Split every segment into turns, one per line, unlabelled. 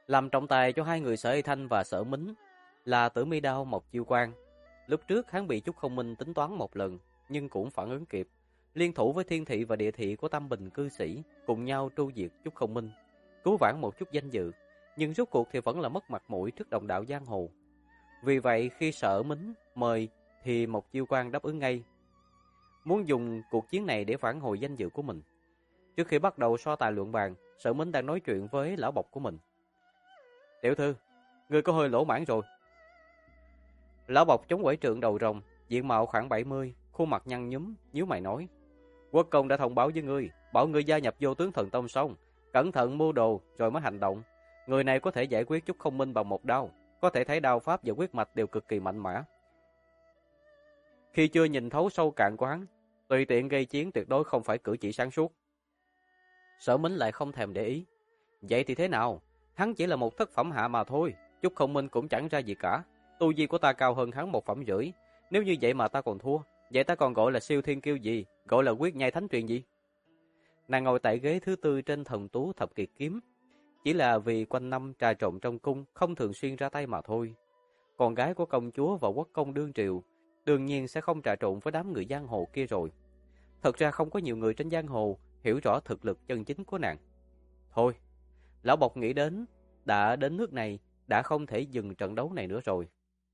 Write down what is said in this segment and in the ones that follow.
Làm trọng tài cho hai người Sở Y Thanh và Sở Mính là Tử Mi Đao Mộc Chiêu Quang. Lúc trước hắn bị Trúc Không Minh tính toán một lần, nhưng cũng phản ứng kịp, liên thủ với thiên thị và địa thị của Tam Bình cư sĩ, cùng nhau tru diệt Trúc Không Minh, cứu vãn một chút danh dự, nhưng rốt cuộc thì vẫn là mất mặt mũi trước đồng đạo giang hồ. Vì vậy khi Sở Mính mời thì Mộc Chiêu Quang đáp ứng ngay, muốn dùng cuộc chiến này để phản hồi danh dự của mình. Trước khi bắt đầu so tài luận bàn, Sở Mính đang nói chuyện với lão bộc của mình. Tiểu thư, người có hơi lỗ mãn rồi. Lão bộc chống quẩy trượng đầu rồng, diện mạo khoảng 70, khuôn mặt nhăn nhúm, nhíu mày nói: Quốc công đã thông báo với ngươi, bảo ngươi gia nhập vô tướng thần tông xong, cẩn thận mua đồ rồi mới hành động. Người này có thể giải quyết Trúc Không Minh bằng một đao, có thể thấy đao pháp và quyết mạch đều cực kỳ mạnh mẽ. Khi chưa nhìn thấu sâu cạn của hắn, tùy tiện gây chiến tuyệt đối không phải cử chỉ sáng suốt. Sở Mính lại không thèm để ý. Vậy thì thế nào? Hắn chỉ là một thất phẩm hạ mà thôi, Trúc Không Minh cũng chẳng ra gì cả. Tu vi của ta cao hơn hắn 1,5 phẩm. Nếu như vậy mà ta còn thua, vậy ta còn gọi là siêu thiên kiêu gì? Gọi là quyết nhai thánh truyền gì? Nàng ngồi tại ghế thứ tư trên Thần Tú Thập Kiệt Kiếm, chỉ là vì quanh năm trà trộn trong cung, không thường xuyên ra tay mà thôi. Con gái của công chúa và quốc công đương triều đương nhiên sẽ không trà trộn với đám người giang hồ kia rồi. Thật ra không có nhiều người trên giang hồ hiểu rõ thực lực chân chính của nàng. Thôi, lão bộc nghĩ đã đến nước này, đã không thể dừng trận đấu này nữa rồi.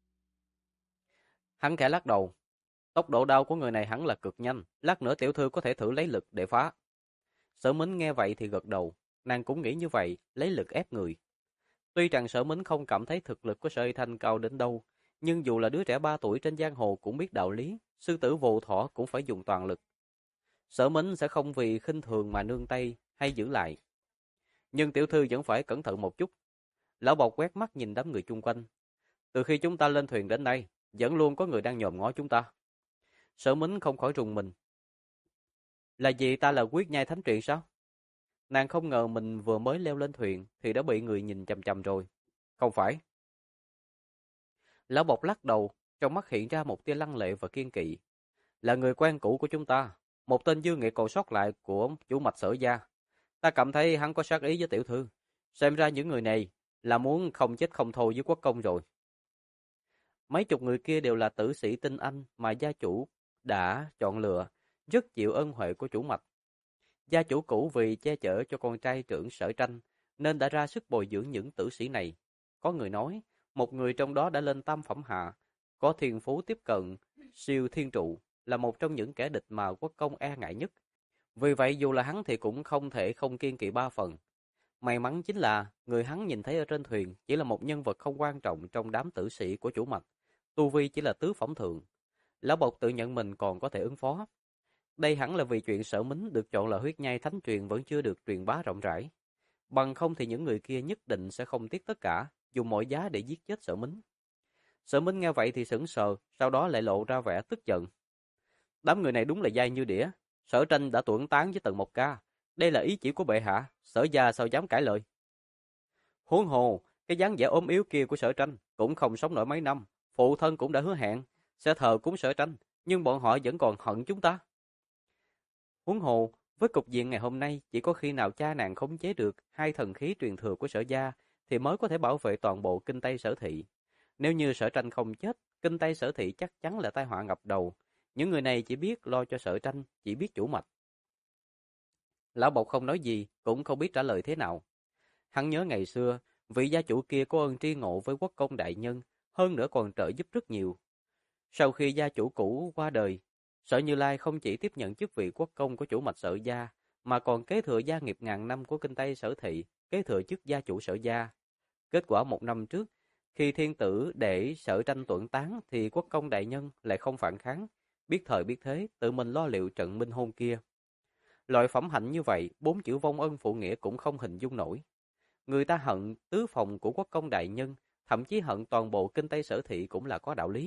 Hắn khẽ lắc đầu. Tốc độ đao của người này hẳn là cực nhanh, lát nữa tiểu thư có thể thử lấy lực để phá. Sở Mính nghe vậy thì gật đầu, nàng cũng nghĩ như vậy, lấy lực ép người. Tuy rằng Sở Mính không cảm thấy thực lực của Sở Y Thanh cao đến đâu, nhưng dù là đứa trẻ 3 tuổi trên giang hồ cũng biết đạo lý, sư tử vô thọ cũng phải dùng toàn lực. Sở Mính sẽ không vì khinh thường mà nương tay hay giữ lại. Nhưng tiểu thư vẫn phải cẩn thận một chút. Lão bộc quét mắt nhìn đám người chung quanh. Từ khi chúng ta lên thuyền đến đây, vẫn luôn có người đang nhòm ngó chúng ta. Sở Mính không khỏi rùng mình. Là gì, ta là quyết nhai thánh truyền sao? Nàng không ngờ mình vừa mới leo lên thuyền thì đã bị người nhìn chằm chằm rồi. Không phải. Lão bộc lắc đầu, trong mắt hiện ra một tia lăng lệ và kiên kỵ. Là người quen cũ của chúng ta, một tên dư nghệ còn sót lại của chủ mạch Sở gia. Ta cảm thấy hắn có sát ý với tiểu thư. Xem ra những người này là muốn không chết không thôi với quốc công rồi. Mấy chục người kia đều là tử sĩ tinh anh mà gia chủ đã chọn lựa, rất chịu ân huệ của chủ mạch. Gia chủ cũ vì che chở cho con trai trưởng Sở Tranh nên đã ra sức bồi dưỡng những tử sĩ này. Có người nói, một người trong đó đã lên tam phẩm hạ, có thiên phú tiếp cận siêu thiên trụ, là một trong những kẻ địch mà quốc công e ngại nhất. Vì vậy dù là hắn thì cũng không thể không kiên kỵ 3 phần. May mắn chính là người hắn nhìn thấy ở trên thuyền chỉ là một nhân vật không quan trọng trong đám tử sĩ của chủ mạch. Tu vi chỉ là tứ phẩm thượng. Lão bộc tự nhận mình còn có thể ứng phó. Đây hẳn là vì chuyện Sở Mính được chọn là huyết nhai thánh truyền vẫn chưa được truyền bá rộng rãi. Bằng không thì những người kia nhất định sẽ không tiếc tất cả, dùng mọi giá để giết chết Sở Mính. Sở Mính nghe vậy thì sững sờ, sau đó lại lộ ra vẻ tức giận. Đám người này đúng là dai như đĩa. Sở Tranh đã tuẫn tán với Tần Mộc Ca. Đây là ý chỉ của bệ hạ, Sở gia sao dám cãi lời. Huống hồ, cái dáng vẻ ốm yếu kia của Sở Tranh cũng không sống nổi mấy năm. Phụ thân cũng đã hứa hẹn sẽ thờ cúng Sở Tranh, nhưng bọn họ vẫn còn hận chúng ta. Huống hồ, với cục diện ngày hôm nay, chỉ có khi nào cha nàng khống chế được 2 thần khí truyền thừa của Sở gia thì mới có thể bảo vệ toàn bộ kinh Tây Sở thị. Nếu như Sở Tranh không chết, kinh Tây Sở thị chắc chắn là tai họa ngập đầu. Những người này chỉ biết lo cho Sở Tranh, chỉ biết chủ mạch. Lão bộc không nói gì, cũng không biết trả lời thế nào. Hắn nhớ ngày xưa, vị gia chủ kia có ơn tri ngộ với quốc công đại nhân, hơn nữa còn trợ giúp rất nhiều. Sau khi gia chủ cũ qua đời, Sở Như Lai không chỉ tiếp nhận chức vị quốc công của chủ mạch Sở gia, mà còn kế thừa gia nghiệp ngàn năm của kinh Tây Sở thị, kế thừa chức gia chủ Sở gia. Kết quả 1 năm trước, khi thiên tử để Sở Tranh tuẫn tán thì quốc công đại nhân lại không phản kháng, biết thời biết thế, tự mình lo liệu trận minh hôn kia. Loại phẩm hạnh như vậy, 4 chữ vong ân phụ nghĩa cũng không hình dung nổi. Người ta hận tứ phòng của quốc công đại nhân, thậm chí hận toàn bộ kinh Tây Sở thị cũng là có đạo lý.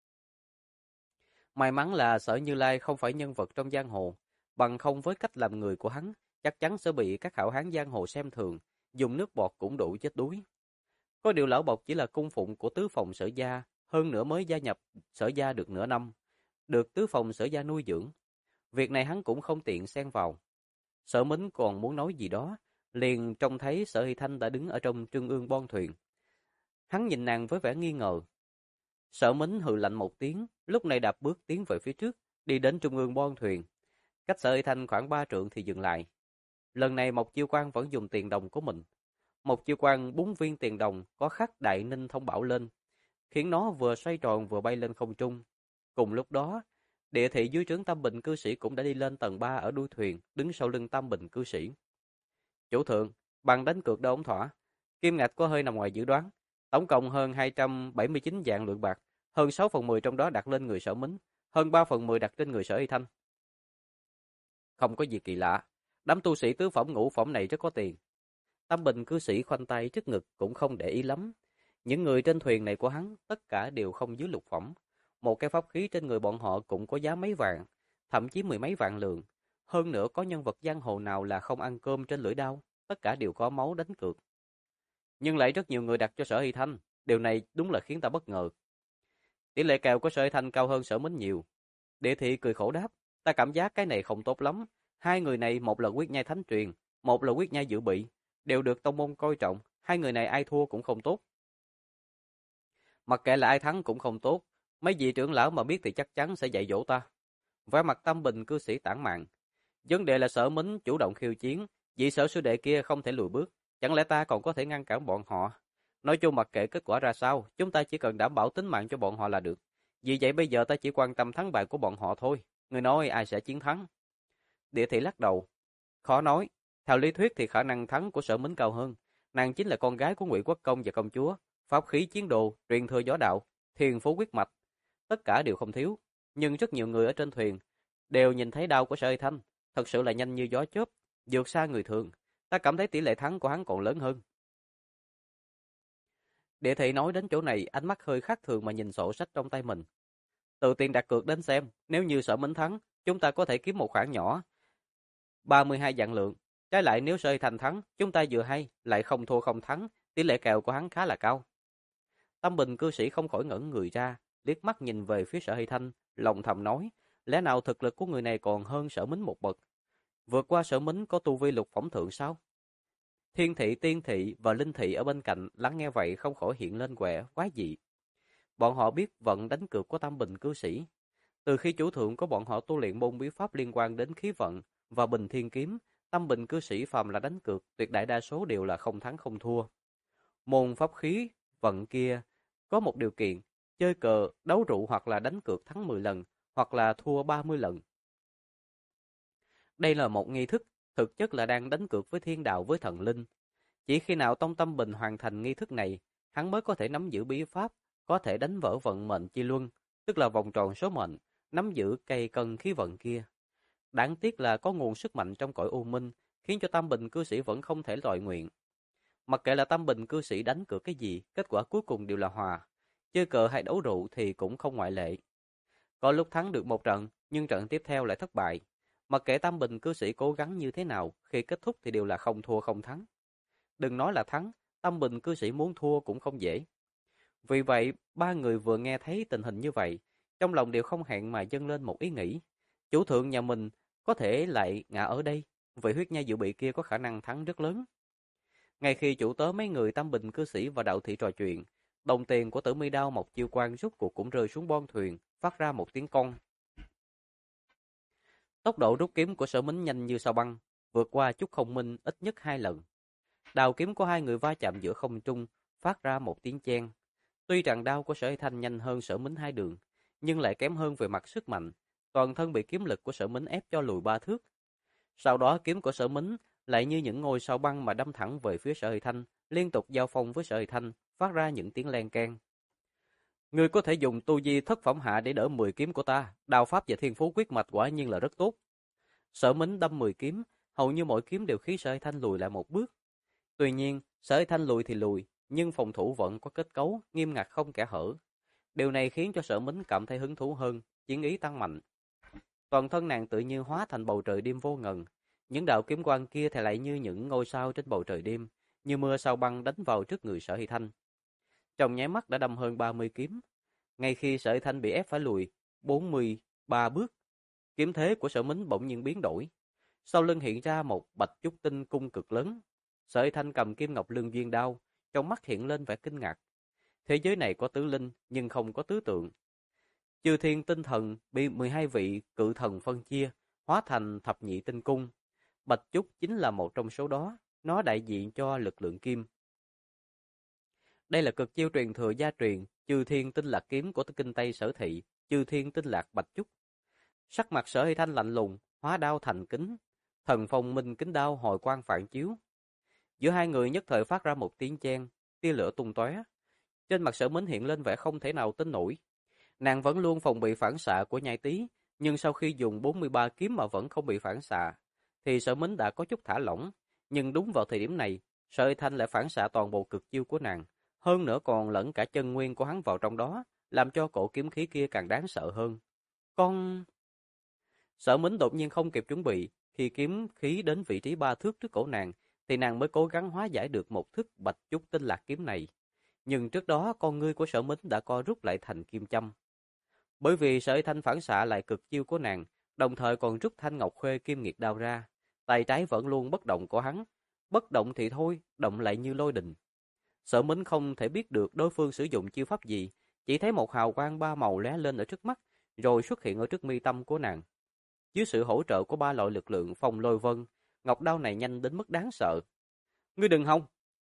May mắn là Sở Như Lai không phải nhân vật trong giang hồ, bằng không với cách làm người của hắn, chắc chắn sẽ bị các hảo hán giang hồ xem thường, dùng nước bọt cũng đủ chết đuối. Có điều lão bộc chỉ là cung phụng của tứ phòng Sở gia, hơn nữa mới gia nhập Sở gia được nửa năm, được tứ phòng Sở gia nuôi dưỡng. Việc này hắn cũng không tiện xen vào. Sở Mính còn muốn nói gì đó, liền trông thấy Sở Hy Thanh đã đứng ở trong trung ương bon thuyền. Hắn nhìn nàng với vẻ nghi ngờ. Sở Mính hừ lạnh một tiếng, lúc này đạp bước tiến về phía trước, đi đến trung ương bon thuyền. Cách Sở Hy Thanh khoảng 3 trượng thì dừng lại. Lần này Mộc Chiêu Quang vẫn dùng tiền đồng của mình. Mộc Chiêu Quang 4 viên tiền đồng có khắc Đại Ninh Thông Bảo lên, khiến nó vừa xoay tròn vừa bay lên không trung. Cùng lúc đó, địa thị dưới trướng Tam Bình cư sĩ cũng đã đi lên tầng 3 ở đuôi thuyền, đứng sau lưng Tam Bình cư sĩ. Chủ thượng, bằng đánh cược đâu ổn thỏa. Kim ngạch có hơi nằm ngoài dự đoán. Tổng cộng hơn 279 vạn lượng bạc, hơn 6 phần 10 trong đó đặt lên người Sở Mính, hơn 3 phần 10 đặt trên người Sở Y Thanh. Không có gì kỳ lạ, đám tu sĩ tứ phẩm ngũ phẩm này rất có tiền. Tam Bình cư sĩ khoanh tay trước ngực cũng không để ý lắm. Những người trên thuyền này của hắn tất cả đều không dưới lục phẩm. Một cái pháp khí trên người bọn họ cũng có giá mấy vạn, thậm chí mười mấy vạn lượng. Hơn nữa có nhân vật giang hồ nào là không ăn cơm trên lưỡi đao, tất cả đều có máu đánh cược. Nhưng lại rất nhiều người đặt cho Sở Hy Thanh, điều này đúng là khiến ta bất ngờ. Tỷ lệ kèo của Sở Hy Thanh cao hơn Sở Mính nhiều. Địa thị cười khổ đáp, ta cảm giác cái này không tốt lắm. Hai người này một là quyết nhai thánh truyền, một là quyết nhai dự bị, đều được tông môn coi trọng, hai người này ai thua cũng không tốt. Mặc kệ là ai thắng cũng không tốt, mấy vị trưởng lão mà biết thì chắc chắn sẽ dạy dỗ ta. Vẻ mặt Tam Bình cư sĩ tản mạn. Vấn đề là Sở Mính chủ động khiêu chiến, vị Sở sư đệ kia không thể lùi bước, chẳng lẽ ta còn có thể ngăn cản bọn họ? Nói chung mặc kệ kết quả ra sao, chúng ta chỉ cần đảm bảo tính mạng cho bọn họ là được. Vì vậy bây giờ ta chỉ quan tâm thắng bại của bọn họ thôi. Người nói ai sẽ chiến thắng? Địa thị lắc đầu. Khó nói. Theo lý thuyết thì khả năng thắng của Sở Mính cao hơn. Nàng chính là con gái của Ngụy Quốc Công và công chúa. Pháp khí chiến đồ, truyền thừa võ đạo, thiền phú quyết mạch. Tất cả đều không thiếu. Nhưng rất nhiều người ở trên thuyền đều nhìn thấy đao của Sở Hy Thanh. Thật sự là nhanh như gió chớp, vượt xa người thường. Ta cảm thấy tỷ lệ thắng của hắn còn lớn hơn. Địa thị nói đến chỗ này, ánh mắt hơi khác thường mà nhìn sổ sách trong tay mình. Từ tiền đặt cược đến xem, nếu như Sở Mính thắng, chúng ta có thể kiếm một khoản nhỏ, 32 vạn lượng. Trái lại nếu Sở Hy Thanh thắng, chúng ta vừa hay, lại không thua không thắng, tỷ lệ kèo của hắn khá là cao. Tâm Bình cư sĩ không khỏi ngẩn người ra, liếc mắt nhìn về phía Sở Hy Thanh, lòng thầm nói, lẽ nào thực lực của người này còn hơn Sở Mính một bậc? Vượt qua Sở Mính có tu vi lục phẩm thượng sao? Thiên thị, tiên thị và linh thị ở bên cạnh lắng nghe vậy không khỏi hiện lên vẻ quái dị. Bọn họ biết vận đánh cược của Tam Bình cư sĩ. Từ khi chủ thượng của bọn họ tu luyện môn bí pháp liên quan đến khí vận và bình thiên kiếm, Tam Bình cư sĩ phàm là đánh cược, tuyệt đại đa số đều là không thắng không thua. Môn pháp khí vận kia có một điều kiện, chơi cờ, đấu rượu hoặc là đánh cược thắng 10 lần, hoặc là thua 30 lần. Đây là một nghi thức, thực chất là đang đánh cược với thiên đạo với thần linh. Chỉ khi nào Tông Tâm Bình hoàn thành nghi thức này, hắn mới có thể nắm giữ bí pháp, có thể đánh vỡ vận mệnh chi luân, tức là vòng tròn số mệnh, nắm giữ cây cân khí vận kia. Đáng tiếc là có nguồn sức mạnh trong cõi u minh, khiến cho Tam Bình cư sĩ vẫn không thể toại nguyện. Mặc kệ là Tam Bình cư sĩ đánh cược cái gì, kết quả cuối cùng đều là hòa. Chơi cờ hay đấu rượu thì cũng không ngoại lệ. Có lúc thắng được một trận, nhưng trận tiếp theo lại thất bại. Mặc kệ Tam Bình cư sĩ cố gắng như thế nào, khi kết thúc thì đều là không thua không thắng. Đừng nói là thắng, Tam Bình cư sĩ muốn thua cũng không dễ. Vì vậy, ba người vừa nghe thấy tình hình như vậy, trong lòng đều không hẹn mà dâng lên một ý nghĩ. Chủ thượng nhà mình có thể lại ngã ở đây, vậy huyết nha dự bị kia có khả năng thắng rất lớn. Ngay khi chủ tớ mấy người Tam Bình cư sĩ và đạo thị trò chuyện, đồng tiền của Tử Mi Đao Mộc Chiêu Quang rút cuộc cũng rơi xuống bon thuyền, phát ra một tiếng cong. Tốc độ rút kiếm của Sở Mính nhanh như sao băng, vượt qua Chúc Không Minh ít nhất 2 lần. Đao kiếm của hai người va chạm giữa không trung, phát ra một tiếng chen. Tuy rằng đao của Sở Hy Thanh nhanh hơn Sở Mính 2 đường, nhưng lại kém hơn về mặt sức mạnh, toàn thân bị kiếm lực của Sở Mính ép cho lùi 3 thước. Sau đó kiếm của Sở Mính lại như những ngôi sao băng mà đâm thẳng về phía Sở Hy Thanh, liên tục giao phong với Sở Hy Thanh, phát ra những tiếng len keng. Ngươi có thể dùng tu vi thất phẩm hạ để đỡ 10 kiếm của ta, đao pháp và thiên phú quyết mạch quả nhiên là rất tốt. Sở Mính đâm 10 kiếm, hầu như mỗi kiếm đều khiến Sở Hy Thanh lùi lại một bước. Tuy nhiên, Sở Hy Thanh lùi thì lùi, nhưng phòng thủ vẫn có kết cấu nghiêm ngặt không kẽ hở. Điều này khiến cho Sở Mính cảm thấy hứng thú hơn, chiến ý tăng mạnh. Toàn thân nàng tự như hóa thành bầu trời đêm vô ngần, những đạo kiếm quang kia thì lại như những ngôi sao trên bầu trời đêm, như mưa sao băng đánh vào trước người Sở Hy Thanh. Trong nháy mắt đã đâm hơn 30 kiếm. Ngay khi Sở Hy Thanh bị ép phải lùi 43 bước, kiếm thế của Sở Mính bỗng nhiên biến đổi. Sau lưng hiện ra một bạch trúc tinh cung cực lớn, Sở Hy Thanh cầm kim ngọc lương duyên đao, trong mắt hiện lên vẻ kinh ngạc. Thế giới này có tứ linh, nhưng không có tứ tượng. Chư thiên tinh thần bị 12 vị cự thần phân chia, hóa thành thập nhị tinh cung. Bạch Chúc chính là một trong số đó, nó đại diện cho lực lượng kim. Đây là cực chiêu truyền thừa gia truyền, Chư Thiên Tinh Lạc kiếm của kinh Tây Sở Thị, Chư Thiên Tinh Lạc Bạch Chúc. Sắc mặt Sở Hy Thanh lạnh lùng, hóa đao thành kính, thần phong minh kính đao hồi quang phản chiếu. Giữa hai người nhất thời phát ra một tiếng chen, tia lửa tung tóe. Trên mặt Sở Mính hiện lên vẻ không thể nào tin nổi. Nàng vẫn luôn phòng bị phản xạ của nhai tý, nhưng sau khi dùng 43 kiếm mà vẫn không bị phản xạ, thì Sở Mính đã có chút thả lỏng. Nhưng đúng vào thời điểm này, Sở Hy Thanh lại phản xạ toàn bộ cực chiêu của nàng, hơn nữa còn lẫn cả chân nguyên của hắn vào trong đó, làm cho cổ kiếm khí kia càng đáng sợ hơn. Con... Sở Mính đột nhiên không kịp chuẩn bị, khi kiếm khí đến vị trí 3 thước trước cổ nàng, thì nàng mới cố gắng hóa giải được một thức Bạch Chúc Tinh Lạc kiếm này. Nhưng trước đó con ngươi của Sở Mính đã co rút lại thành kim châm. Bởi vì Sở Hy Thanh phản xạ lại cực chiêu của nàng, đồng thời còn rút thanh ngọc khuê kim nghiệt đao ra, tay trái vẫn luôn bất động của hắn. Bất động thì thôi, động lại như lôi đình. Sở Mính không thể biết được đối phương sử dụng chiêu pháp gì, chỉ thấy một hào quang ba màu lóe lên ở trước mắt, rồi xuất hiện ở trước mi tâm của nàng. Dưới sự hỗ trợ của ba loại lực lượng phong lôi vân, ngọc đao này nhanh đến mức đáng sợ. Ngươi đừng hòng!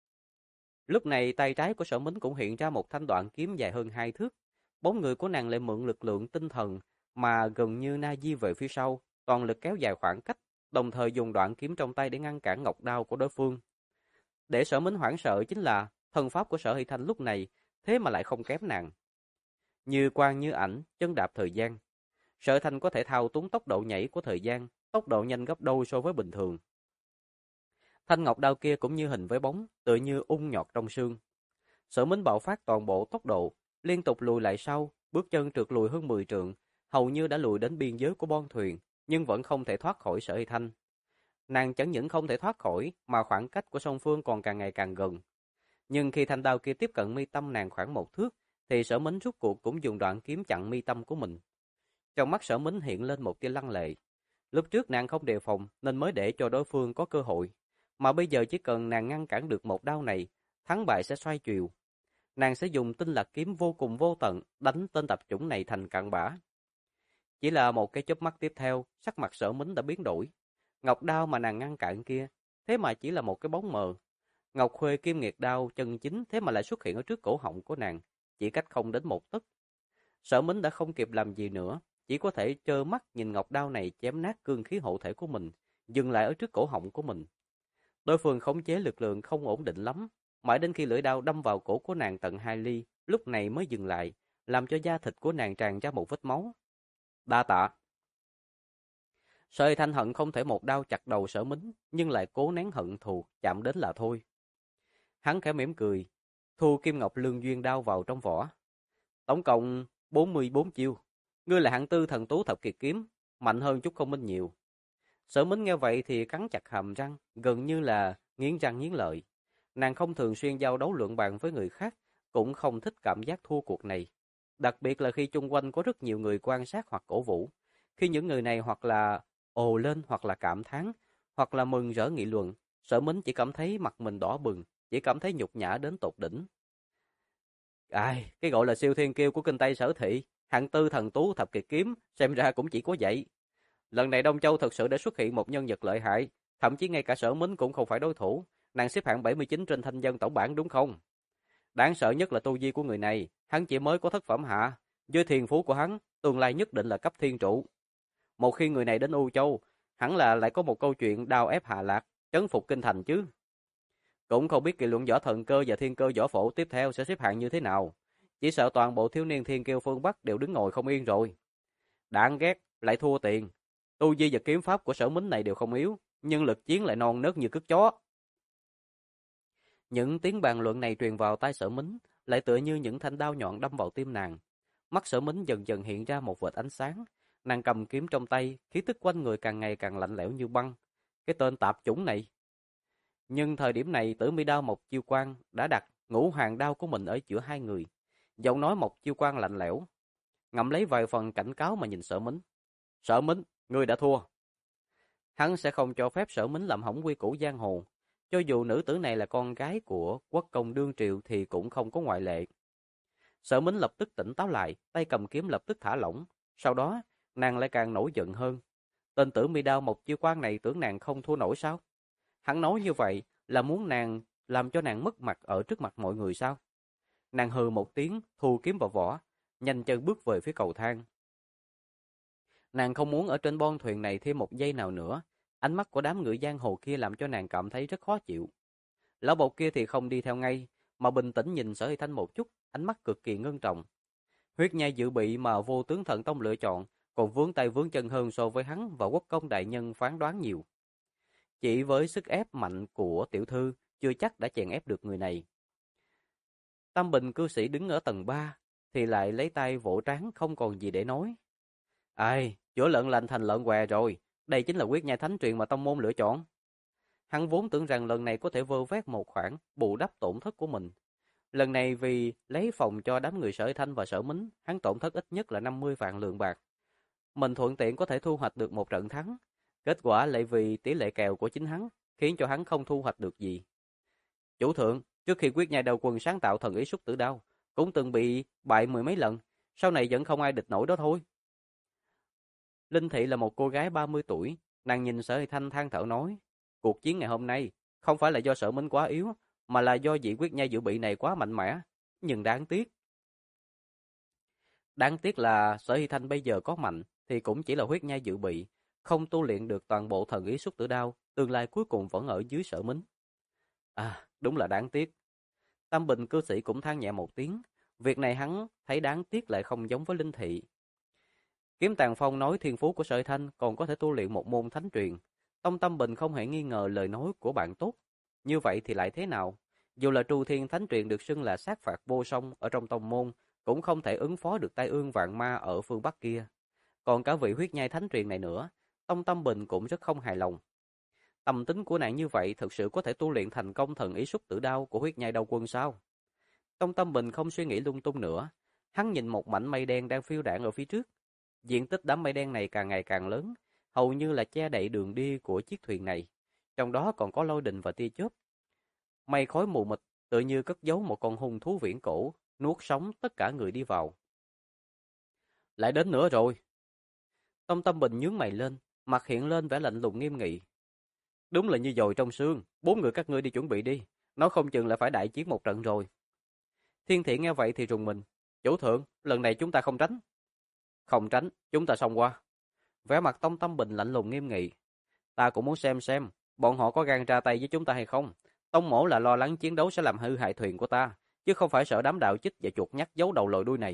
Lúc này tay trái của Sở Mính cũng hiện ra một thanh đoạn kiếm dài hơn 2 thước. Bóng người của nàng lại mượn lực lượng tinh thần mà gần như na di về phía sau, toàn lực kéo dài khoảng cách, đồng thời dùng đoạn kiếm trong tay để ngăn cản ngọc đao của đối phương. Để Sở Mính hoảng sợ chính là thần pháp của Sở Hy Thanh lúc này thế mà lại không kém nàng. Như quang như ảnh, chân đạp thời gian. Sở Hy Thanh có thể thao túng tốc độ nhảy của thời gian, tốc độ nhanh gấp đôi so với bình thường. Thanh ngọc đao kia cũng như hình với bóng, tựa như ung nhọt trong sương. Sở Mính bạo phát toàn bộ tốc độ, liên tục lùi lại sau, bước chân trượt lùi hơn 10 trượng, hầu như đã lùi đến biên giới của bon thuyền, nhưng vẫn không thể thoát khỏi Sở Hy Thanh. Nàng chẳng những không thể thoát khỏi, mà khoảng cách của song phương còn càng ngày càng gần. Nhưng khi thanh đao kia tiếp cận mi tâm nàng khoảng 1 thước, thì Sở Mính rút cuộc cũng dùng đoạn kiếm chặn mi tâm của mình. Trong mắt Sở Mính hiện lên một tia lăng lệ. Lúc trước nàng không đề phòng nên mới để cho đối phương có cơ hội, mà bây giờ chỉ cần nàng ngăn cản được một đao này, thắng bại sẽ xoay chiều. Nàng sẽ dùng tinh lạc kiếm vô cùng vô tận đánh tên tập chủng này thành cặn bã. Chỉ là một cái chớp mắt tiếp theo, sắc mặt Sở Mính đã biến đổi. Ngọc đao mà nàng ngăn cản kia, thế mà chỉ là một cái bóng mờ. Ngọc Khuê kim nghiệt đao chân chính thế mà lại xuất hiện ở trước cổ họng của nàng, chỉ cách không đến 1 tấc. Sở Mính đã không kịp làm gì nữa, chỉ có thể trơ mắt nhìn ngọc đao này chém nát cương khí hộ thể của mình, dừng lại ở trước cổ họng của mình. Đối phương khống chế lực lượng không ổn định lắm, mãi đến khi lưỡi đao đâm vào cổ của nàng tận 2 ly, lúc này mới dừng lại, làm cho da thịt của nàng tràn ra một vết máu. Đa tạ. Sở Hy Thanh hận không thể một đao chặt đầu Sở Mính, nhưng lại cố nén hận thù, chạm đến là thôi. Hắn khẽ mỉm cười, thu kim ngọc lương duyên đao vào trong vỏ. Tổng cộng 44 chiêu. Ngươi là hạng tư thần tú thập kiệt kiếm, mạnh hơn chút không minh nhiều. Sở Mính nghe vậy thì cắn chặt hàm răng, gần như là nghiến răng nghiến lợi. Nàng không thường xuyên giao đấu luận bàn với người khác, cũng không thích cảm giác thua cuộc này. Đặc biệt là khi chung quanh có rất nhiều người quan sát hoặc cổ vũ. Khi những người này hoặc là ồ lên hoặc là cảm thán, hoặc là mừng rỡ nghị luận, Sở Mính chỉ cảm thấy mặt mình đỏ bừng, chỉ cảm thấy nhục nhã đến tột đỉnh. Ai, cái gọi là siêu thiên kiêu của kinh Tây Sở Thị, hạng tư thần tú thập kiệt kiếm, xem ra cũng chỉ có vậy. Lần này Đông Châu thật sự đã xuất hiện một nhân vật lợi hại, thậm chí ngay cả Sở Mính cũng không phải đối thủ, nàng xếp hạng 79 trên thanh dân tổng bảng đúng không? Đáng sợ nhất là tu vi của người này, hắn chỉ mới có thất phẩm hạ, với thiền phú của hắn, tương lai nhất định là cấp thiên trụ. Một khi người này đến U Châu, hẳn là lại có một câu chuyện đao ép Hà Lạc, trấn phục kinh thành chứ. Cũng không biết kỳ luận võ thần cơ và thiên cơ võ phổ tiếp theo sẽ xếp hạng như thế nào. Chỉ sợ toàn bộ thiếu niên thiên kiêu phương Bắc đều đứng ngồi không yên rồi. Đáng ghét, lại thua tiền. Tu vi và kiếm pháp của Sở Mính này đều không yếu, nhưng lực chiến lại non nớt như cứt chó. Những tiếng bàn luận này truyền vào tai Sở Mính, lại tựa như những thanh đao nhọn đâm vào tim nàng. Mắt Sở Mính dần dần hiện ra một vệt ánh sáng, nàng cầm kiếm trong tay, khí tức quanh người càng ngày càng lạnh lẽo như băng. Cái tên tạp chủng này. Nhưng thời điểm này Tử Mi đao Mộc Chiêu Quang đã đặt ngũ hoàng đao của mình ở giữa hai người. Giọng nói Mộc Chiêu Quang lạnh lẽo, ngậm lấy vài phần cảnh cáo mà nhìn Sở Mính. Sở Mính, ngươi đã thua. Hắn sẽ không cho phép Sở Mính làm hỏng quy củ giang hồ. Cho dù nữ tử này là con gái của quốc công đương triều thì cũng không có ngoại lệ. Sở Mính lập tức tỉnh táo lại, tay cầm kiếm lập tức thả lỏng. Sau đó, nàng lại càng nổi giận hơn. Tên tử mi đao một chiêu quan này tưởng nàng không thua nổi sao? Hắn nói như vậy là muốn nàng làm cho nàng mất mặt ở trước mặt mọi người sao? Nàng hừ một tiếng, thu kiếm vào vỏ, nhanh chân bước về phía cầu thang. Nàng không muốn ở trên bon thuyền này thêm một giây nào nữa. Ánh mắt của đám người giang hồ kia làm cho nàng cảm thấy rất khó chịu. Lão bộc kia thì không đi theo ngay, mà bình tĩnh nhìn Sở Hy Thanh một chút, ánh mắt cực kỳ ngưng trọng. Huyết nhai dự bị mà Vô Tướng Thần Tông lựa chọn, còn vướng tay vướng chân hơn so với hắn và quốc công đại nhân phán đoán nhiều. Chỉ với sức ép mạnh của tiểu thư, chưa chắc đã chèn ép được người này. Tam Bình cư sĩ đứng ở tầng 3, thì lại lấy tay vỗ trán không còn gì để nói. Ai, chữa lợn lành thành lợn què rồi, đây chính là huyết nhai thánh truyền mà tông môn lựa chọn. Hắn vốn tưởng rằng lần này có thể vơ vét một khoản bù đắp tổn thất của mình. Lần này vì lấy phòng cho đám người Sở Thanh và Sở Mính, hắn tổn thất ít nhất là 50 vạn lượng bạc. Mình thuận tiện có thể thu hoạch được một trận thắng. Kết quả lại vì tỷ lệ kèo của chính hắn, khiến cho hắn không thu hoạch được gì. Chủ thượng, trước khi quyết nhai đầu quân sáng tạo thần ý xúc tử đao, cũng từng bị bại mười mấy lần, sau này vẫn không ai địch nổi đó thôi. Linh Thị là một cô gái 30 tuổi, nàng nhìn Sở Thanh than thở nói, cuộc chiến ngày hôm nay không phải là do Sở Mính quá yếu, mà là do vị quyết nhai dự bị này quá mạnh mẽ, nhưng đáng tiếc. Đáng tiếc là Sở Hy Thanh bây giờ có mạnh thì cũng chỉ là huyết nhai dự bị, không tu luyện được toàn bộ thần ý xúc tử đao, tương lai cuối cùng vẫn ở dưới Sở Mính. À, đúng là đáng tiếc. Tam Bình cư sĩ cũng than nhẹ một tiếng, việc này hắn thấy đáng tiếc lại không giống với Linh Thị. Kiếm Tàng Phong nói thiên phú của Sở Hy Thanh còn có thể tu luyện một môn thánh truyền. Tông Tam Bình không hề nghi ngờ lời nói của bạn tốt. Như vậy thì lại thế nào? Dù là Trù Thiên Thánh Truyền được xưng là sát phạt vô song ở trong tông môn, cũng không thể ứng phó được tai ương vạn ma ở phương Bắc kia. Còn cả vị huyết nhai thánh truyền này nữa, Tông Tâm Bình cũng rất không hài lòng. Tâm tính của nàng như vậy thực sự có thể tu luyện thành công thần ý xúc tử đao của huyết nhai đao quân sao? Tông Tâm Bình không suy nghĩ lung tung nữa, hắn nhìn một mảnh mây đen đang phiêu đãng ở phía trước. Diện tích đám mây đen này càng ngày càng lớn, hầu như là che đậy đường đi của chiếc thuyền này. Trong đó còn có lôi đình và tia chớp. Mây khói mù mịt tự như cất giấu một con hung thú viễn cổ, nuốt sống tất cả người đi vào. Lại đến nữa rồi. Tông Tâm Bình nhướng mày lên, mặt hiện lên vẻ lạnh lùng nghiêm nghị. Đúng là như dồi trong xương, 4 người các ngươi đi chuẩn bị đi, nó không chừng là phải đại chiến một trận rồi. Thiên Thiện nghe vậy thì rùng mình. Chủ thượng, lần này chúng ta không tránh. Không tránh, chúng ta xông qua. Vẻ mặt Tông Tâm Bình lạnh lùng nghiêm nghị. Ta cũng muốn xem, bọn họ có gan ra tay với chúng ta hay không. Tông mổ là lo lắng chiến đấu sẽ làm hư hại thuyền của ta, chứ không phải sợ đám đạo chích và chuột nhắt giấu đầu lòi đuôi này.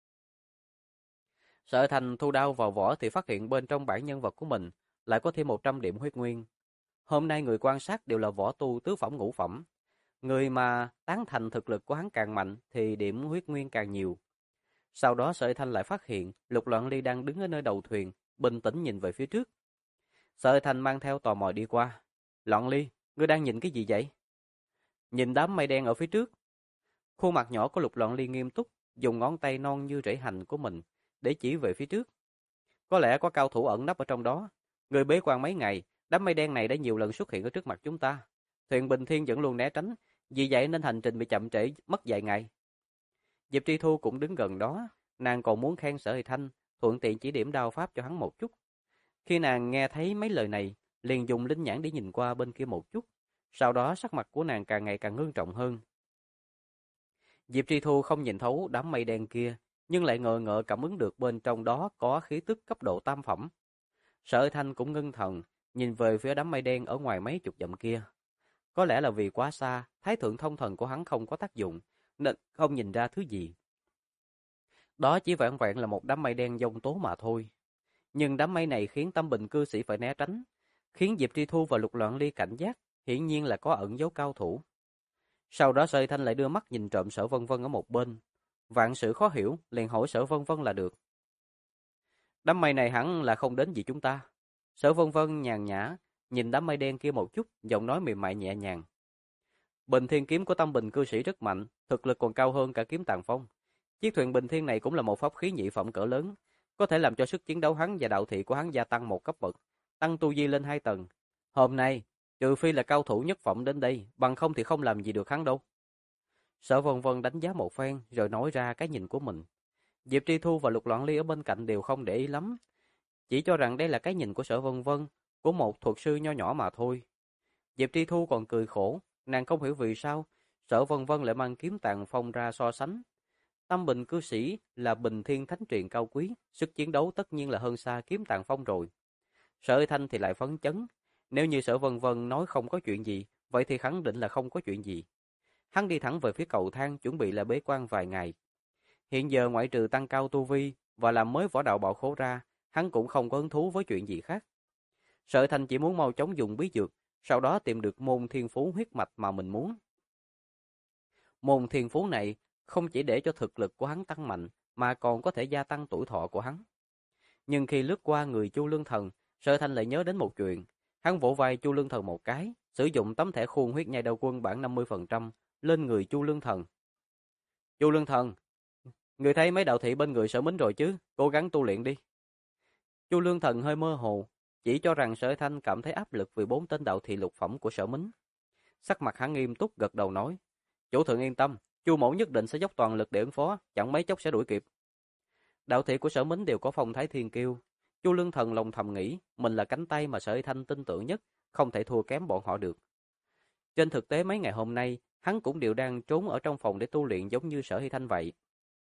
Sở Thành thu đao vào vỏ thì phát hiện bên trong bản nhân vật của mình lại có thêm 100 điểm huyết nguyên. Hôm nay người quan sát đều là võ tu tứ phẩm ngũ phẩm. Người mà tán thành thực lực của hắn càng mạnh thì điểm huyết nguyên càng nhiều. Sau đó Sở Thanh lại phát hiện Lục Loạn Ly đang đứng ở nơi đầu thuyền, bình tĩnh nhìn về phía trước. Sở Thanh mang theo tò mò đi qua. Loạn Ly, ngươi đang nhìn cái gì vậy? Nhìn đám mây đen ở phía trước. Khuôn mặt nhỏ của Lục Loạn Ly nghiêm túc, dùng ngón tay non như rễ hành của mình để chỉ về phía trước. Có lẽ có cao thủ ẩn nấp ở trong đó. Người bế quan mấy ngày, đám mây đen này đã nhiều lần xuất hiện ở trước mặt chúng ta. Thuyền Bình Thiên vẫn luôn né tránh, vì vậy nên hành trình bị chậm trễ mất vài ngày. Diệp Tri Thu cũng đứng gần đó, nàng còn muốn khen Sở Hỷ Thanh, thuận tiện chỉ điểm đao pháp cho hắn một chút. Khi nàng nghe thấy mấy lời này, liền dùng linh nhãn để nhìn qua bên kia một chút, sau đó sắc mặt của nàng càng ngày càng ngưng trọng hơn. Diệp Tri Thu không nhìn thấu đám mây đen kia, nhưng lại ngờ ngợ cảm ứng được bên trong đó có khí tức cấp độ tam phẩm. Sở Hỷ Thanh cũng ngưng thần, nhìn về phía đám mây đen ở ngoài mấy chục dặm kia. Có lẽ là vì quá xa, thái thượng thông thần của hắn không có tác dụng, nên không nhìn ra thứ gì. Đó chỉ vẹn vẹn là một đám mây đen giông tố mà thôi. Nhưng đám mây này khiến Tâm Bình cư sĩ phải né tránh, khiến Diệp Tri Thu và Lục Loạn Ly cảnh giác, hiển nhiên là có ẩn dấu cao thủ. Sau đó Sở Thanh lại đưa mắt nhìn trộm Sở Vân Vân ở một bên. Vạn sự khó hiểu, liền hỏi Sở Vân Vân là được. Đám mây này hẳn là không đến gì chúng ta. Sở Vân Vân nhàn nhã, nhìn đám mây đen kia một chút, giọng nói mềm mại nhẹ nhàng. Bình Thiên kiếm của Tâm Bình cư sĩ rất mạnh, thực lực còn cao hơn cả kiếm Tàng Phong. Chiếc thuyền Bình Thiên này cũng là một pháp khí nhị phẩm cỡ lớn, có thể làm cho sức chiến đấu hắn và đạo thị của hắn gia tăng một cấp bậc, tăng tu vi lên 2 tầng. Hôm nay, Trừ phi là cao thủ nhất phẩm đến đây, bằng không thì không làm gì được hắn đâu. Sở Vân Vân đánh giá một phen rồi nói ra cái nhìn của mình. Diệp Tri Thu và Lục Loạn Ly ở bên cạnh đều không để ý lắm, chỉ cho rằng đây là cái nhìn của Sở Vân Vân, của một thuật sư nho nhỏ mà thôi. Diệp Tri Thu còn cười khổ, nàng không hiểu vì sao Sở Vân Vân lại mang kiếm Tàng Phong ra so sánh. Tâm Bình cư sĩ là Bình Thiên Thánh truyền cao quý, sức chiến đấu tất nhiên là hơn xa kiếm Tàng Phong rồi. Sở Uy Thanh thì lại phấn chấn, nếu như Sở Vân Vân nói không có chuyện gì, vậy thì khẳng định là không có chuyện gì. Hắn đi thẳng về phía cầu thang chuẩn bị là bế quan vài ngày. Hiện giờ ngoại trừ tăng cao tu vi và làm mới võ đạo bảo khố ra, hắn cũng không có hứng thú với chuyện gì khác. Sở Thành chỉ muốn mau chóng dùng bí dược, sau đó tìm được môn thiên phú huyết mạch mà mình muốn. Môn thiên phú này không chỉ để cho thực lực của hắn tăng mạnh, mà còn có thể gia tăng tuổi thọ của hắn. Nhưng khi lướt qua người Chu Lương Thần, Sở Thành lại nhớ đến một chuyện. Hắn vỗ vai Chu Lương Thần một cái, sử dụng tấm thẻ khuôn huyết nhai đầu quân bản 50% lên người Chu Lương Thần. Chu Lương Thần, người thấy mấy đạo thị bên người Sở Mính rồi chứ, cố gắng tu luyện đi. Chu Lương Thần hơi mơ hồ, chỉ cho rằng Sở Thanh cảm thấy áp lực vì 4 tên đạo thị lục phẩm của Sở Mính. Sắc mặt hắn nghiêm túc gật đầu nói, chủ thượng yên tâm, Chu mẫu nhất định sẽ dốc toàn lực để ứng phó, chẳng mấy chốc sẽ đuổi kịp. Đạo thị của Sở Mính đều có phong thái thiên kiêu. Chu Lương Thần lòng thầm nghĩ, mình là cánh tay mà Sở Thanh tin tưởng nhất, không thể thua kém bọn họ được. Trên thực tế mấy ngày hôm nay, hắn cũng đều đang trốn ở trong phòng để tu luyện giống như Sở Hy Thanh vậy.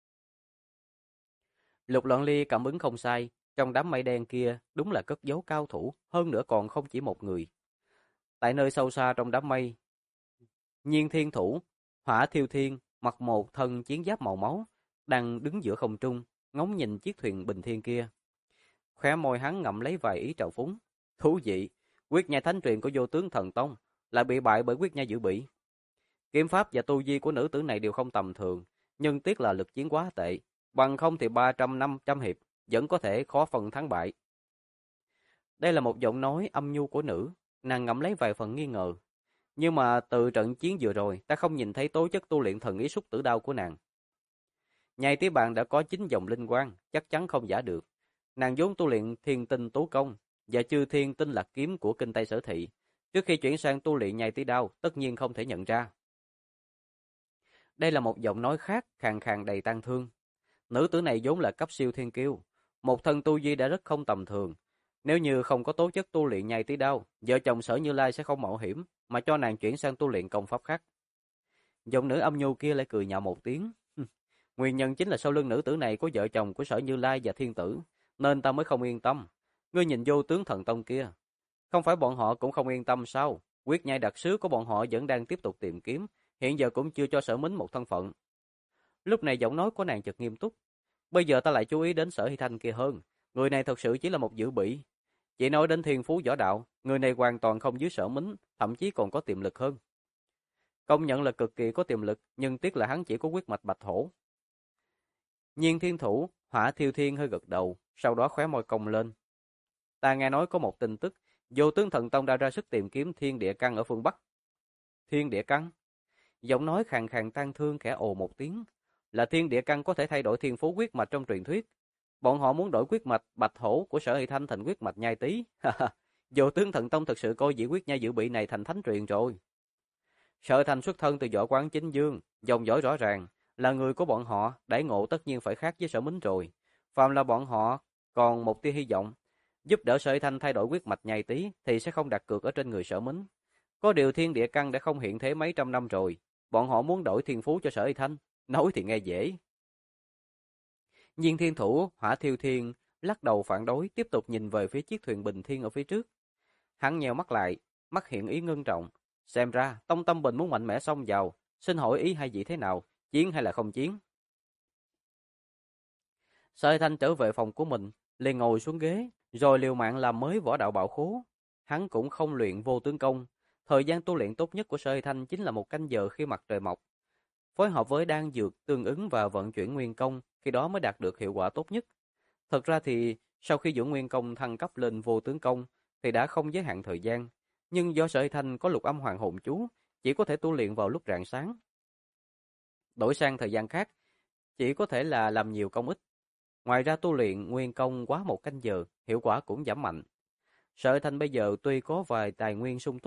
Lục Loạn Ly cảm ứng không sai, trong đám mây đen kia đúng là cất giấu cao thủ, hơn nữa còn không chỉ một người. Tại nơi sâu xa trong đám mây, Nhiên Thiên Thủ, Hỏa Thiêu Thiên, mặc một thân chiến giáp màu máu, đang đứng giữa không trung, ngóng nhìn chiếc thuyền bình thiên kia. Khóe môi hắn ngậm lấy vài ý trào phúng. Thú vị, quyết nhai thánh truyền của Vô Tướng Thần Tông lại bị bại bởi quyết nhai dự bị. Kiếm pháp và tu vi của nữ tử này đều không tầm thường, nhưng tiếc là lực chiến quá tệ, bằng không thì 300-500 hiệp vẫn có thể khó phân thắng bại. Đây là một giọng nói âm nhu của nữ, nàng ngậm lấy vài phần nghi ngờ. Nhưng mà từ trận chiến vừa rồi, ta không nhìn thấy tố chất tu luyện thần ý xúc tử đao của nàng. Nhai tí bạn đã có 9 dòng linh quang, chắc chắn không giả được. Nàng vốn tu luyện thiên tinh tố công và chư thiên tinh lạc kiếm của kinh Tây Sở Thị. Trước khi chuyển sang tu luyện nhai tí đao, tất nhiên không thể nhận ra. Đây là một giọng nói khác, khàn khàn đầy tang thương. Nữ tử này vốn là cấp siêu thiên kiêu, một thân tu vi đã rất không tầm thường. Nếu như không có tố chất tu luyện nhai tí đao, vợ chồng Sở Như Lai sẽ không mạo hiểm mà cho nàng chuyển sang tu luyện công pháp khác. Giọng nữ âm nhu kia lại cười nhạo một tiếng. Nguyên nhân chính là sau lưng nữ tử này có vợ chồng của Sở Như Lai và Thiên Tử, nên ta mới không yên tâm. Ngươi nhìn Vô Tướng Thần Tông kia, không phải bọn họ cũng không yên tâm sao? Quyết nhai đặc sứ của bọn họ vẫn đang tiếp tục tìm kiếm, hiện giờ cũng chưa cho Sở Mính một thân phận. Lúc này giọng nói của nàng chợt nghiêm túc. Bây giờ ta lại chú ý đến Sở Hy Thanh kia hơn, người này thật sự chỉ là một dự bị. Chỉ nói đến thiên phú võ đạo, người này hoàn toàn không dưới Sở Mính, thậm chí còn có tiềm lực hơn. Công nhận là cực kỳ có tiềm lực, nhưng tiếc là hắn chỉ có huyết mạch bạch hổ. Nhiên Thiên Thủ, Hỏa Thiêu Thiên hơi gật đầu, sau đó khóe môi cong lên. Ta nghe nói có một tin tức, Vô Tướng Thần Tông đã ra sức tìm kiếm thiên địa căn ở phương Bắc. Thiên địa căn? Giọng nói khàn khàn tang thương khẽ ồ một tiếng. Là thiên địa căn có thể thay đổi thiên phú huyết mạch trong truyền thuyết. Bọn họ muốn đổi huyết mạch bạch hổ của Sở Hy Thanh thành huyết mạch nhai tý. Vô Tướng Thần Tông thực sự coi vị huyết nhai dự bị này thành thánh truyền rồi. Sở Thanh xuất thân từ võ quán chính dương, dòng dõi rõ ràng, là người của bọn họ, đãi ngộ tất nhiên phải khác với Sở Mính rồi. Phàm là bọn họ còn một tia hy vọng giúp đỡ Sở Thanh thay đổi huyết mạch nhai tý thì sẽ không đặt cược ở trên người Sở Mính. Có điều thiên địa căn đã không hiện thế mấy trăm năm rồi, bọn họ muốn đổi thiên phú cho Sở Thanh, nói thì nghe dễ. Nhiên Thiên Thủ, Hỏa Thiêu Thiên lắc đầu phản đối, tiếp tục nhìn về phía chiếc thuyền bình thiên ở phía trước. Hắn nheo mắt lại, mắt hiện ý ngưng trọng. Xem ra Tông Tâm Bình muốn mạnh mẽ xông vào, xin hỏi ý hai vị thế nào, chiến hay là không chiến? Sở Thanh trở về phòng của mình, liền ngồi xuống ghế, rồi liều mạng làm mới võ đạo bảo khố. Hắn cũng không luyện vô tướng công, thời gian tu luyện tốt nhất của Sở Thanh chính là 1 canh giờ khi mặt trời mọc. Phối hợp với đan dược tương ứng và vận chuyển nguyên công, khi đó mới đạt được hiệu quả tốt nhất. Thật ra thì sau khi dưỡng nguyên công thăng cấp lên vô tướng công thì đã không giới hạn thời gian, nhưng do Sở Thanh có lục âm hoàng hồn chú, chỉ có thể tu luyện vào lúc rạng sáng. Đổi sang thời gian khác, chỉ có thể là làm nhiều công ít. Ngoài ra tu luyện nguyên công quá 1 canh giờ, hiệu quả cũng giảm mạnh. Sở Thanh bây giờ tuy có vài tài nguyên sung túc,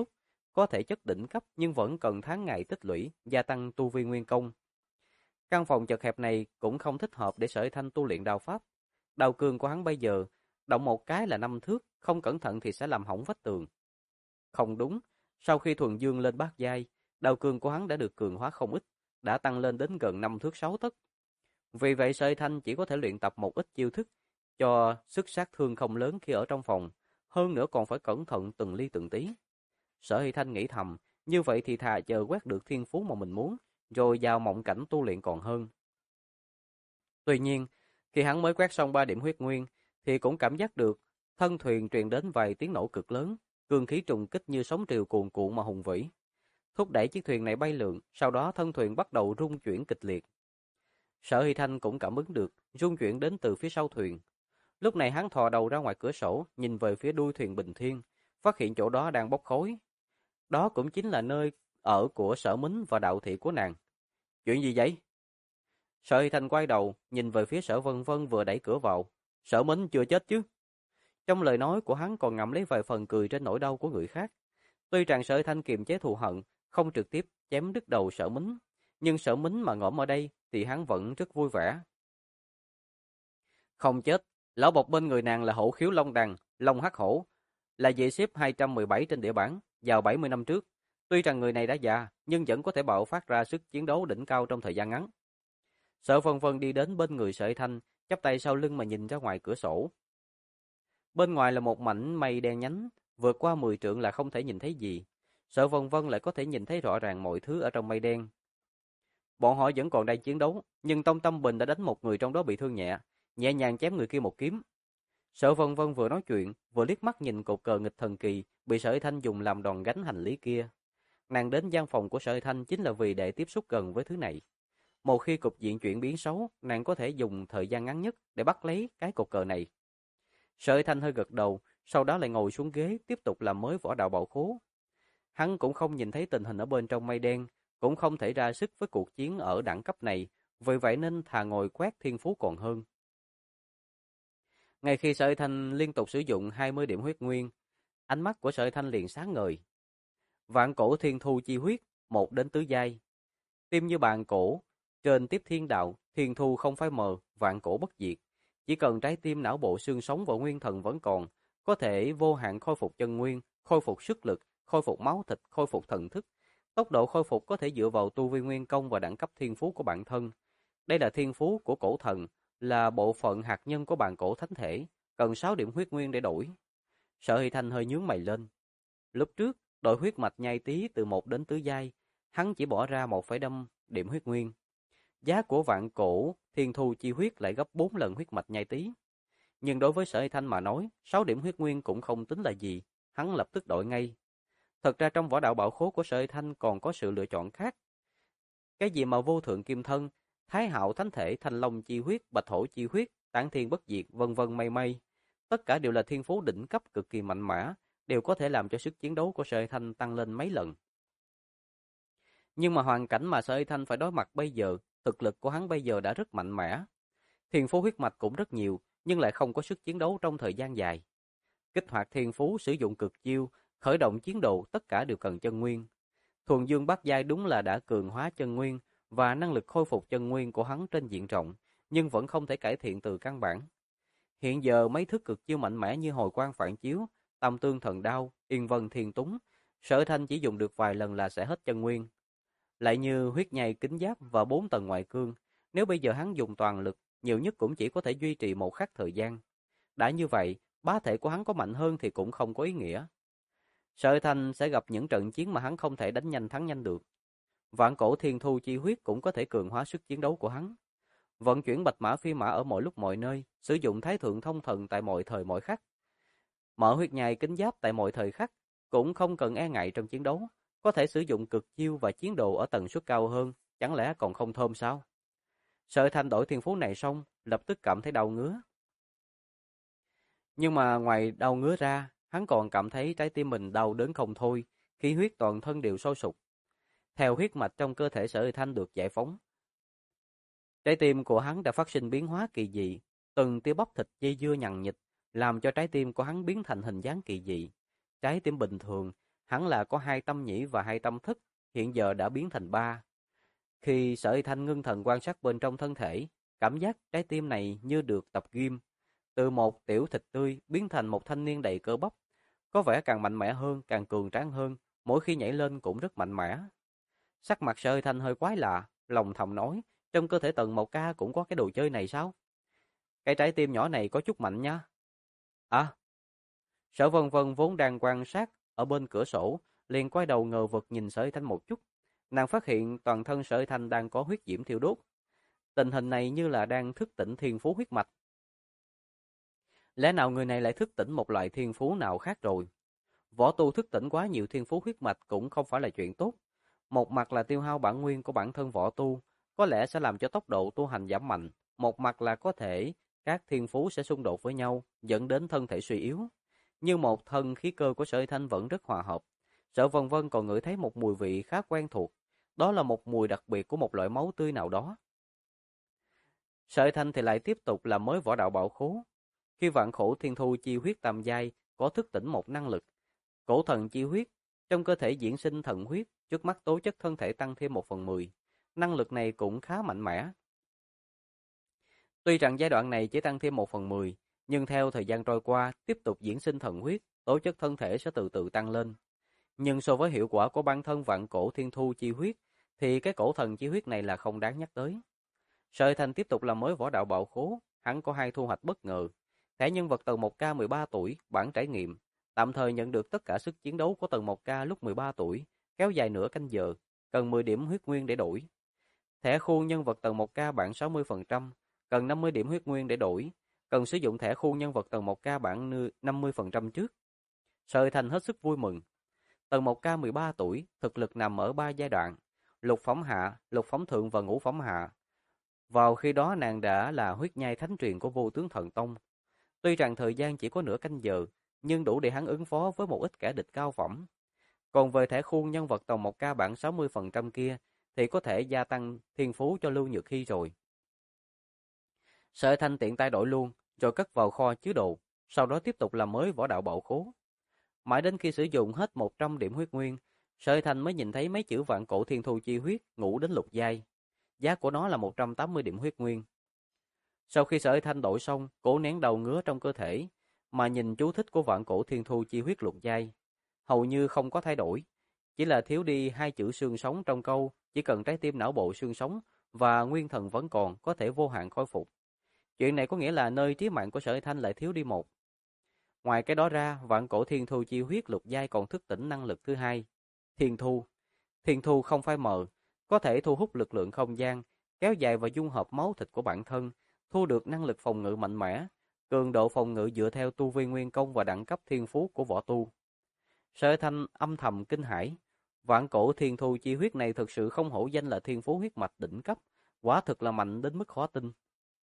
có thể chất đỉnh cấp nhưng vẫn cần tháng ngày tích lũy, gia tăng tu vi nguyên công. Căn phòng chật hẹp này cũng không thích hợp để Sở Hy Thanh tu luyện đao pháp. Đao cương của hắn bây giờ, động một cái là 5 thước, không cẩn thận thì sẽ làm hỏng vách tường. Không đúng, sau khi thuần dương lên bát giai, đao cương của hắn đã được cường hóa không ít, đã tăng lên đến gần 5 thước 6 tấc. Vì vậy Sở Hy Thanh chỉ có thể luyện tập một ít chiêu thức, cho sức sát thương không lớn khi ở trong phòng, hơn nữa còn phải cẩn thận từng ly từng tí. Sở Hy Thanh nghĩ thầm, như vậy thì thà chờ quét được thiên phú mà mình muốn, rồi vào mộng cảnh tu luyện còn hơn. Tuy nhiên, khi hắn mới quét xong 3 điểm huyết nguyên, thì cũng cảm giác được thân thuyền truyền đến vài tiếng nổ cực lớn, cương khí trùng kích như sóng triều cuồn cuộn mà hùng vĩ, thúc đẩy chiếc thuyền này bay lượn, sau đó thân thuyền bắt đầu rung chuyển kịch liệt. Sở Hy Thanh cũng cảm ứng được rung chuyển đến từ phía sau thuyền. Lúc này hắn thò đầu ra ngoài cửa sổ, nhìn về phía đuôi thuyền Bình Thiên, phát hiện chỗ đó đang bốc khói. Đó cũng chính là nơi ở của Sở Mính và đạo thị của nàng. Chuyện gì vậy? Sở Hy Thanh quay đầu, nhìn về phía Sở Vân Vân vừa đẩy cửa vào. Sở Mính chưa chết chứ? Trong lời nói của hắn còn ngậm lấy vài phần cười trên nỗi đau của người khác. Tuy rằng Sở Hy Thanh kiềm chế thù hận, không trực tiếp chém đứt đầu Sở Mính, nhưng Sở Mính mà ngõm ở đây thì hắn vẫn rất vui vẻ. Không chết, lão bọc bên người nàng là Hổ Khiếu Long Đằng, Long Hắc Hổ, là vị xếp 217 trên địa bảng, vào 70 năm trước. Tuy rằng người này đã già, nhưng vẫn có thể bạo phát ra sức chiến đấu đỉnh cao trong thời gian ngắn. Sở Vân Vân đi đến bên người Sở Hy Thanh, chắp tay sau lưng mà nhìn ra ngoài cửa sổ. Bên ngoài là một mảnh mây đen nhánh, vượt qua 10 trượng là không thể nhìn thấy gì. Sở Vân Vân lại có thể nhìn thấy rõ ràng mọi thứ ở trong mây đen. Bọn họ vẫn còn đang chiến đấu, nhưng Tông Tâm Bình đã đánh một người trong đó bị thương nhẹ, nhẹ nhàng chém người kia một kiếm. Sở Vân Vân vừa nói chuyện, vừa liếc mắt nhìn cột cờ nghịch thần kỳ bị Sở Hy Thanh dùng làm đòn gánh hành lý kia. Nàng đến gian phòng của Sở Hy Thanh chính là vì để tiếp xúc gần với thứ này. Một khi cục diện chuyển biến xấu, nàng có thể dùng thời gian ngắn nhất để bắt lấy cái cột cờ này. Sở Hy Thanh hơi gật đầu, sau đó lại ngồi xuống ghế tiếp tục làm mới võ đạo bảo khố. Hắn cũng không nhìn thấy tình hình ở bên trong mây đen, cũng không thể ra sức với cuộc chiến ở đẳng cấp này, vì vậy nên thà ngồi quét thiên phú còn hơn. Ngay khi Sở Hy Thanh liên tục sử dụng 20 điểm huyết nguyên, ánh mắt của Sở Hy Thanh liền sáng ngời. Vạn cổ thiên thu chi huyết, 1 đến tứ giai. Tim như bàn cổ, trên tiếp thiên đạo, thiên thu không phải mờ, vạn cổ bất diệt. Chỉ cần trái tim, não bộ, xương sống và nguyên thần vẫn còn, có thể vô hạn khôi phục chân nguyên, khôi phục sức lực, khôi phục máu thịt, khôi phục thần thức. Tốc độ khôi phục có thể dựa vào tu vi nguyên công và đẳng cấp thiên phú của bản thân. Đây là thiên phú của cổ thần, là bộ phận hạt nhân của bản cổ thánh thể, cần 6 điểm huyết nguyên để đổi. Sở Hy Thanh hơi nhướng mày lên. Lúc trước, đổi huyết mạch nhai tí từ 1 đến tứ giai, hắn chỉ bỏ ra 1,5 điểm huyết nguyên. Giá của vạn cổ thiên thu chi huyết lại gấp 4 lần huyết mạch nhai tí. Nhưng đối với Sở Hy Thanh mà nói, 6 điểm huyết nguyên cũng không tính là gì, hắn lập tức đổi ngay. Thật ra trong võ đạo bảo khố của Sở Hy Thanh còn có sự lựa chọn khác. Cái gì mà vô thượng kim thân, thái hạo thánh thể, thanh long chi huyết, bạch hổ chi huyết, tản thiên bất diệt, vân vân mây mây, tất cả đều là thiên phú đỉnh cấp cực kỳ mạnh mẽ, đều có thể làm cho sức chiến đấu của Sở Hy Thanh tăng lên mấy lần. Nhưng mà hoàn cảnh mà Sở Hy Thanh phải đối mặt bây giờ, thực lực của hắn bây giờ đã rất mạnh mẽ. Thiên phú huyết mạch cũng rất nhiều, nhưng lại không có sức chiến đấu trong thời gian dài. Kích hoạt thiên phú, sử dụng cực chiêu, khởi động chiến độ, tất cả đều cần chân nguyên. Thuần Dương Bát Giai đúng là đã cường hóa chân nguyên và năng lực khôi phục chân nguyên của hắn trên diện rộng, nhưng vẫn không thể cải thiện từ căn bản. Hiện giờ mấy thức cực chiêu mạnh mẽ như hồi quang phản chiếu, tam tương thần đao, yên vân thiên túng, Sở Thanh chỉ dùng được vài lần là sẽ hết chân nguyên. Lại như huyết nhai kính giáp và 4 tầng ngoại cương, nếu bây giờ hắn dùng toàn lực, nhiều nhất cũng chỉ có thể duy trì một khắc thời gian. Đã như vậy, bá thể của hắn có mạnh hơn thì cũng không có ý nghĩa. Sở Thanh sẽ gặp những trận chiến mà hắn không thể đánh nhanh thắng nhanh được. Vạn cổ thiên thu chi huyết cũng có thể cường hóa sức chiến đấu của hắn. Vận chuyển bạch mã phi mã ở mọi lúc mọi nơi, sử dụng thái thượng thông thần tại mọi thời mọi khắc. Mở huyết nhai kính giáp tại mọi thời khắc, cũng không cần e ngại trong chiến đấu, có thể sử dụng cực chiêu và chiến độ ở tần suất cao hơn, chẳng lẽ còn không thơm sao? Sở Thanh đổi thiên phú này xong, lập tức cảm thấy đau ngứa. Nhưng mà ngoài đau ngứa ra, hắn còn cảm thấy trái tim mình đau đớn không thôi, khí huyết toàn thân đều sôi sục. Theo huyết mạch trong cơ thể Sở Thanh được giải phóng, trái tim của hắn đã phát sinh biến hóa kỳ dị, từng tia bắp thịt dây dưa nhằng nhịt, làm cho trái tim của hắn biến thành hình dáng kỳ dị. Trái tim bình thường, Hẳn là có hai tâm nhĩ và hai tâm thức, hiện giờ đã biến thành ba. Khi Sở Y Thanh ngưng thần quan sát bên trong thân thể, cảm giác trái tim này như được tập ghim, từ một tiểu thịt tươi biến thành một thanh niên đầy cơ bắp, có vẻ càng mạnh mẽ hơn, càng cường tráng hơn, mỗi khi nhảy lên cũng rất mạnh mẽ. Sắc mặt Sở Y Thanh hơi quái lạ, lòng thầm nói, trong cơ thể Tần Mộc Ca cũng có cái đồ chơi này sao? Cái trái tim nhỏ này có chút mạnh nha. À, Sở Vân Vân vốn đang quan sát ở bên cửa sổ, liền quay đầu ngờ vực nhìn Sở Y Thanh một chút. Nàng phát hiện toàn thân Sở Y Thanh đang có huyết diễm thiêu đốt. Tình hình này như là đang thức tỉnh thiên phú huyết mạch. Lẽ nào người này lại thức tỉnh một loại thiên phú nào khác rồi? Võ tu thức tỉnh quá nhiều thiên phú huyết mạch cũng không phải là chuyện tốt. Một mặt là tiêu hao bản nguyên của bản thân võ tu, có lẽ sẽ làm cho tốc độ tu hành giảm mạnh. Một mặt là có thể các thiên phú sẽ xung đột với nhau, dẫn đến thân thể suy yếu. Nhưng một thân khí cơ của Sở Y Thanh vẫn rất hòa hợp. Sở Vân Vân còn ngửi thấy một mùi vị khá quen thuộc. Đó là một mùi đặc biệt của một loại máu tươi nào đó. Sở Y Thanh thì lại tiếp tục làm mới võ đạo bảo khố. Khi vạn khổ thiên thu chi huyết tam giai có thức tỉnh một năng lực, cổ thần chi huyết, trong cơ thể diễn sinh thần huyết, trước mắt tố chất thân thể tăng thêm 1/10. Năng lực này cũng khá mạnh mẽ. Tuy rằng giai đoạn này chỉ tăng thêm 1/10, nhưng theo thời gian trôi qua, tiếp tục diễn sinh thần huyết, tố chất thân thể sẽ từ từ tăng lên. Nhưng so với hiệu quả của bản thân vạn cổ thiên thu chi huyết, thì cái cổ thần chi huyết này là không đáng nhắc tới. Sở Thành tiếp tục làm mới võ đạo bảo khố, hắn có hai thu hoạch bất ngờ. Thẻ nhân vật Tần Mộc Ca 13 tuổi, bản trải nghiệm, tạm thời nhận được tất cả sức chiến đấu của Tần Mộc Ca lúc 13 tuổi, kéo dài nửa canh giờ, cần 10 điểm huyết nguyên để đổi. Thẻ khuôn nhân vật Tần Mộc Ca bản 60%, cần 50 điểm huyết nguyên để đổi, cần sử dụng thẻ khuôn nhân vật Tần Mộc Ca bản 50% trước. Sở Thành hết sức vui mừng. Tần Mộc Ca 13 tuổi, thực lực nằm ở 3 giai đoạn, lục phẩm hạ, lục phẩm thượng và ngũ phẩm hạ. Vào khi đó nàng đã là huyết nhai thánh truyền của Vô Tướng Thần Tông. Tuy rằng thời gian chỉ có nửa canh giờ, nhưng đủ để hắn ứng phó với một ít kẻ địch cao phẩm. Còn về thẻ khuôn nhân vật Tần Mộc Ca bản 60% kia, thì có thể gia tăng thiên phú cho Lưu Nhược Hy rồi. Sở Thanh tiện tay đổi luôn, rồi cất vào kho chứa đồ, sau đó tiếp tục làm mới võ đạo bảo khố. Mãi đến khi sử dụng hết 100 điểm huyết nguyên, Sở Thanh mới nhìn thấy mấy chữ vạn cổ thiên thu chi huyết ngũ đến lục giai. Giá của nó là 180 điểm huyết nguyên. Sau khi Sở Thanh đổi xong, cố nén đầu ngứa trong cơ thể, mà nhìn chú thích của vạn cổ thiên thu chi huyết lục giai, hầu như không có thay đổi, chỉ là thiếu đi hai chữ xương sống trong câu, chỉ cần trái tim não bộ xương sống và nguyên thần vẫn còn, có thể vô hạn khôi phục. Chuyện này có nghĩa là nơi trí mạng của Sở Thanh lại thiếu đi một. Ngoài cái đó ra, vạn cổ thiên thu chi huyết lục giai còn thức tỉnh năng lực thứ hai, thiên thu. Thiên thu không phai mờ, có thể thu hút lực lượng không gian, kéo dài và dung hợp máu thịt của bản thân, thu được năng lực phòng ngự mạnh mẽ, cường độ phòng ngự dựa theo tu vi nguyên công và đẳng cấp thiên phú của võ tu. Sở Thanh âm thầm kinh hãi, vạn cổ thiên thu chi huyết này thực sự không hổ danh là thiên phú huyết mạch đỉnh cấp, quả thực là mạnh đến mức khó tin.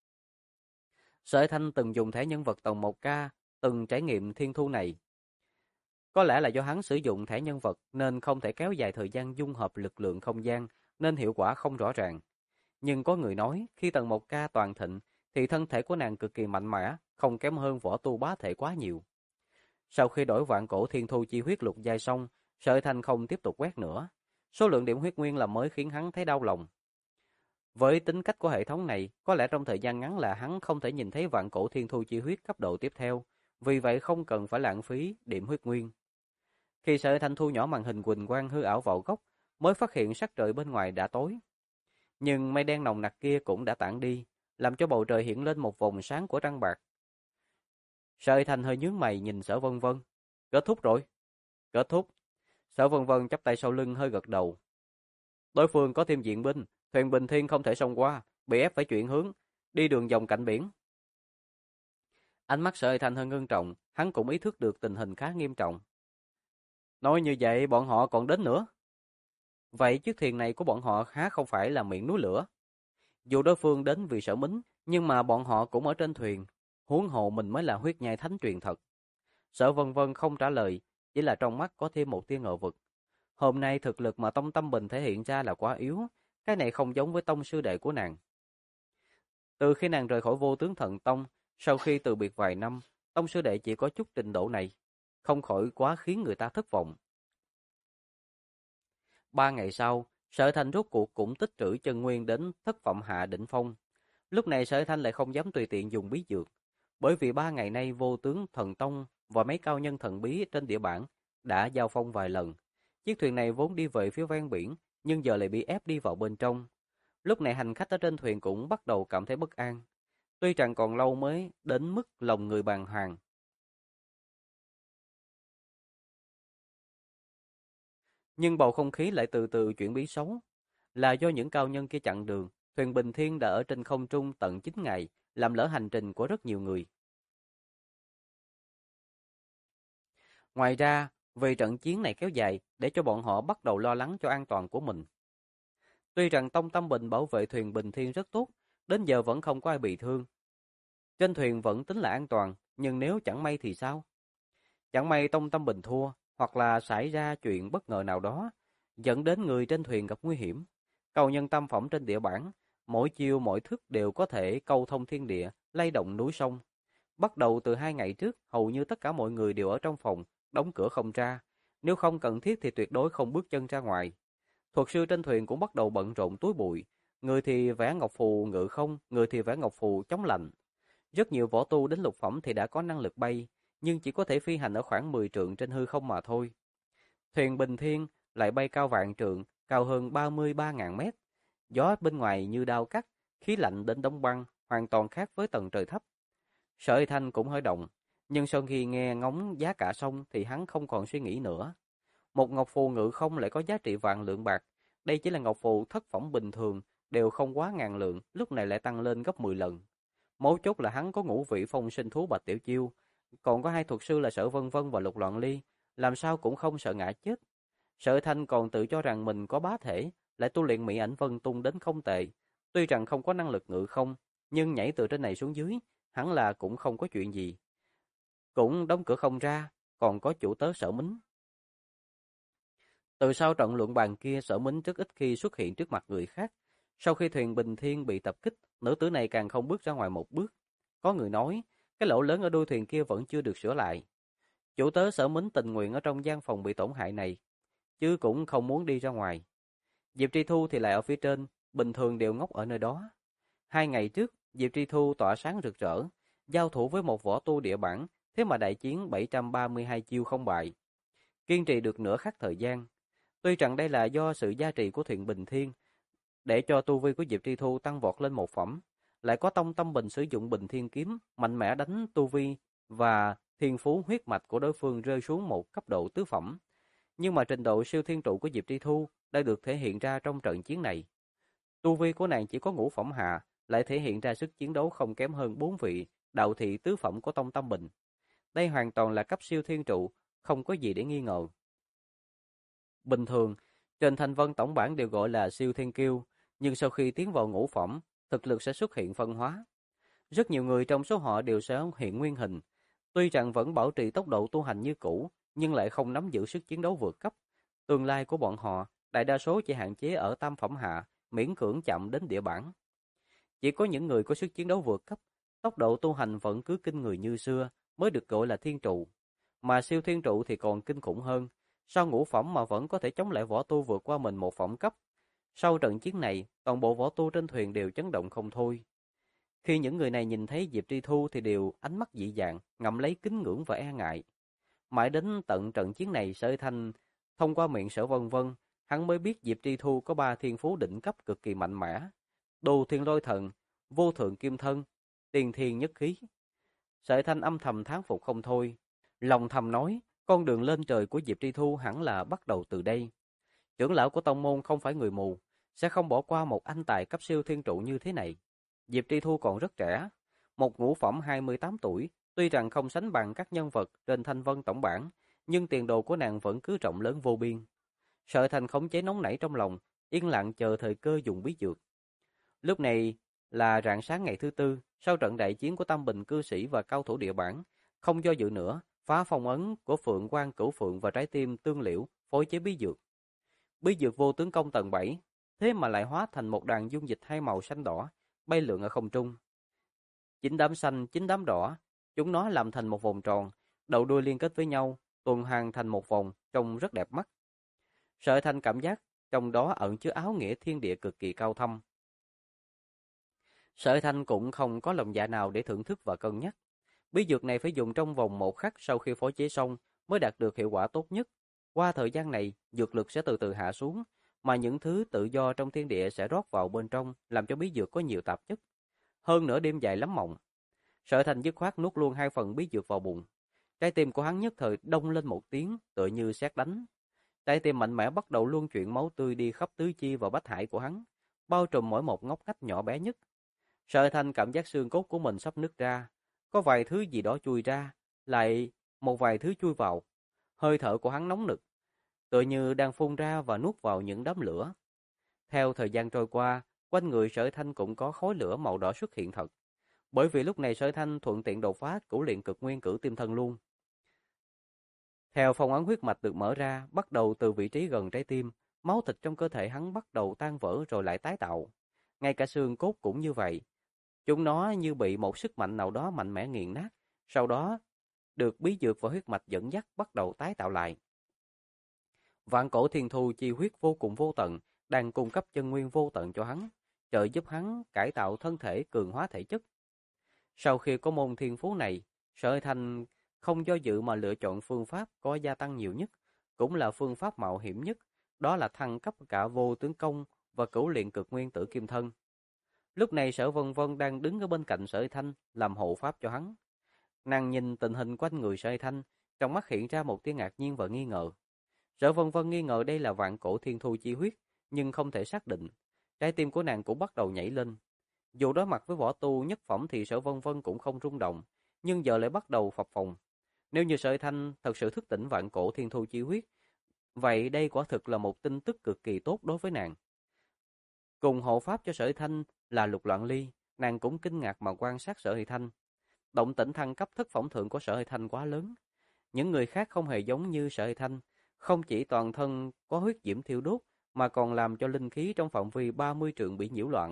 Sở Thanh từng dùng thẻ nhân vật Tần Mộc Ca, từng trải nghiệm thiên thu này. Có lẽ là do hắn sử dụng thẻ nhân vật nên không thể kéo dài thời gian dung hợp lực lượng không gian, nên hiệu quả không rõ ràng. Nhưng có người nói, khi Tần Mộc Ca toàn thịnh, thì thân thể của nàng cực kỳ mạnh mẽ, không kém hơn võ tu bá thể quá nhiều. Sau khi đổi vạn cổ thiên thu chi huyết lục giai xong, Sở Thanh không tiếp tục quét nữa. Số lượng điểm huyết nguyên là mới khiến hắn thấy đau lòng. Với tính cách của hệ thống này, có lẽ trong thời gian ngắn là hắn không thể nhìn thấy vạn cổ thiên thu chi huyết cấp độ tiếp theo, vì vậy không cần phải lãng phí điểm huyết nguyên. Khi Sở Thanh thu nhỏ màn hình quỳnh quang hư ảo vào góc, mới phát hiện sắc trời bên ngoài đã tối. Nhưng mây đen nồng nặc kia cũng đã tản đi, làm cho bầu trời hiện lên một vòng sáng của trăng bạc. Sở Thanh hơi nhướng mày nhìn Sở Vân Vân. Kết thúc rồi. Kết thúc. Sở Vân Vân chắp tay sau lưng hơi gật đầu. Đối phương có thêm viện binh, thuyền Bình Thiên không thể xông qua, bị ép phải chuyển hướng, đi đường vòng cạnh biển. Ánh mắt Sở Thanh hơi ngưng trọng, hắn cũng ý thức được tình hình khá nghiêm trọng. Nói như vậy bọn họ còn đến nữa. Vậy chiếc thuyền này của bọn họ há không phải là miệng núi lửa? Dù đối phương đến vì Sở Mính, nhưng mà bọn họ cũng ở trên thuyền, huống hồ mình mới là huyết nhai thánh truyền thật. Sở Vân Vân không trả lời, chỉ là trong mắt có thêm một tia ngờ vực. Hôm nay thực lực mà Tông Tâm Bình thể hiện ra là quá yếu, cái này không giống với tông sư đệ của nàng. Từ khi nàng rời khỏi Vô Tướng Thần Tông, sau khi từ biệt vài năm, tông sư đệ chỉ có chút trình độ này, không khỏi quá khiến người ta thất vọng. 3 ngày sau, Sở Thanh rốt cuộc cũng tích trữ chân nguyên đến thất phẩm hạ đỉnh phong. Lúc này Sở Thanh lại không dám tùy tiện dùng bí dược, bởi vì 3 ngày nay Vô Tướng Thần Tông và mấy cao nhân thần bí trên địa bản đã giao phong vài lần. Chiếc thuyền này vốn đi về phía ven biển, nhưng giờ lại bị ép đi vào bên trong. Lúc này hành khách ở trên thuyền cũng bắt đầu cảm thấy bất an. Tuy rằng còn lâu mới đến mức lòng người bàng hoàng, nhưng bầu không khí lại từ từ chuyển biến xấu. Là do những cao nhân kia chặn đường, thuyền Bình Thiên đã ở trên không trung tận 9 ngày, làm lỡ hành trình của rất nhiều người. Ngoài ra, vì trận chiến này kéo dài, để cho bọn họ bắt đầu lo lắng cho an toàn của mình. Tuy rằng Tông Tâm Bình bảo vệ thuyền Bình Thiên rất tốt, đến giờ vẫn không có ai bị thương. Trên thuyền vẫn tính là an toàn, nhưng nếu chẳng may thì sao? Chẳng may Tông Tâm Bình thua, hoặc là xảy ra chuyện bất ngờ nào đó, dẫn đến người trên thuyền gặp nguy hiểm. Cầu nhân tâm phẩm trên địa bản, mỗi chiêu mỗi thức đều có thể câu thông thiên địa, lay động núi sông. Bắt đầu từ 2 ngày trước, hầu như tất cả mọi người đều ở trong phòng, đóng cửa không ra. Nếu không cần thiết thì tuyệt đối không bước chân ra ngoài. Thuật sư trên thuyền cũng bắt đầu bận rộn túi bụi. Người thì vẽ ngọc phù ngự không, người thì vẽ ngọc phù chống lạnh. Rất nhiều võ tu đến lục phẩm thì đã có năng lực bay, nhưng chỉ có thể phi hành ở khoảng 10 trượng trên hư không mà thôi. Thuyền Bình Thiên lại bay cao vạn trượng, cao hơn 33.000 mét. Gió bên ngoài như đao cắt, khí lạnh đến đóng băng, hoàn toàn khác với tầng trời thấp. Sở Thanh cũng hơi động, nhưng sau khi nghe ngóng giá cả xong thì hắn không còn suy nghĩ nữa. Một ngọc phù ngự không lại có giá trị vạn lượng bạc. Đây chỉ là ngọc phù thất phẩm bình thường, đều không quá ngàn lượng, lúc này lại tăng lên gấp 10 lần. Mấu chốt là hắn có ngũ vị phong sinh thú Bạch Tiểu Chiêu, còn có hai thuật sư là Sở Vân Vân và Lục Loạn Ly, làm sao cũng không sợ ngã chết. Sở Thanh còn tự cho rằng mình có bá thể, lại tu luyện Mỹ Ảnh Vân Tung đến không tệ. Tuy rằng không có năng lực ngự không, nhưng nhảy từ trên này xuống dưới, hẳn là cũng không có chuyện gì. Cũng đóng cửa không ra, còn có chủ tớ Sở Mính. Từ sau trận luận bàn kia, Sở Mính rất ít khi xuất hiện trước mặt người khác. Sau khi thuyền Bình Thiên bị tập kích, nữ tử này càng không bước ra ngoài một bước. Có người nói, cái lỗ lớn ở đuôi thuyền kia vẫn chưa được sửa lại. Chủ tớ Sở Mính tình nguyện ở trong gian phòng bị tổn hại này, chứ cũng không muốn đi ra ngoài. Diệp Tri Thu thì lại ở phía trên, bình thường đều ngốc ở nơi đó. 2 ngày trước, Diệp Tri Thu tỏa sáng rực rỡ, giao thủ với một võ tu địa bản, thế mà đại chiến 732 chiêu không bại. Kiên trì được nửa khắc thời gian. Tuy rằng đây là do sự gia trì của thuyền Bình Thiên, để cho tu vi của Diệp Tri Thu tăng vọt lên một phẩm, lại có Tông Tâm Bình sử dụng Bình Thiên kiếm, mạnh mẽ đánh tu vi và thiên phú huyết mạch của đối phương rơi xuống một cấp độ tứ phẩm. Nhưng mà trình độ siêu thiên trụ của Diệp Tri Thu đã được thể hiện ra trong trận chiến này. Tu vi của nàng chỉ có ngũ phẩm hạ, lại thể hiện ra sức chiến đấu không kém hơn 4 vị đạo thị tứ phẩm của Tông Tâm Bình. Đây hoàn toàn là cấp siêu thiên trụ, không có gì để nghi ngờ. Bình thường, trên thành vân tổng bản đều gọi là siêu thiên kiêu, nhưng sau khi tiến vào ngũ phẩm, thực lực sẽ xuất hiện phân hóa. Rất nhiều người trong số họ đều sẽ hiện nguyên hình, tuy rằng vẫn bảo trì tốc độ tu hành như cũ, nhưng lại không nắm giữ sức chiến đấu vượt cấp. Tương lai của bọn họ, đại đa số chỉ hạn chế ở tam phẩm hạ, miễn cưỡng chậm đến địa bản. Chỉ có những người có sức chiến đấu vượt cấp, tốc độ tu hành vẫn cứ kinh người như xưa, mới được gọi là thiên trụ. Mà siêu thiên trụ thì còn kinh khủng hơn, sau ngũ phẩm mà vẫn có thể chống lại võ tu vượt qua mình một phẩm cấp. Sau trận chiến này, toàn bộ võ tu trên thuyền đều chấn động không thôi. Khi những người này nhìn thấy Diệp Tri Thu thì đều ánh mắt dị dạng, ngậm lấy kính ngưỡng và e ngại. Mãi đến tận trận chiến này, Sở Thanh thông qua miệng Sở Vân Vân, hắn mới biết Diệp Tri Thu có 3 thiên phú đỉnh cấp cực kỳ mạnh mẽ: Đồ Thiên Lôi Thần, Vô Thượng Kim Thân, Tiên Thiên Nhất Khí. Sở Thanh âm thầm thán phục không thôi, lòng thầm nói, con đường lên trời của Diệp Tri Thu hẳn là bắt đầu từ đây. Trưởng lão của tông môn không phải người mù, sẽ không bỏ qua một anh tài cấp siêu thiên trụ như thế này. Diệp Tri Thu còn rất trẻ, một ngũ phẩm 28 tuổi, tuy rằng không sánh bằng các nhân vật trên Thanh Vân tổng bản, nhưng tiền đồ của nàng vẫn cứ rộng lớn vô biên. Sở Thành khống chế nóng nảy trong lòng, yên lặng chờ thời cơ dùng bí dược. Lúc này là rạng sáng ngày thứ tư, sau trận đại chiến của Tam Bình cư sĩ và cao thủ địa bản, không do dự nữa, phá phong ấn của Phượng Quan Cửu Phượng và trái tim Tương Liễu, phối chế bí dược. Bí dược vô tướng công tầng 7, thế mà lại hóa thành một đàn dung dịch hai màu xanh đỏ, bay lượn ở không trung. Chín đám xanh, chín đám đỏ, chúng nó làm thành một vòng tròn, đầu đuôi liên kết với nhau, tuần hoàn thành một vòng, trông rất đẹp mắt. Sở Thanh cảm giác trong đó ẩn chứa áo nghĩa thiên địa cực kỳ cao thâm. Sở Thanh cũng không có lòng dạ nào để thưởng thức và cân nhắc. Bí dược này phải dùng trong vòng 1 khắc sau khi phối chế xong mới đạt được hiệu quả tốt nhất. Qua thời gian này, dược lực sẽ từ từ hạ xuống, mà những thứ tự do trong thiên địa sẽ rót vào bên trong, làm cho bí dược có nhiều tạp chất. Hơn nữa đêm dài lắm mộng. Sở Thành dứt khoát nuốt luôn 2 phần bí dược vào bụng. Trái tim của hắn nhất thời đông lên một tiếng, tựa như sét đánh. Trái tim mạnh mẽ bắt đầu luân chuyển máu tươi đi khắp tứ chi và bách hải của hắn, bao trùm mỗi một ngóc ngách nhỏ bé nhất. Sở Thanh cảm giác xương cốt của mình sắp nứt ra, có vài thứ gì đó chui ra, lại một vài thứ chui vào. Hơi thở của hắn nóng nực, tựa như đang phun ra và nuốt vào những đám lửa. Theo thời gian trôi qua, quanh người Sở Thanh cũng có khói lửa màu đỏ xuất hiện thật. Bởi vì lúc này Sở Thanh thuận tiện đột phá cửu luyện cực nguyên cửu tim thân luôn. Theo phong ấn huyết mạch được mở ra, bắt đầu từ vị trí gần trái tim, máu thịt trong cơ thể hắn bắt đầu tan vỡ rồi lại tái tạo. Ngay cả xương cốt cũng như vậy. Chúng nó như bị một sức mạnh nào đó mạnh mẽ nghiền nát, sau đó được bí dược và huyết mạch dẫn dắt bắt đầu tái tạo lại. Vạn cổ thiên thu chi huyết vô cùng vô tận, đang cung cấp chân nguyên vô tận cho hắn, trợ giúp hắn cải tạo thân thể, cường hóa thể chất. Sau khi có môn thiên phú này, Sở Thanh không do dự mà lựa chọn phương pháp có gia tăng nhiều nhất, cũng là phương pháp mạo hiểm nhất, đó là thăng cấp cả vô tướng công và cửu luyện cực nguyên tử kim thân. Lúc này Sở Vân Vân đang đứng ở bên cạnh Sở Thanh làm hộ pháp cho hắn. Nàng nhìn tình hình quanh người Sở Thanh, trong mắt hiện ra một tia ngạc nhiên và nghi ngờ. Sở Vân Vân nghi ngờ đây là vạn cổ thiên thu chi huyết, nhưng không thể xác định. Trái tim của nàng cũng bắt đầu nhảy lên. Dù đối mặt với võ tu nhất phẩm thì Sở Vân Vân cũng không rung động, nhưng giờ lại bắt đầu phập phồng. Nếu như Sở Thanh thật sự thức tỉnh vạn cổ thiên thu chi huyết, vậy đây quả thực là một tin tức cực kỳ tốt đối với nàng. Cùng hộ pháp cho Sở Thanh là Lục Loạn Ly, nàng cũng kinh ngạc mà quan sát Sở Thị Thanh. Động tĩnh thăng cấp thất phẩm thượng của Sở Thị Thanh quá lớn. Những người khác không hề giống như Sở Thị Thanh, không chỉ toàn thân có huyết diễm thiêu đốt, mà còn làm cho linh khí trong phạm vi 30 trượng bị nhiễu loạn.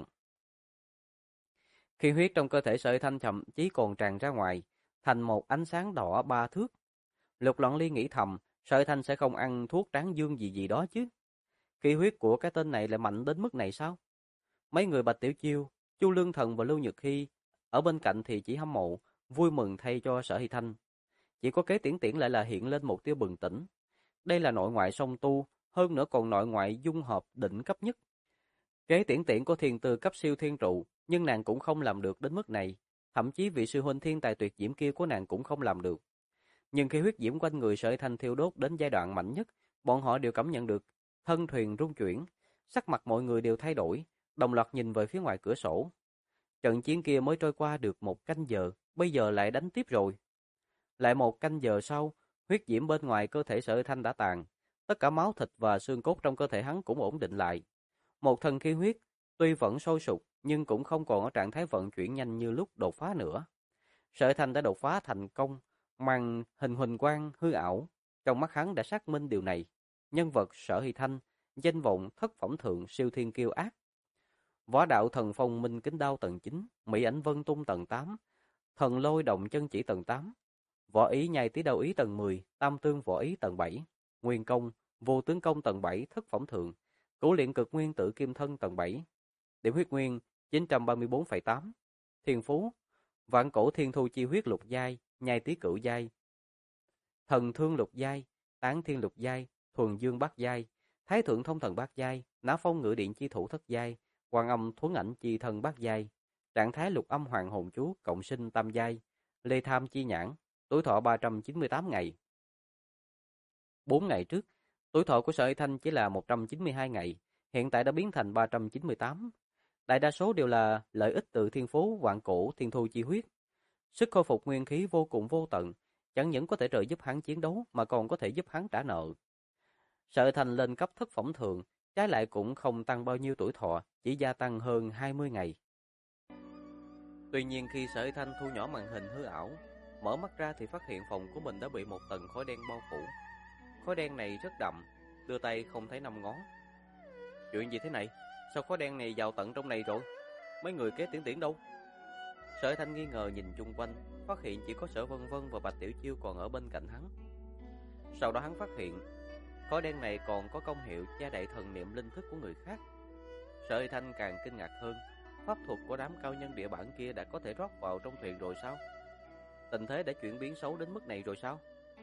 Khi huyết trong cơ thể Sở Thị Thanh thậm chí còn tràn ra ngoài, thành một ánh sáng đỏ 3 thước. Lục Loạn Ly nghĩ thầm, Sở Thị Thanh sẽ không ăn thuốc tráng dương gì gì đó chứ. Khí huyết của cái tên này lại mạnh đến mức này sao? Mấy người Bạch Tiểu Chiêu, Chu Lương Thần và Lưu Nhược Hy ở bên cạnh thì chỉ hâm mộ, vui mừng thay cho Sở Hy Thanh. Chỉ có Kế Tiễn Tiễn lại là hiện lên một tia bừng tỉnh. Đây là nội ngoại song tu, hơn nữa còn nội ngoại dung hợp đỉnh cấp nhất. Kế Tiễn Tiễn có thiên tư cấp siêu thiên trụ, nhưng nàng cũng không làm được đến mức này. Thậm chí vị sư huynh thiên tài tuyệt diễm kia của nàng cũng không làm được. Nhưng khi huyết diễm quanh người Sở Hy Thanh thiêu đốt đến giai đoạn mạnh nhất, bọn họ đều cảm nhận được thân thuyền rung chuyển, sắc mặt mọi người đều thay đổi, đồng loạt nhìn về phía ngoài cửa sổ. Trận chiến kia mới trôi qua được 1 canh giờ, bây giờ lại đánh tiếp rồi. Lại 1 canh giờ sau, huyết diễm bên ngoài cơ thể Sở Thanh đã tàn, tất cả máu thịt và xương cốt trong cơ thể hắn cũng ổn định lại. Một thần khí huyết, tuy vẫn sôi sục, nhưng cũng không còn ở trạng thái vận chuyển nhanh như lúc đột phá nữa. Sở Thanh đã đột phá thành công, màn hình huỳnh quang hư ảo, trong mắt hắn đã xác minh điều này. Nhân vật Sở Hy Thanh, danh vọng thất phẩm thượng siêu thiên kiêu ác. Võ đạo thần phong minh kính đao tầng 9, Mỹ ảnh vân tung tầng 8, thần lôi động chân chỉ tầng 8, võ ý nhai tí đao ý tầng 10, tam tương võ ý tầng 7, nguyên công, vô tướng công tầng 7 thất phẩm thượng, cửu luyện cực nguyên tử kim thân tầng 7, điểm huyết nguyên 934,8, thiên phú, vạn cổ thiên thu chi huyết lục giai, nhai tí cửu giai, thần thương lục giai, tán thiên lục giai, thuần dương bát giai, thái thượng thông thần bát giai, nã phong ngự điện chi thủ thất giai, quan âm thuấn ảnh chi thân bát giai, trạng thái lục âm hoàng hồn chú cộng sinh tam giai, lê tham chi nhãn, tuổi thọ 398 ngày. 4 ngày trước, tuổi thọ của Sở Hy Thanh chỉ là 192 ngày, hiện tại đã biến thành 398. Đại đa số đều là lợi ích từ thiên phú vạn cổ thiên thu chi huyết. Sức khôi phục nguyên khí vô cùng vô tận, chẳng những có thể trợ giúp hắn chiến đấu mà còn có thể giúp hắn trả nợ. Sở Hy Thanh lên cấp thất phẩm thượng, trái lại cũng không tăng bao nhiêu tuổi thọ, chỉ gia tăng hơn 20 ngày. Tuy nhiên khi Sở Hy Thanh thu nhỏ màn hình hư ảo, mở mắt ra thì phát hiện phòng của mình đã bị một tầng khói đen bao phủ. Khói đen này rất đậm, đưa tay không thấy năm ngón. Chuyện gì thế này? Sao khói đen này vào tận trong này rồi? Mấy người Kế Tiễn Tiễn đâu? Sở Thanh nghi ngờ nhìn chung quanh, phát hiện chỉ có Sở Vân Vân và Bạch Tiểu Chiêu còn ở bên cạnh hắn. Sau đó hắn phát hiện, Khói đen này còn có công hiệu che đậy thần niệm linh thức của người khác. Sở Hy Thanh càng kinh ngạc hơn, pháp thuật của đám cao nhân địa bản kia đã có thể rót vào trong thuyền rồi sao? Tình thế đã chuyển biến xấu đến mức này rồi sao?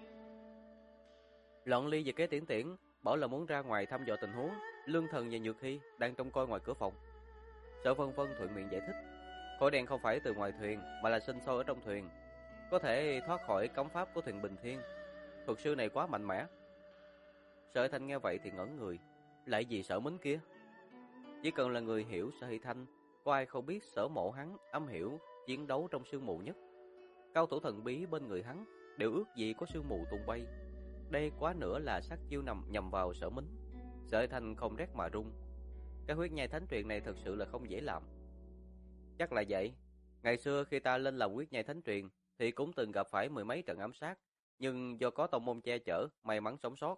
Loạn Ly và Kế Tiễn Tiễn bảo là muốn ra ngoài thăm dò tình huống. Lương Thần và Nhược Hy đang trông coi ngoài cửa phòng. Sở Vân Vân thuận miệng giải thích, khói đen không phải từ ngoài thuyền mà là sinh sôi ở trong thuyền, có thể thoát khỏi cấm pháp của thuyền Bình Thiên. Thuật sư này quá mạnh mẽ. Sở Hy Thanh nghe vậy thì ngẩn người, lại gì Sở Mính kia? Chỉ cần là người hiểu Sở Hy Thanh, có ai không biết Sở Mộ hắn âm hiểu chiến đấu trong sương mù nhất. Cao thủ thần bí bên người hắn đều ước gì có sương mù tung bay. Đây quá nữa là sát chiêu nằm nhằm vào Sở Mính. Sở Hy Thanh không rét mà run. Cái huyết nhai thánh truyền này thật sự là không dễ làm. Chắc là vậy. Ngày xưa khi ta lên làm huyết nhai thánh truyền thì cũng từng gặp phải mười mấy trận ám sát, nhưng do có tông môn che chở, may mắn sống sót.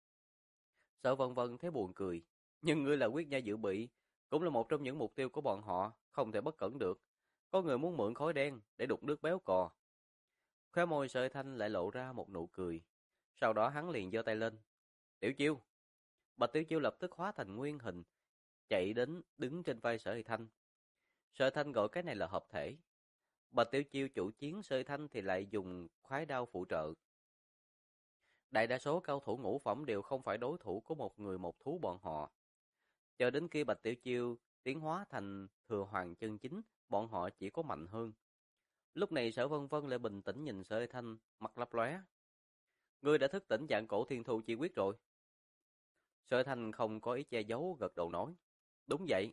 Sở Vân Vân thấy buồn cười, nhưng ngươi là huyết nhai dự bị, cũng là một trong những mục tiêu của bọn họ, không thể bất cẩn được. Có người muốn mượn khói đen để đục nước béo cò. Khóe môi Sở Thanh lại lộ ra một nụ cười. Sau đó hắn liền giơ tay lên. Tiểu Chiêu. Bạch Tiểu Chiêu lập tức hóa thành nguyên hình, chạy đến đứng trên vai Sở Thanh. Sở Thanh gọi cái này là hợp thể. Bạch Tiểu Chiêu chủ chiến, Sở Thanh thì lại dùng khoái đao phụ trợ. Đại đa số cao thủ ngũ phẩm đều không phải đối thủ của một người một thú bọn họ. Chờ đến khi Bạch Tiểu Chiêu tiến hóa thành thừa hoàng chân chính, bọn họ chỉ có mạnh hơn. Lúc này Sở Vân Vân lại bình tĩnh nhìn Sở Thanh, mặt lấp lóe. Ngươi đã thức tỉnh dạng cổ thiên thu chi quyết rồi. Sở Thanh không có ý che giấu, gật đầu nói. Đúng vậy.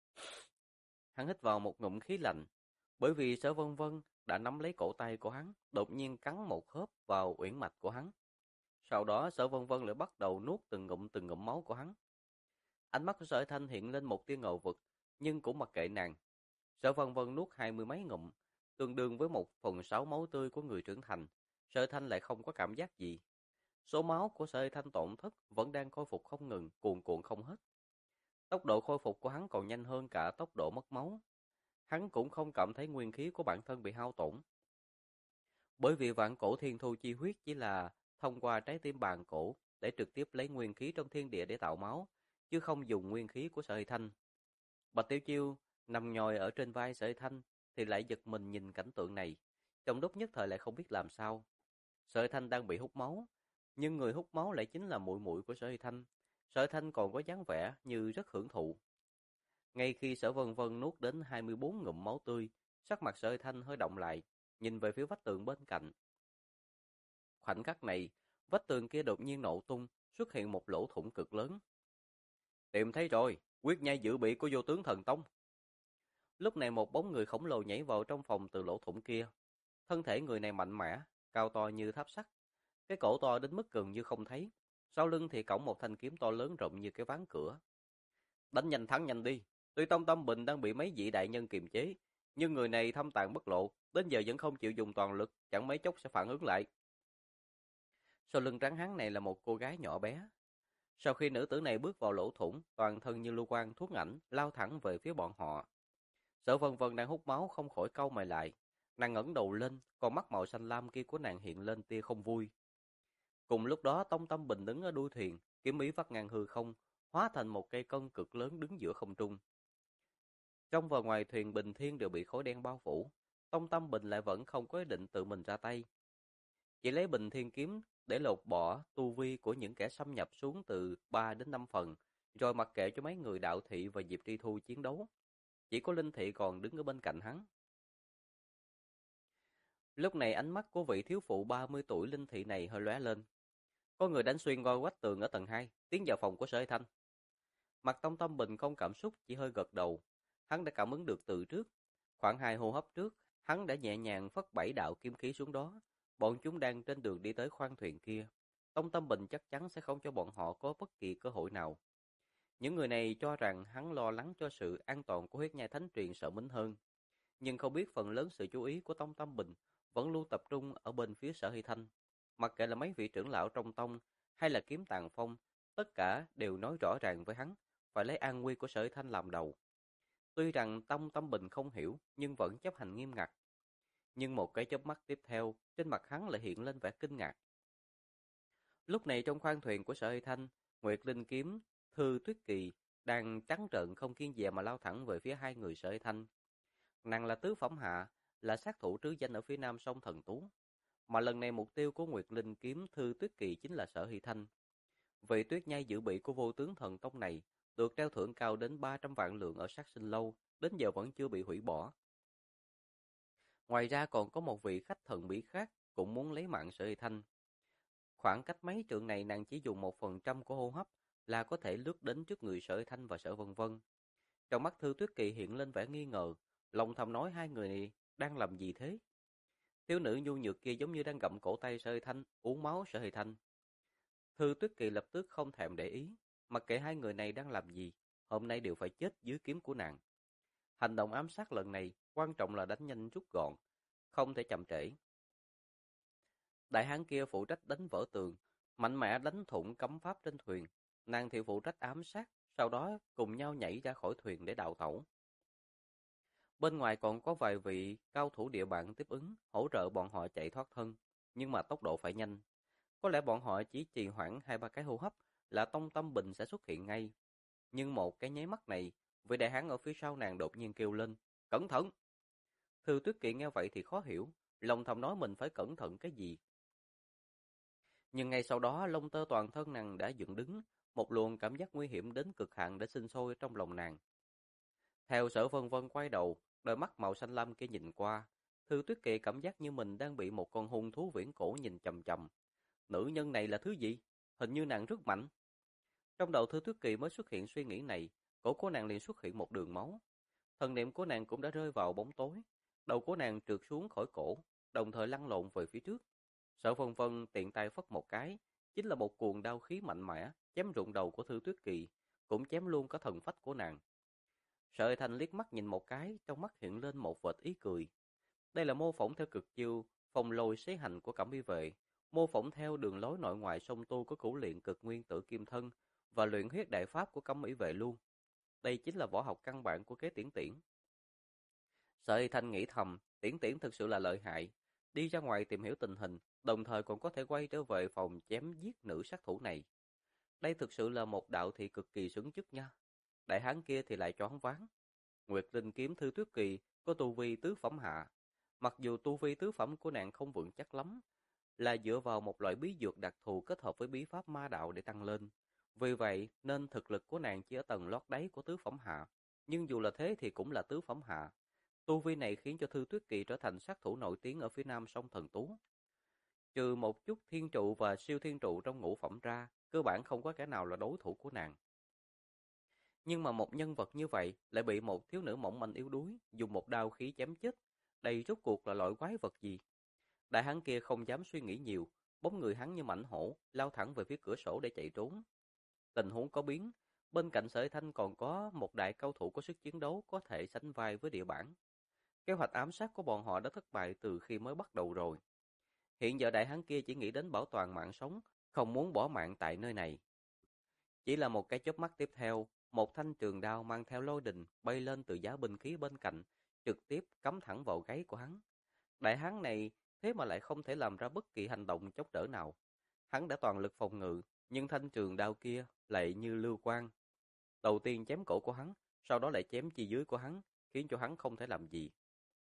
Hắn hít vào một ngụm khí lạnh, bởi vì Sở Vân Vân đã nắm lấy cổ tay của hắn, đột nhiên cắn một khớp vào uyển mạch của hắn. Sau đó Sở Vân Vân lại bắt đầu nuốt từng ngụm máu của hắn. Ánh mắt của Sở Thanh hiện lên một tia ngầu vực, nhưng cũng mặc kệ nàng. Sở Vân Vân nuốt 20 mấy ngụm, tương đương với 1/6 máu tươi của người trưởng thành. Sở Thanh lại không có cảm giác gì. Số máu của Sở Thanh tổn thất vẫn đang khôi phục không ngừng, cuồn cuộn không hết. Tốc độ khôi phục của hắn còn nhanh hơn cả tốc độ mất máu. Hắn cũng không cảm thấy nguyên khí của bản thân bị hao tổn. Bởi vì vạn cổ thiên thu chi huyết chỉ là thông qua trái tim bàn cổ để trực tiếp lấy nguyên khí trong thiên địa để tạo máu, chứ không dùng nguyên khí của Sở Thanh. Bạch Tiểu Chiêu nằm nhòi ở trên vai Sở Thanh thì lại giật mình nhìn cảnh tượng này, trong lúc nhất thời lại không biết làm sao. Sở Thanh đang bị hút máu, nhưng người hút máu lại chính là muội muội của Sở Thanh. Sở Thanh còn có dáng vẻ như rất hưởng thụ. Ngay khi Sở Vân Vân nuốt đến 24 ngụm máu tươi, sắc mặt Sở Thanh hơi động lại, nhìn về phía vách tường bên cạnh. Khoảnh khắc này, vách tường kia đột nhiên nổ tung, xuất hiện một lỗ thủng cực lớn. Tìm thấy rồi, quyết nhai dự bị của vô tướng thần tông. Lúc này một bóng người khổng lồ nhảy vào trong phòng từ lỗ thủng kia. Thân thể người này mạnh mẽ, cao to như tháp sắt. Cái cổ to đến mức gần như không thấy. Sau lưng thì cõng một thanh kiếm to lớn rộng như cái ván cửa. Đánh nhanh thắng nhanh đi. Tuy Tông Tâm Bình đang bị mấy vị đại nhân kiềm chế, nhưng người này thâm tàng bất lộ, đến giờ vẫn không chịu dùng toàn lực, chẳng mấy chốc sẽ phản ứng lại. Sau lưng trắng hán này là một cô gái nhỏ bé. Sau khi nữ tử này bước vào lỗ thủng, toàn thân như lưu quang thuốc ảnh, lao thẳng về phía bọn họ. Sở Vân Vân đang hút máu không khỏi cau mày lại. Nàng ngẩng đầu lên, con mắt màu xanh lam kia của nàng hiện lên tia không vui. Cùng lúc đó Tông Tâm Bình đứng ở đuôi thuyền, kiếm ý vắt ngang hư không, hóa thành một cây cân cực lớn đứng giữa không trung. Trong và ngoài thuyền Bình Thiên đều bị khói đen bao phủ, Tông Tâm Bình lại vẫn không có ý định tự mình ra tay. Chỉ lấy Bình Thiên kiếm để lột bỏ tu vi của những kẻ xâm nhập xuống từ 3 đến 5 phần, rồi mặc kệ cho mấy người Đạo Thị và Diệp Tri Thu chiến đấu. Chỉ có Linh Thị còn đứng ở bên cạnh hắn. Lúc này ánh mắt của vị thiếu phụ 30 tuổi Linh Thị này hơi lóe lên. Có người đánh xuyên qua vách tường ở tầng 2, tiến vào phòng của Sở Thanh. Mặt Tông Tâm Bình không cảm xúc, chỉ hơi gật đầu. Hắn đã cảm ứng được từ trước. Khoảng 2 hô hấp trước, hắn đã nhẹ nhàng phất 7 đạo kiếm khí xuống đó. Bọn chúng đang trên đường đi tới khoang thuyền kia. Tông Tâm Bình chắc chắn sẽ không cho bọn họ có bất kỳ cơ hội nào. Những người này cho rằng hắn lo lắng cho sự an toàn của huyết nhai thánh truyền Sở Mính hơn. Nhưng không biết phần lớn sự chú ý của Tông Tâm Bình vẫn luôn tập trung ở bên phía Sở Hy Thanh. Mặc kệ là mấy vị trưởng lão trong tông hay là Kiếm Tàng Phong, tất cả đều nói rõ ràng với hắn, phải lấy an nguy của Sở Hy Thanh làm đầu. Tuy rằng Tông Tâm Bình không hiểu, nhưng vẫn chấp hành nghiêm ngặt. Nhưng một cái chớp mắt tiếp theo, trên mặt hắn lại hiện lên vẻ kinh ngạc. Lúc này trong khoang thuyền của Sở Hy Thanh, Nguyệt Linh Kiếm, Thư Tuyết Kỳ đang trắng trợn không kiêng dè mà lao thẳng về phía hai người Sở Hy Thanh. Nàng là tứ phẩm hạ, là sát thủ trứ danh ở phía nam sông Thần Tú, mà lần này mục tiêu của Nguyệt Linh Kiếm Thư Tuyết Kỳ chính là Sở Hy Thanh. Vị tuyết nhai dự bị của vô tướng thần tông này được treo thưởng cao đến 300 vạn lượng ở sát sinh lâu, đến giờ vẫn chưa bị hủy bỏ. Ngoài ra còn có một vị khách thần bí khác cũng muốn lấy mạng Sở Hy Thanh. Khoảng cách mấy trượng này nàng chỉ dùng 1% của hô hấp là có thể lướt đến trước người Sở Hy Thanh và Sở Vân Vân. Trong mắt Thư Tuyết Kỳ hiện lên vẻ nghi ngờ, lòng thầm nói hai người này đang làm gì thế? Thiếu nữ nhu nhược kia giống như đang gặm cổ tay Sở Hy Thanh, uống máu Sở Hy Thanh. Thư Tuyết Kỳ lập tức không thèm để ý, mặc kệ hai người này đang làm gì, hôm nay đều phải chết dưới kiếm của nàng. Hành động ám sát lần này quan trọng là đánh nhanh rút gọn, không thể chậm trễ. Đại hán kia phụ trách đánh vỡ tường, mạnh mẽ đánh thủng cấm pháp trên thuyền. Nàng thì phụ trách ám sát, sau đó cùng nhau nhảy ra khỏi thuyền để đào tẩu. Bên ngoài còn có vài vị cao thủ địa bàn tiếp ứng, hỗ trợ bọn họ chạy thoát thân, nhưng mà tốc độ phải nhanh. Có lẽ bọn họ chỉ trì hoãn 2-3 cái hô hấp là Tông Tâm Bình sẽ xuất hiện ngay. Nhưng một cái nháy mắt này, vị đại hán ở phía sau nàng đột nhiên kêu lên, cẩn thận! Thư Tuyết Kỳ nghe vậy thì khó hiểu, lòng thầm nói mình phải cẩn thận cái gì. Nhưng ngay sau đó lông tơ toàn thân nàng đã dựng đứng, một luồng cảm giác nguy hiểm đến cực hạn đã sinh sôi trong lòng nàng. Theo Sở Vân Vân quay đầu, đôi mắt màu xanh lam kia nhìn qua, Thư Tuyết Kỳ cảm giác như mình đang bị một con hung thú viễn cổ nhìn chằm chằm. Nữ nhân này là thứ gì? Hình như nàng rất mạnh. Trong đầu Thư Tuyết Kỳ mới xuất hiện suy nghĩ này, cổ của nàng liền xuất hiện một đường máu. Thần niệm của nàng cũng đã rơi vào bóng tối, đầu của nàng trượt xuống khỏi cổ, đồng thời lăn lộn về phía trước. Sở Vân Vân tiện tay phất một cái, chính là một cuồng đao khí mạnh mẽ, chém rụng đầu của Thư Tuyết Kỳ, cũng chém luôn cả thần phách của nàng. Sở Thanh liếc mắt nhìn một cái, trong mắt hiện lên một vệt ý cười. Đây là mô phỏng theo cực chiêu phong lôi xế hành của Cẩm Y vệ, mô phỏng theo đường lối nội ngoại song tu của Cửu Luyện Cực Nguyên Tử Kim Thân và luyện huyết đại pháp của Cẩm Y vệ luôn. Đây chính là võ học căn bản của kế Tiễn Tiễn. Sở Thanh nghĩ thầm, Tiễn Tiễn thực sự là lợi hại, đi ra ngoài tìm hiểu tình hình, đồng thời còn có thể quay trở về phòng chém giết nữ sát thủ này. Đây thực sự là một đạo thị cực kỳ xứng chức nha. Đại hán kia thì lại choáng váng. Nguyệt Linh kiếm Thư Tuyết Kỳ có tu vi tứ phẩm hạ. Mặc dù tu vi tứ phẩm của nàng không vững chắc lắm, là dựa vào một loại bí dược đặc thù kết hợp với bí pháp ma đạo để tăng lên. Vì vậy nên thực lực của nàng chỉ ở tầng lót đáy của tứ phẩm hạ. Nhưng dù là thế thì cũng là tứ phẩm hạ. Tu vi này khiến cho Thư Tuyết Kỳ trở thành sát thủ nổi tiếng ở phía nam sông Thần Tú. Trừ một chút thiên trụ và siêu thiên trụ trong ngũ phẩm ra, cơ bản không có kẻ nào là đối thủ của nàng. Nhưng mà một nhân vật như vậy lại bị một thiếu nữ mỏng manh yếu đuối dùng một đao khí chém chết. Đây rốt cuộc là loại quái vật gì? Đại hán kia không dám suy nghĩ nhiều, bóng người hắn như mãnh hổ, lao thẳng về phía cửa sổ để chạy trốn. Tình huống có biến, bên cạnh Sở Thanh còn có một đại cao thủ có sức chiến đấu có thể sánh vai với địa bản. Kế hoạch ám sát của bọn họ đã thất bại từ khi mới bắt đầu rồi. Hiện giờ đại hán kia chỉ nghĩ đến bảo toàn mạng sống, không muốn bỏ mạng tại nơi này. Chỉ là một cái chớp mắt tiếp theo, một thanh trường đao mang theo lôi đình bay lên từ giá binh khí bên cạnh, trực tiếp cắm thẳng vào gáy của hắn. Đại hán này thế mà lại không thể làm ra bất kỳ hành động chống đỡ nào. Hắn đã toàn lực phòng ngự, nhưng thanh trường đao kia lại như lưu quang. Đầu tiên chém cổ của hắn, sau đó lại chém chi dưới của hắn, khiến cho hắn không thể làm gì.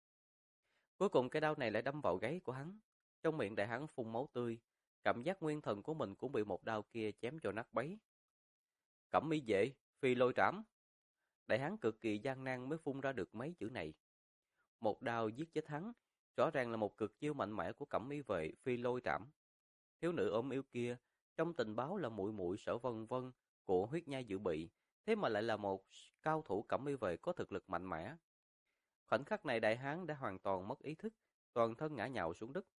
Cuối cùng cái đao này lại đâm vào gáy của hắn. Trong miệng đại hán phun máu tươi, cảm giác nguyên thần của mình cũng bị một đao kia chém cho nát bấy. Cẩm y vệ, phi lôi trảm. Đại hán cực kỳ gian nan mới phun ra được mấy chữ này. Một đao giết chết hắn, rõ ràng là một cực chiêu mạnh mẽ của Cẩm y vệ phi lôi trảm. Thiếu nữ ốm yếu kia, trong tình báo là muội muội Sở Vân Vân của huyết nhai dự bị, thế mà lại là một cao thủ Cẩm y vệ có thực lực mạnh mẽ. Khoảnh khắc này đại hán đã hoàn toàn mất ý thức, toàn thân ngã nhào xuống đất.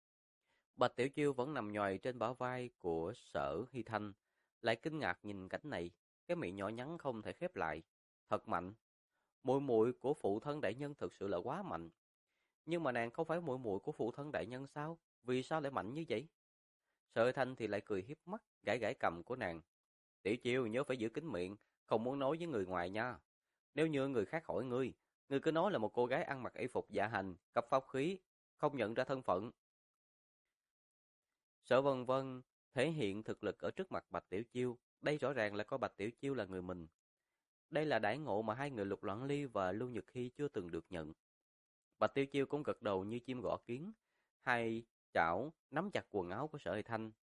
Bạch Tiểu Chiêu vẫn nằm nhòi trên bả vai của Sở Hy Thanh, lại kinh ngạc nhìn cảnh này, cái miệng nhỏ nhắn không thể khép lại. Thật mạnh. Muội muội của phụ thân đại nhân thực sự là quá mạnh. Nhưng mà nàng không phải muội muội của phụ thân đại nhân sao? Vì sao lại mạnh như vậy? Sở Hy Thanh thì lại cười hiếp mắt, gãi gãi cầm của nàng. Tiểu Chiêu nhớ phải giữ kín miệng, không muốn nói với người ngoài nha. Nếu như người khác hỏi ngươi cứ nói là một cô gái ăn mặc y phục dạ hành, cấp pháp khí, không nhận ra thân phận. Sở Vân Vân thể hiện thực lực ở trước mặt Bạch Tiểu Chiêu. Đây rõ ràng là coi Bạch Tiểu Chiêu là người mình. Đây là đãi ngộ mà hai người Lục Loạn Ly và Lưu Nhược Hy chưa từng được nhận. Bạch Tiểu Chiêu cũng gật đầu như chim gõ kiến, hai chảo nắm chặt quần áo của Sở Hải Thanh.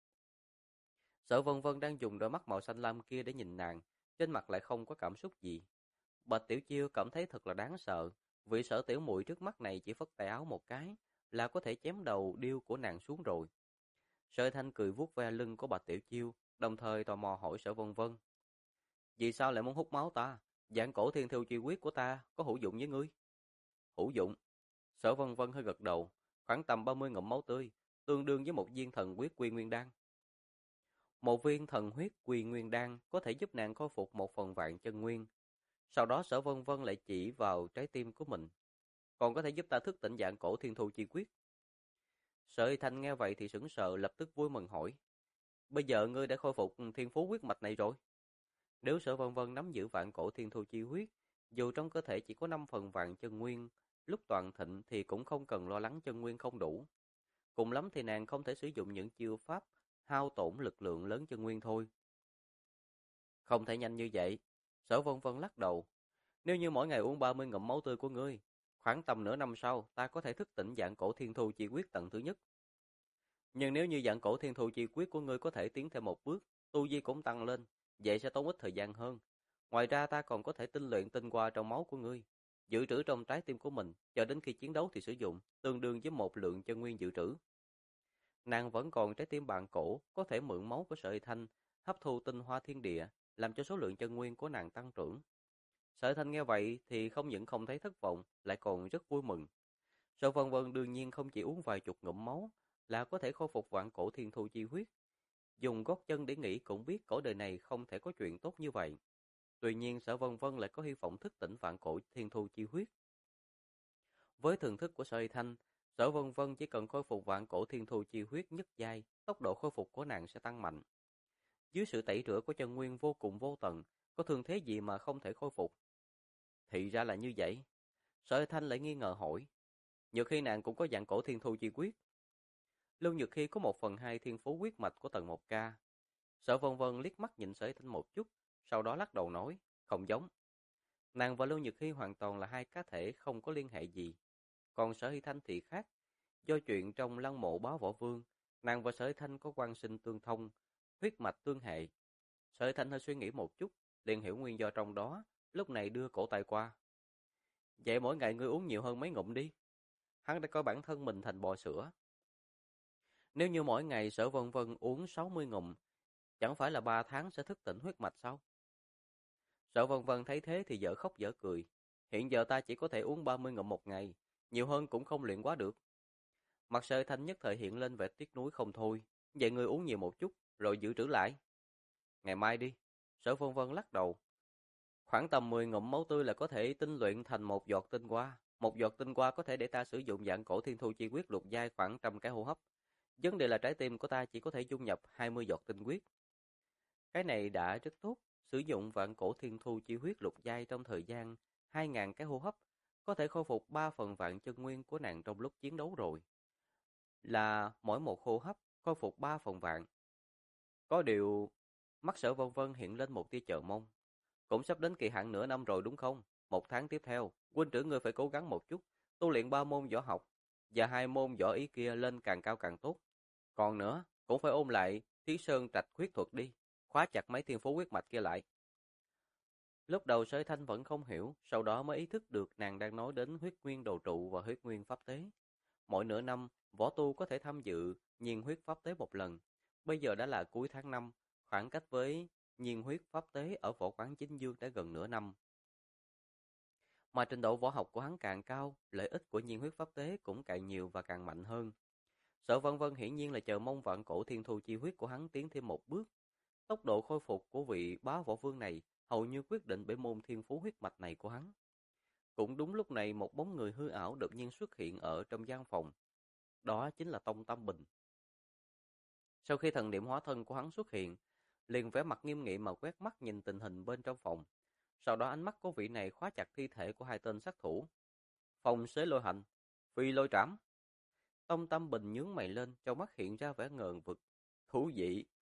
Sở Vân Vân đang dùng đôi mắt màu xanh lam kia để nhìn nàng, trên mặt lại không có cảm xúc gì. Bạch Tiểu Chiêu cảm thấy thật là đáng sợ, vì Sở tiểu muội trước mắt này chỉ phất tay áo một cái là có thể chém đầu điêu của nàng xuống rồi. Sở Hải Thanh cười vuốt ve lưng của Bạch Tiểu Chiêu, đồng thời tò mò hỏi Sở Vân Vân: "Vì sao lại muốn hút máu ta? Dạng cổ thiên thư chi quyết của ta có hữu dụng với ngươi?" "Hữu dụng?" Sở Vân Vân hơi gật đầu, khoảng tầm 30 ngụm máu tươi, tương đương với một viên thần huyết quy nguyên đan. Một viên thần huyết quy nguyên đan có thể giúp nàng khôi phục 1/vạn chân nguyên. Sau đó Sở Vân Vân lại chỉ vào trái tim của mình, còn có thể giúp ta thức tỉnh dạng cổ thiên thu chi quyết. Sở Y Thanh nghe vậy thì sững sờ, lập tức vui mừng hỏi: "Bây giờ ngươi đã khôi phục thiên phú huyết mạch này rồi?" Nếu Sở Vân Vân nắm giữ vạn cổ thiên thu chi huyết, dù trong cơ thể chỉ có 5/vạn chân nguyên, lúc toàn thịnh thì cũng không cần lo lắng chân nguyên không đủ. Cùng lắm thì nàng không thể sử dụng những chiêu pháp hao tổn lực lượng lớn chân nguyên thôi. Không thể nhanh như vậy. Sở Vân Vân lắc đầu. Nếu như mỗi ngày uống 30 ngụm máu tươi của ngươi, khoảng tầm nửa năm sau, ta có thể thức tỉnh dạng cổ thiên thu chi quyết tầng thứ nhất. Nhưng nếu như dạng cổ thiên thu chi quyết của ngươi có thể tiến thêm một bước, tu vi cũng tăng lên, vậy sẽ tốn ít thời gian hơn. Ngoài ra ta còn có thể tinh luyện tinh hoa trong máu của ngươi, dự trữ trong trái tim của mình, cho đến khi chiến đấu thì sử dụng, tương đương với một lượng chân nguyên dự trữ. Nàng vẫn còn trái tim bạn cổ, có thể mượn máu của sợi thanh, hấp thu tinh hoa thiên địa, làm cho số lượng chân nguyên của nàng tăng trưởng. Sợi thanh nghe vậy thì không những không thấy thất vọng, lại còn rất vui mừng. Sở Vân Vân đương nhiên không chỉ uống vài chục ngụm máu là có thể khôi phục vạn cổ thiên thu chi huyết. Dùng gót chân để nghĩ cũng biết cõi đời này không thể có chuyện tốt như vậy. Tuy nhiên Sở Vân Vân lại có hy vọng thức tỉnh vạn cổ thiên thu chi huyết. Với thường thức của Sở Thanh, Sở Vân Vân chỉ cần khôi phục vạn cổ thiên thu chi huyết nhất giai, tốc độ khôi phục của nàng sẽ tăng mạnh. Dưới sự tẩy rửa của chân nguyên vô cùng vô tận, có thương thế gì mà không thể khôi phục? Thì ra là như vậy. Sở Thanh lại nghi ngờ hỏi, nhiều khi nàng cũng có dạng cổ thiên thu chi quyết. Lưu Nhược Khi có 1/2 thiên phú huyết mạch của tầng 1K. Sở Vân Vân liếc mắt nhìn Sở Thanh một chút, sau đó lắc đầu nói, không giống. Nàng và Lưu Nhược Khi hoàn toàn là hai cá thể không có liên hệ gì. Còn Sở Hy Thanh thì khác. Do chuyện trong lăng mộ Bá Võ Vương, nàng và Sở Hy Thanh có quan sinh tương thông, huyết mạch tương hệ. Sở Hy Thanh hơi suy nghĩ một chút, liền hiểu nguyên do trong đó, lúc này đưa cổ tay qua. Vậy mỗi ngày ngươi uống nhiều hơn mấy ngụm đi. Hắn đã coi bản thân mình thành bò sữa. Nếu như mỗi ngày Sở Vân Vân uống 60 ngụm, chẳng phải là 3 tháng sẽ thức tỉnh huyết mạch sao? Sở Vân Vân thấy thế thì dở khóc dở cười. Hiện giờ ta chỉ có thể uống 30 ngụm một ngày, nhiều hơn cũng không luyện quá được. Mặt Sở Thanh nhất thời hiện lên vẻ tiếc nuối không thôi. Vậy ngươi uống nhiều một chút, rồi giữ trữ lại. Ngày mai đi. Sở Vân Vân lắc đầu. Khoảng tầm 10 ngụm máu tươi là có thể tinh luyện thành một giọt tinh hoa. Một giọt tinh hoa có thể để ta sử dụng dạng cổ thiên thu chi quyết lục giai khoảng 100 cái hô hấp. Vấn đề là trái tim của ta chỉ có thể dung nhập 20 giọt tinh huyết. Cái này đã rất tốt. Sử dụng vạn cổ thiên thu chi huyết lục giai trong thời gian 2.000 cái hô hấp, có thể khôi phục 3/vạn chân nguyên của nàng trong lúc chiến đấu rồi. Là mỗi một hô hấp khôi phục 3/vạn. Có điều, mắt Sở Vân Vân hiện lên một tia chờ mong. Cũng sắp đến kỳ hạn nửa năm rồi đúng không? 1 tháng tiếp theo, huynh trưởng ngươi phải cố gắng một chút, tu luyện 3 môn võ học và 2 môn võ ý kia lên càng cao càng tốt. Còn nữa, cũng phải ôn lại Thí Sơn Trạch huyết thuật đi, khóa chặt mấy thiên phú huyết mạch kia lại. Lúc đầu Sở Thanh vẫn không hiểu, sau đó mới ý thức được nàng đang nói đến huyết nguyên đồ trụ và huyết nguyên pháp tế. Mỗi nửa năm, võ tu có thể tham dự nhiên huyết pháp tế một lần. Bây giờ đã là cuối tháng 5, khoảng cách với nhiên huyết pháp tế ở võ quán Chính Dương đã gần nửa năm. Mà trình độ võ học của hắn càng cao, lợi ích của nhiên huyết pháp tế cũng càng nhiều và càng mạnh hơn. Sở Vân Vân hiển nhiên là chờ mong vạn cổ thiên thu chi huyết của hắn tiến thêm một bước. Tốc độ khôi phục của vị bá võ vương này hầu như quyết định bởi môn thiên phú huyết mạch này của hắn. Cũng đúng lúc này một bóng người hư ảo đột nhiên xuất hiện ở trong gian phòng. Đó chính là Tông Tam Bình. Sau khi thần niệm hóa thân của hắn xuất hiện, liền vẻ mặt nghiêm nghị mà quét mắt nhìn tình hình bên trong phòng. Sau đó ánh mắt của vị này khóa chặt thi thể của hai tên sát thủ. Phong xế lôi hành, phi lôi trảm. Tông Tam Bình nhướng mày lên, trong mắt hiện ra vẻ ngờ vực. Thú vị,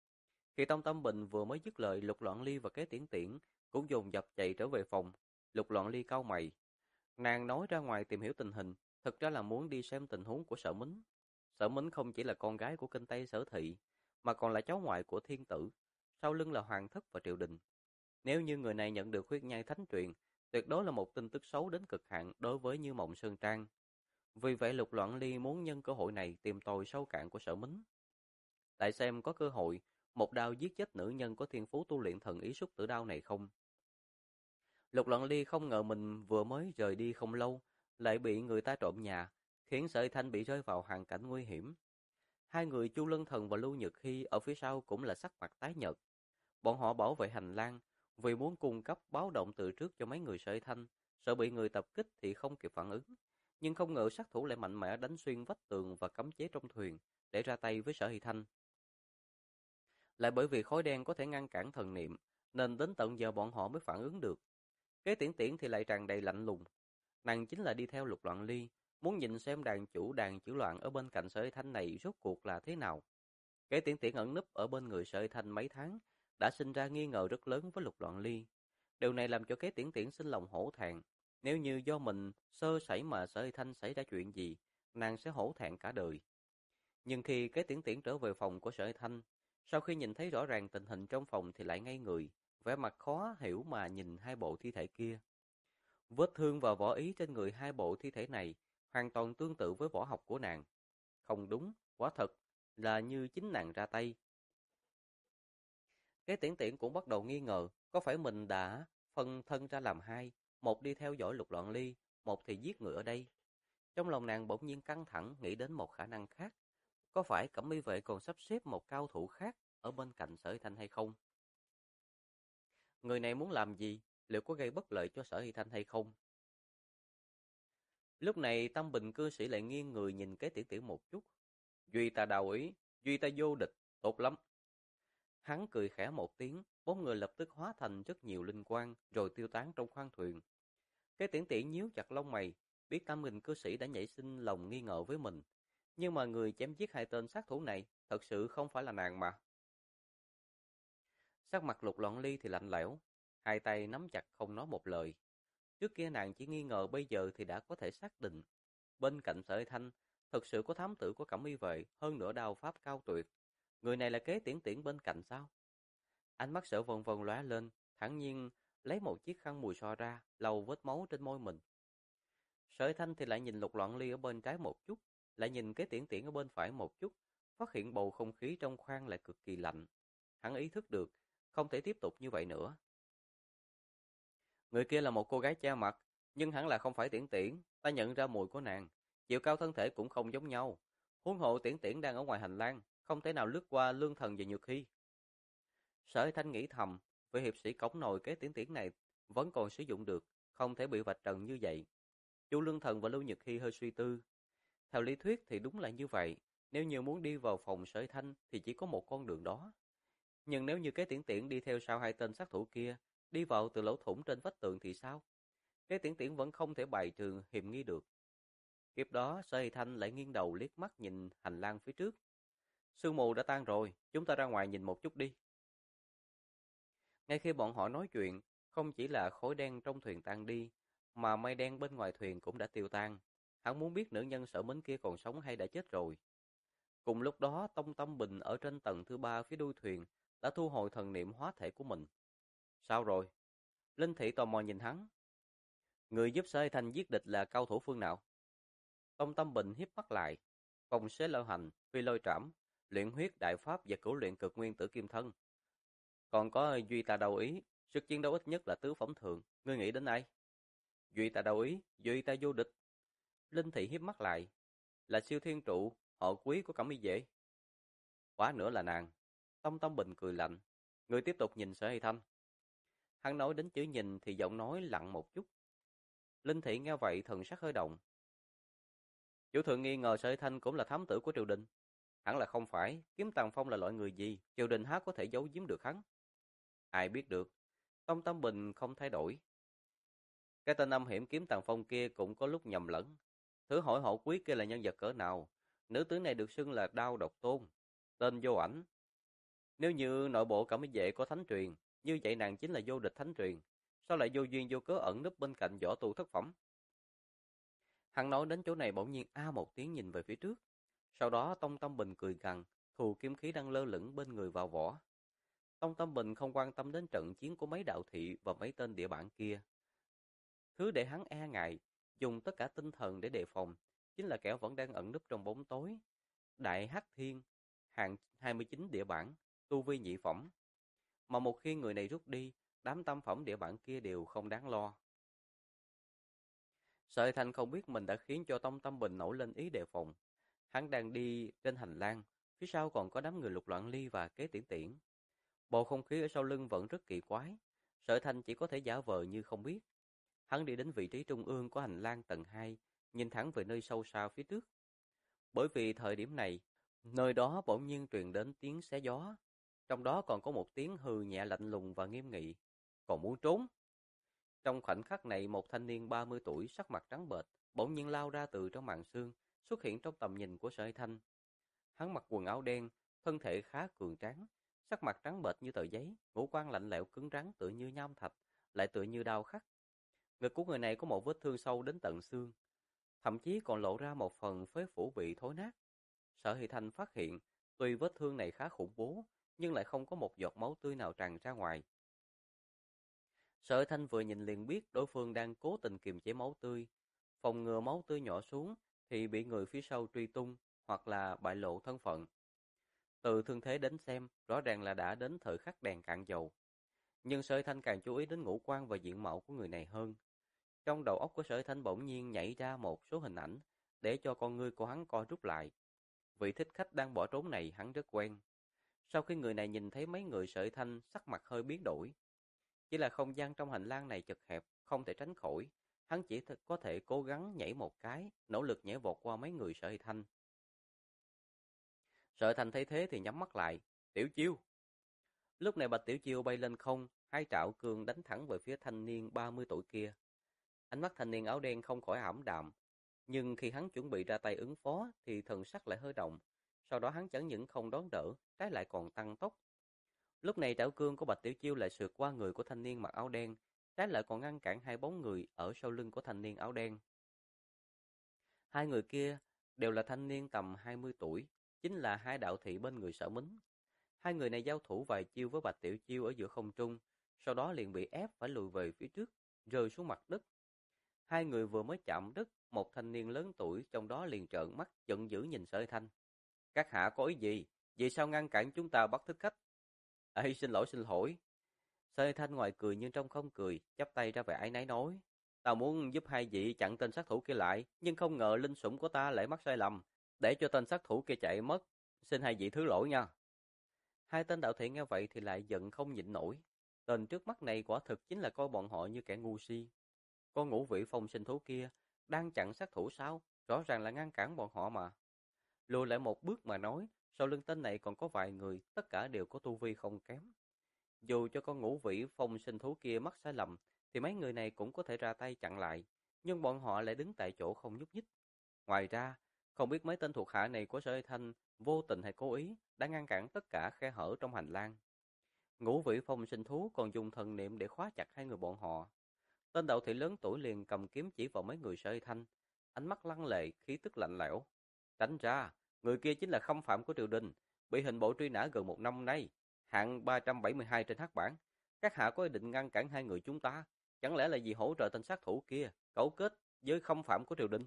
Khi Tông Tâm Bình vừa mới dứt lời, Lục Loạn Ly và Kế Tiễn Tiễn cũng dồn dập chạy trở về phòng. Lục Loạn Ly cau mày. Nàng nói ra ngoài tìm hiểu tình hình, thực ra là muốn đi xem tình huống của Sở Mính. Sở Mính không chỉ là con gái của kinh Tây Sở Thị, mà còn là cháu ngoại của thiên tử, sau lưng là hoàng thất và triều đình. Nếu như người này nhận được huyết nhai thánh truyền, tuyệt đối là một tin tức xấu đến cực hạn đối với Như Mộng Sơn Trang. Vì vậy Lục Loạn Ly muốn nhân cơ hội này tìm tòi sâu cạn của Sở Mính. Tại xem có cơ hội, một đao giết chết nữ nhân có thiên phú tu luyện thần ý xuất tử đao này không. Lục Loạn Ly không ngờ mình vừa mới rời đi không lâu, lại bị người ta trộm nhà, khiến Sợi Thanh bị rơi vào hoàn cảnh nguy hiểm. Hai người Chu Lân Thần và Lưu Nhật Hy ở phía sau cũng là sắc mặt tái nhợt. Bọn họ bảo vệ hành lang, vì muốn cung cấp báo động từ trước cho mấy người Sợi Thanh, sợ bị người tập kích thì không kịp phản ứng. Nhưng không ngờ sát thủ lại mạnh mẽ đánh xuyên vách tường và cấm chế trong thuyền, để ra tay với Sở Hy Thanh. Lại bởi vì khói đen có thể ngăn cản thần niệm, nên đến tận giờ bọn họ mới phản ứng được. Kế Tiễn Tiễn thì lại tràn đầy lạnh lùng. Nàng chính là đi theo Lục Loạn Ly, muốn nhìn xem đàn chủ đàn chữ loạn ở bên cạnh Sở Thanh này rốt cuộc là thế nào. Kế Tiễn Tiễn ẩn núp ở bên người Sở Thanh mấy tháng, đã sinh ra nghi ngờ rất lớn với Lục Loạn Ly. Điều này làm cho Kế Tiễn Tiễn sinh lòng hổ thẹn. Nếu như do mình sơ sẩy mà Sở Thanh xảy ra chuyện gì, nàng sẽ hổ thẹn cả đời. Nhưng khi Kế Tiễn Tiễn trở về phòng của Sở Thanh, sau khi nhìn thấy rõ ràng tình hình trong phòng thì lại ngây người, vẻ mặt khó hiểu mà nhìn hai bộ thi thể kia. Vết thương và võ ý trên người hai bộ thi thể này hoàn toàn tương tự với võ học của nàng. Không đúng, quả thật là như chính nàng ra tay. Cái Tiễn Tiễn cũng bắt đầu nghi ngờ, có phải mình đã phân thân ra làm hai, một đi theo dõi Lục Loạn Ly, một thì giết người ở đây. Trong lòng nàng bỗng nhiên căng thẳng nghĩ đến một khả năng khác. Có phải Cẩm Y vệ còn sắp xếp một cao thủ khác ở bên cạnh Sở Hy Thanh hay không? Người này muốn làm gì? Liệu có gây bất lợi cho Sở Hy Thanh hay không? Lúc này Tâm Bình cư sĩ lại nghiêng người nhìn cái Tiễn Tiễn một chút. Duy ta đào ý, duy ta vô địch, tốt lắm. Hắn cười khẽ một tiếng, bốn người lập tức hóa thành rất nhiều linh quang rồi tiêu tán trong khoang thuyền. Cái Tiễn Tiễn nhíu chặt lông mày, biết Tâm Bình cư sĩ đã nảy sinh lòng nghi ngờ với mình. Nhưng mà người chém giết hai tên sát thủ này thật sự không phải là nàng mà. Sắc mặt Lục Loạn Ly thì lạnh lẽo, hai tay nắm chặt không nói một lời. Trước kia nàng chỉ nghi ngờ, bây giờ thì đã có thể xác định. Bên cạnh Sở Thanh, thực sự có thám tử của Cẩm Y vệ, hơn nữa đao pháp cao tuyệt. Người này là Kế Tiễn Tiễn bên cạnh sao? Ánh mắt Sở Vân Vân lóe lên, thản nhiên lấy một chiếc khăn mùi xoa ra, lau vết máu trên môi mình. Sở Thanh thì lại nhìn Lục Loạn Ly ở bên trái một chút, lại nhìn Kế Tiễn Tiễn ở bên phải một chút, phát hiện bầu không khí trong khoang lại cực kỳ lạnh. Hắn ý thức được, không thể tiếp tục như vậy nữa. Người kia là một cô gái che mặt, nhưng hẳn là không phải Tiễn Tiễn, ta nhận ra mùi của nàng, chiều cao thân thể cũng không giống nhau. Huống hộ Tiễn Tiễn đang ở ngoài hành lang, không thể nào lướt qua Lương Thần và Nhược Hy. Sở Thanh nghĩ thầm, vị hiệp sĩ cổng nồi Kế Tiễn Tiễn này vẫn còn sử dụng được, không thể bị vạch trần như vậy. Chu Lương Thần và Lưu Nhật Hy hơi suy tư. Theo lý thuyết thì đúng là như vậy, nếu như muốn đi vào phòng Sở Thanh thì chỉ có một con đường đó. Nhưng nếu như Kế Tiễn Tiễn đi theo sau hai tên sát thủ kia, đi vào từ lỗ thủng trên vách tường thì sao? Kế Tiễn Tiễn vẫn không thể bài trừ hiểm nghi được. Tiếp đó, Sở Hy Thanh lại nghiêng đầu liếc mắt nhìn hành lang phía trước. Sương mù đã tan rồi, chúng ta ra ngoài nhìn một chút đi. Ngay khi bọn họ nói chuyện, không chỉ là khói đen trong thuyền tan đi, mà mây đen bên ngoài thuyền cũng đã tiêu tan. Hắn muốn biết nữ nhân Sở Mính kia còn sống hay đã chết rồi. Cùng lúc đó, Tông Tâm Bình ở trên tầng thứ ba phía đuôi thuyền đã thu hồi thần niệm hóa thể của mình. Sao rồi? Linh Thị tò mò nhìn hắn. Người giúp Sở Hy Thanh giết địch là cao thủ phương nào? Tông Tâm Bình hiếp mắt lại. Phong xế lôi hành, phi lôi trảm, luyện huyết đại pháp và cửu luyện cực nguyên tử kim thân. Còn có duy tà đầu ý, sức chiến đấu ít nhất là tứ phẩm thượng. Ngươi nghĩ đến ai? Duy tà đầu ý, duy ta vô địch. Linh Thị hiếp mắt lại. Là siêu thiên trụ, họ quý của Cẩm Y vệ. Quá nữa là nàng. Tông Tâm Bình cười lạnh. Người tiếp tục nhìn Sở Hy Thanh. Hắn nói đến chữ nhìn thì giọng nói lặng một chút. Linh Thị nghe vậy thần sắc hơi động. Chủ thượng nghi ngờ Sở Hy Thanh cũng là thám tử của triều đình. Hẳn là không phải, Kiếm Tàng Phong là loại người gì, triều đình há có thể giấu giếm được hắn. Ai biết được. Tông Tâm Bình không thay đổi. Cái tên âm hiểm Kiếm Tàng Phong kia cũng có lúc nhầm lẫn. Thử hỏi họ quý kia là nhân vật cỡ nào. Nữ tướng này được xưng là Đao Độc Tôn. Tên vô ảnh. Nếu như nội bộ Cẩm Minh Vệ có thánh truyền, như vậy nàng chính là vô địch thánh truyền, sao lại vô duyên vô cớ ẩn núp bên cạnh võ tu thất phẩm? Hắn nói đến chỗ này bỗng nhiên a một tiếng nhìn về phía trước. Sau đó Tông Tâm Bình cười gằn, thù kiếm khí đang lơ lửng bên người vào vỏ. Tông Tâm Bình không quan tâm đến trận chiến của mấy đạo thị và mấy tên địa bản kia. Thứ để hắn e ngại, dùng tất cả tinh thần để đề phòng, chính là kẻ vẫn đang ẩn núp trong bóng tối. Đại Hắc Thiên, hạng 29 địa bản, tu vi nhị phẩm. Mà một khi người này rút đi, đám tam phẩm địa bản kia đều không đáng lo. Sợi Thành không biết mình đã khiến cho Tông Tâm Bình nổi lên ý đề phòng. Hắn đang đi trên hành lang, phía sau còn có đám người Lục Loạn Ly và Kế Tiễn Tiễn. Bầu không khí ở sau lưng vẫn rất kỳ quái. Sợi Thành chỉ có thể giả vờ như không biết. Hắn đi đến vị trí trung ương của hành lang tầng 2, nhìn thẳng về nơi sâu xa phía trước. Bởi vì thời điểm này, nơi đó bỗng nhiên truyền đến tiếng xé gió. Trong đó còn có một tiếng hừ nhẹ lạnh lùng và nghiêm nghị. Còn muốn trốn? Trong khoảnh khắc này, một thanh niên 30 tuổi sắc mặt trắng bệch, bỗng nhiên lao ra từ trong màn sương, xuất hiện trong tầm nhìn của Sợi Thanh. Hắn mặc quần áo đen, thân thể khá cường tráng, sắc mặt trắng bệch như tờ giấy, ngũ quan lạnh lẽo cứng rắn tựa như nham thạch, lại tựa như đao khắc. Ngực của người này có một vết thương sâu đến tận xương, thậm chí còn lộ ra một phần phế phủ bị thối nát. Sở Hy Thanh phát hiện, tuy vết thương này khá khủng bố, nhưng lại không có một giọt máu tươi nào tràn ra ngoài. Sở Thanh vừa nhìn liền biết đối phương đang cố tình kiềm chế máu tươi, phòng ngừa máu tươi nhỏ xuống thì bị người phía sau truy tung hoặc là bại lộ thân phận. Từ thương thế đến xem, rõ ràng là đã đến thời khắc đèn cạn dầu. Nhưng Sở Thanh càng chú ý đến ngũ quan và diện mạo của người này hơn. Trong đầu óc của Sở Thanh bỗng nhiên nhảy ra một số hình ảnh, để cho con ngươi của hắn co rút lại. Vị thích khách đang bỏ trốn này hắn rất quen. Sau khi người này nhìn thấy mấy người Sở Thanh, sắc mặt hơi biến đổi. Chỉ là không gian trong hành lang này chật hẹp, không thể tránh khỏi. Hắn chỉ có thể cố gắng nhảy một cái, nỗ lực nhảy vọt qua mấy người Sở Thanh. Sở Thanh thấy thế thì nhắm mắt lại. Tiểu Chiêu! Lúc này Bạch Tiểu Chiêu bay lên không, hai trảo cương đánh thẳng về phía thanh niên 30 tuổi kia. Ánh mắt thanh niên áo đen không khỏi ảm đạm, nhưng khi hắn chuẩn bị ra tay ứng phó thì thần sắc lại hơi động. Sau đó hắn chẳng những không đón đỡ, trái lại còn tăng tốc. Lúc này trảo cương của Bạch Tiểu Chiêu lại sượt qua người của thanh niên mặc áo đen, trái lại còn ngăn cản hai bóng người ở sau lưng của thanh niên áo đen. Hai người kia đều là thanh niên tầm 20 tuổi, chính là hai đạo thị bên người Sở Mính. Hai người này giao thủ vài chiêu với Bạch Tiểu Chiêu ở giữa không trung, sau đó liền bị ép phải lùi về phía trước, rơi xuống mặt đất. Hai người vừa mới chạm đất, một thanh niên lớn tuổi trong đó liền trợn mắt giận dữ nhìn Sở Thanh. Các hạ có ý gì? Vì sao ngăn cản chúng ta bắt thích khách? Ê, xin lỗi xin lỗi. Sở Thanh ngoài cười nhưng trong không cười, chắp tay ra vẻ áy náy nói. Ta muốn giúp hai vị chặn tên sát thủ kia lại, nhưng không ngờ linh sủng của ta lại mắc sai lầm, để cho tên sát thủ kia chạy mất. Xin hai vị thứ lỗi nha. Hai tên đạo thị nghe vậy thì lại giận không nhịn nổi. Tên trước mắt này quả thực chính là coi bọn họ như kẻ ngu si. Con ngũ vị phong sinh thú kia đang chặn sát thủ sao? Rõ ràng là ngăn cản bọn họ mà. Lùi lại một bước mà nói, sau lưng tên này còn có vài người, tất cả đều có tu vi không kém. Dù cho con ngũ vị phong sinh thú kia mắc sai lầm, thì mấy người này cũng có thể ra tay chặn lại, nhưng bọn họ lại đứng tại chỗ không nhúc nhích. Ngoài ra, không biết mấy tên thuộc hạ này của Sở Thanh vô tình hay cố ý đã ngăn cản tất cả khe hở trong hành lang. Ngũ vị phong sinh thú còn dùng thần niệm để khóa chặt hai người bọn họ. Tên đạo thị lớn tuổi liền cầm kiếm chỉ vào mấy người Sở Thanh, ánh mắt lăng lệ, khí tức lạnh lẽo. Tránh ra, người kia chính là khâm phạm của triều đình, bị hình bộ truy nã gần một năm nay, hạng 372 trên hắc bảng. Các hạ có ý định ngăn cản hai người chúng ta, chẳng lẽ là vì hỗ trợ tên sát thủ kia, cấu kết với khâm phạm của triều đình?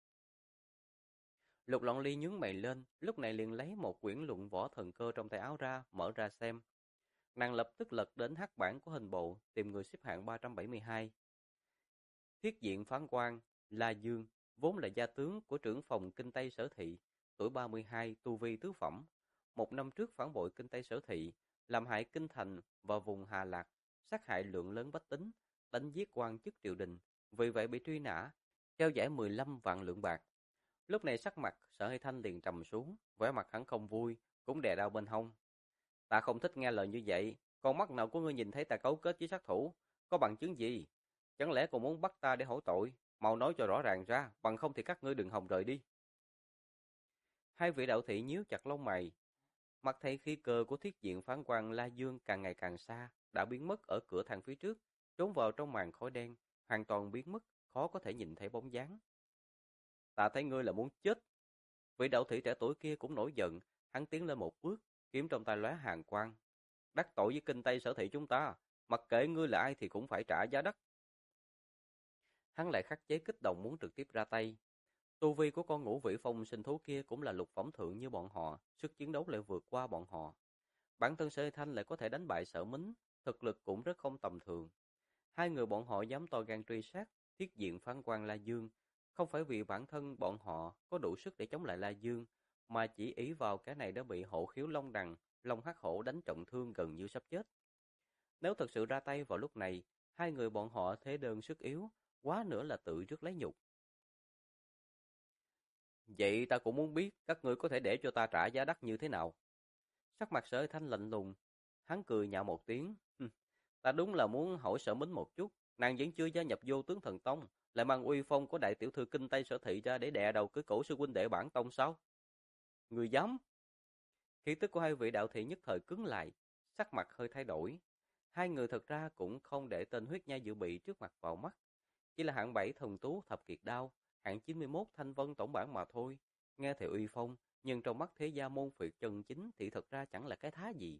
Lục Loạn Ly nhướng mày lên, lúc này liền lấy một quyển luận võ thần cơ trong tay áo ra, mở ra xem. Nàng lập tức lật đến hắc bảng của hình bộ, tìm người xếp hạng 372. Thiết diện phán quan, La Dương, vốn là gia tướng của trưởng phòng Kinh Tây Sở Thị, tuổi 32, tu vi tứ phẩm. Một năm trước phản bội Kinh Tây Sở Thị, làm hại Kinh Thành và vùng Hà Lạc, sát hại lượng lớn bách tính, đánh giết quan chức triều đình, vì vậy bị truy nã, treo giải 15 vạn lượng bạc. Lúc này sắc mặt Sở Hy Thanh liền trầm xuống, vẻ mặt hắn không vui, cũng đè đau bên hông. Ta không thích nghe lời như vậy, con mắt nào của ngươi nhìn thấy ta cấu kết với sát thủ, có bằng chứng gì? Chẳng lẽ còn muốn bắt ta để hỏi tội? Mau nói cho rõ ràng ra, bằng không thì các ngươi đừng hòng rời đi. Hai vị đạo thị nhíu chặt lông mày. Mắt thấy khí cơ của thiết diện phán quan La Dương càng ngày càng xa, đã biến mất ở cửa thang phía trước, trốn vào trong màn khói đen, hoàn toàn biến mất, khó có thể nhìn thấy bóng dáng. Ta thấy ngươi là muốn chết. Vị đạo thủy trẻ tuổi kia cũng nổi giận, hắn tiến lên một bước, kiếm trong tay lóe hàn quang. Đắc tội với kinh Tây Sở Thị chúng ta, mặc kệ ngươi là ai thì cũng phải trả giá đắt. Hắn lại khắc chế kích động muốn trực tiếp ra tay. Tu vi của con Ngũ Vĩ Phong sinh thú kia cũng là lục phẩm thượng như bọn họ, sức chiến đấu lại vượt qua bọn họ. Bản thân Sở Thanh lại có thể đánh bại Sở Mính, thực lực cũng rất không tầm thường. Hai người bọn họ dám to gan truy sát, thiết diện phán quan La Dương, không phải vì bản thân bọn họ có đủ sức để chống lại La Dương, mà chỉ ý vào cái này đã bị Hổ Khiếu Long Đằng, Long Hắc Hổ đánh trọng thương gần như sắp chết. Nếu thật sự ra tay vào lúc này, hai người bọn họ thế đơn sức yếu, quá nữa là tự rước lấy nhục. Vậy ta cũng muốn biết các ngươi có thể để cho ta trả giá đắt như thế nào. Sắc mặt Sở Thanh lạnh lùng, hắn cười nhạo một tiếng. Ta đúng là muốn hỏi Sở Mính một chút, nàng vẫn chưa gia nhập Vô Tướng Thần Tông, lại mang uy phong của đại tiểu thư kinh Tây Sở Thị ra để đè đầu cưới cổ sư huynh đệ bản tông sao? Người dám? Khí tức của hai vị đạo thị nhất thời cứng lại, sắc mặt hơi thay đổi. Hai người thật ra cũng không để tên huyết nhai dự bị trước mặt vào mắt, chỉ là hạng 7 thần tú thập kiệt đao, hạng 91 thanh vân tổng bản mà thôi. Nghe thì uy phong, nhưng trong mắt thế gia môn phiệt chân chính thì thật ra chẳng là cái thá gì.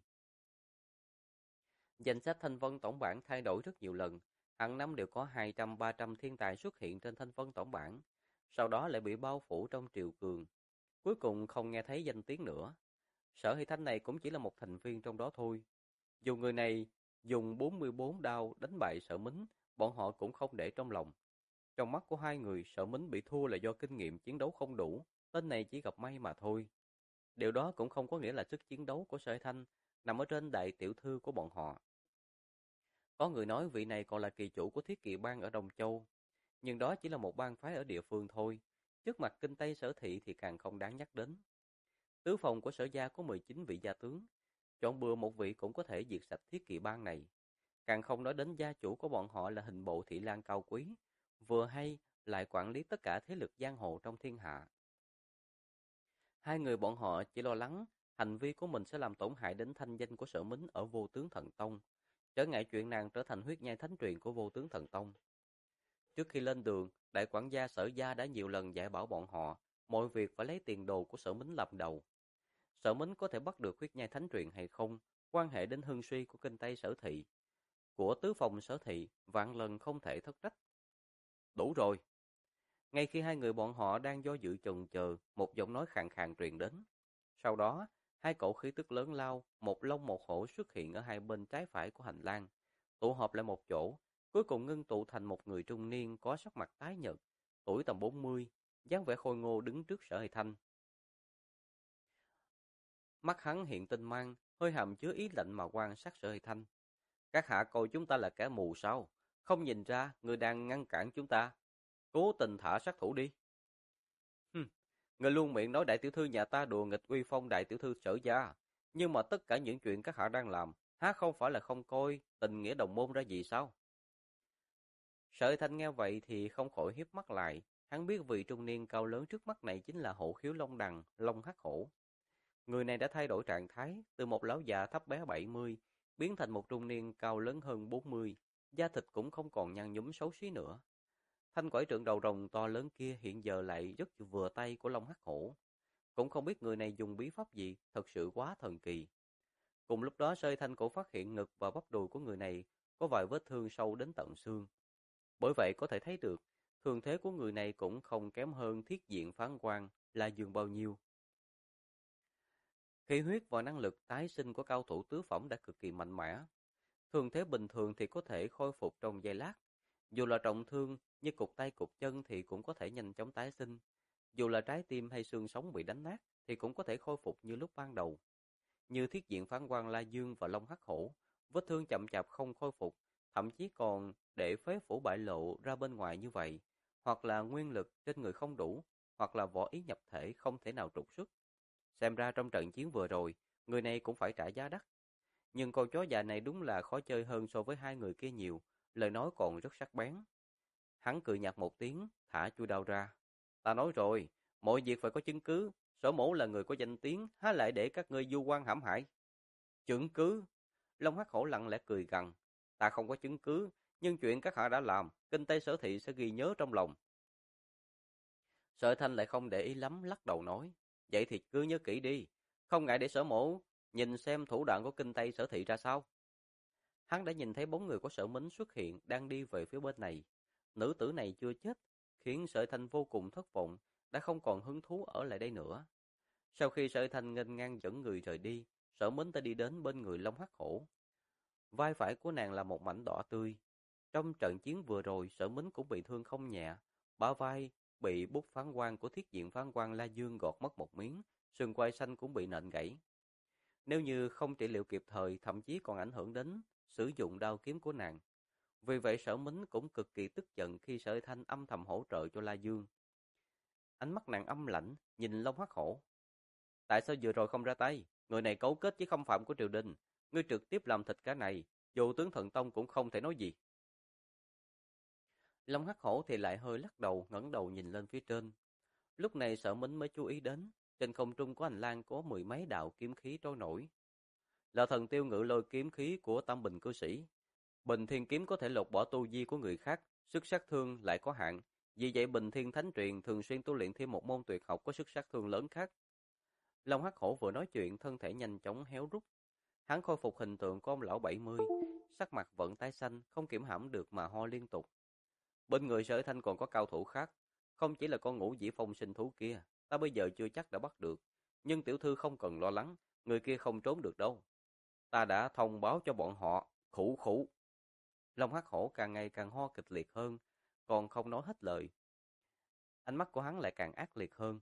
Danh sách thanh vân tổng bản thay đổi rất nhiều lần, hàng năm đều có 200-300 thiên tài xuất hiện trên thanh vân tổng bản, sau đó lại bị bao phủ trong triều cường. Cuối cùng không nghe thấy danh tiếng nữa. Sở Hy Thanh này cũng chỉ là một thành viên trong đó thôi. Dù người này dùng 44 đao đánh bại Sở Mính, bọn họ cũng không để trong lòng. Trong mắt của hai người, Sở Mính bị thua là do kinh nghiệm chiến đấu không đủ, tên này chỉ gặp may mà thôi. Điều đó cũng không có nghĩa là sức chiến đấu của Sở Hy Thanh nằm ở trên đại tiểu thư của bọn họ. Có người nói vị này còn là kỳ chủ của Thiết Kỵ Bang ở Đông Châu, nhưng đó chỉ là một bang phái ở địa phương thôi. Trước mặt kinh Tây Sở Thị thì càng không đáng nhắc đến. Tứ phòng của Sở gia có 19 vị gia tướng, chọn bừa một vị cũng có thể diệt sạch Thiết Kỵ Bang này. Càng không nói đến gia chủ của bọn họ là hình bộ thị lang cao quý, vừa hay lại quản lý tất cả thế lực giang hồ trong thiên hạ. Hai người bọn họ chỉ lo lắng hành vi của mình sẽ làm tổn hại đến thanh danh của Sở Mính ở Vô Tướng Thần Tông, trở ngại chuyện nàng trở thành huyết nhai thánh truyền của Vô Tướng Thần Tông. Trước khi lên đường, đại quản gia Sở gia đã nhiều lần dạy bảo bọn họ, mọi việc phải lấy tiền đồ của Sở Mính làm đầu. Sở Mính có thể bắt được huyết nhai thánh truyền hay không, quan hệ đến hưng suy của kinh Tây Sở Thị, của tứ phòng Sở Thị, vạn lần không thể thất trách. Đủ rồi. Ngay khi hai người bọn họ đang do dự chần chờ, một giọng nói khàn khàn truyền đến. Sau đó, hai cỗ khí tức lớn lao, một long một hổ xuất hiện ở hai bên trái phải của hành lang, tụ họp lại một chỗ, cuối cùng ngưng tụ thành một người trung niên có sắc mặt tái nhợt, tuổi tầm 40, dáng vẻ khôi ngô đứng trước Sở Hề Thanh. Mắt hắn hiện tinh mang, hơi hàm chứa ý lạnh mà quan sát Sở Hề Thanh. Các hạ coi chúng ta là kẻ mù sao? Không nhìn ra người đang ngăn cản chúng ta. Cố tình thả sát thủ đi. Người luôn miệng nói đại tiểu thư nhà ta đùa nghịch uy phong đại tiểu thư Sở gia, nhưng mà tất cả những chuyện các hạ đang làm, há không phải là không coi tình nghĩa đồng môn ra gì sao? Sở Thanh nghe vậy thì không khỏi hiếp mắt lại, hắn biết vị trung niên cao lớn trước mắt này chính là Hổ Khiếu Long Đằng, Long Hắc Hổ. Người này đã thay đổi trạng thái, từ một lão già thấp bé 70, biến thành một trung niên cao lớn hơn 40, da thịt cũng không còn nhăn nhúm xấu xí nữa. Thanh quải trượng đầu rồng to lớn kia hiện giờ lại rất vừa tay của Long Hắc Hổ. Cũng không biết người này dùng bí pháp gì, thật sự quá thần kỳ. Cùng lúc đó Sơi Thanh cổ phát hiện ngực và bắp đùi của người này có vài vết thương sâu đến tận xương. Bởi vậy có thể thấy được, thương thế của người này cũng không kém hơn thiết diện phán quan là dường bao nhiêu. Khí huyết và năng lực tái sinh của cao thủ tứ phẩm đã cực kỳ mạnh mẽ. Thương thế bình thường thì có thể khôi phục trong giây lát. Dù là trọng thương như cụt tay cụt chân thì cũng có thể nhanh chóng tái sinh. Dù là trái tim hay xương sống bị đánh nát thì cũng có thể khôi phục như lúc ban đầu. Như thiết diện phán quan La Dương và Long Hắc Hổ, vết thương chậm chạp không khôi phục, thậm chí còn để phế phủ bại lộ ra bên ngoài như vậy, hoặc là nguyên lực trên người không đủ, hoặc là võ ý nhập thể không thể nào trục xuất. Xem ra trong trận chiến vừa rồi, người này cũng phải trả giá đắt. Nhưng con chó già này đúng là khó chơi hơn so với hai người kia nhiều, lời nói còn rất sắc bén. Hắn cười nhạt một tiếng, thả chui đao ra. Ta nói rồi, mọi việc phải có chứng cứ, Sở mẫu là người có danh tiếng, há lại để các ngươi vu oan hãm hại? Chứng cứ? Long Hắc Hổ lặng lẽ cười gằn. Ta không có chứng cứ, nhưng chuyện các hạ đã làm, Kinh Tây Sở Thị sẽ ghi nhớ trong lòng. Sở Thanh lại không để ý lắm, lắc đầu nói. Vậy thì cứ nhớ kỹ đi, không ngại để sở mẫu nhìn xem thủ đoạn của Kinh Tây Sở Thị ra sao. Hắn đã nhìn thấy bóng người của Sở Mính xuất hiện, đang đi về phía bên này. Nữ tử này chưa chết, khiến Sở Thanh vô cùng thất vọng, đã không còn hứng thú ở lại đây nữa. Sau khi Sở Thanh nghênh ngang dẫn người rời đi, Sở Mính đã đi đến bên người Long Hắc Hổ. Vai phải của nàng là một mảnh đỏ tươi. Trong trận chiến vừa rồi, Sở Mính cũng bị thương không nhẹ, bả vai bị bút phán quan của thiết diện phán quan La Dương gọt mất một miếng, sườn quai xanh cũng bị nện gãy. Nếu như không trị liệu kịp thời, thậm chí còn ảnh hưởng đến sử dụng đao kiếm của nàng. Vì vậy Sở Mính cũng cực kỳ tức giận khi Sở Thanh âm thầm hỗ trợ cho La Dương. Ánh mắt nàng âm lãnh, nhìn Long Hắc Hổ. Tại sao vừa rồi không ra tay? Người này cấu kết với không phạm của triều đình. Ngươi trực tiếp làm thịt cả này, dù tướng Thần Tông cũng không thể nói gì. Long Hắc Hổ thì lại hơi lắc đầu, ngẩng đầu nhìn lên phía trên. Lúc này Sở Mính mới chú ý đến, trên không trung của hành lang có mười mấy đạo kiếm khí trôi nổi. Là thần tiêu ngự lôi kiếm khí của Tam Bình cư sĩ. Bình Thiên kiếm có thể lột bỏ tu vi của người khác, sức sát thương lại có hạn. Vì vậy Bình Thiên Thánh Truyền thường xuyên tu luyện thêm một môn tuyệt học có sức sát thương lớn khác. Long Hắc Hổ vừa nói chuyện, thân thể nhanh chóng héo rút. Hắn khôi phục hình tượng của ông lão 70, sắc mặt vẫn tái xanh, không kiểm hãm được mà ho liên tục. Bên người Sở Thanh còn có cao thủ khác, không chỉ là con ngũ dĩ phong sinh thú kia, ta bây giờ chưa chắc đã bắt được, nhưng tiểu thư không cần lo lắng, người kia không trốn được đâu. Ta đã thông báo cho bọn họ, khụ khụ. Long Hắc Hổ càng ngày càng ho kịch liệt hơn, còn không nói hết lời. Ánh mắt của hắn lại càng ác liệt hơn.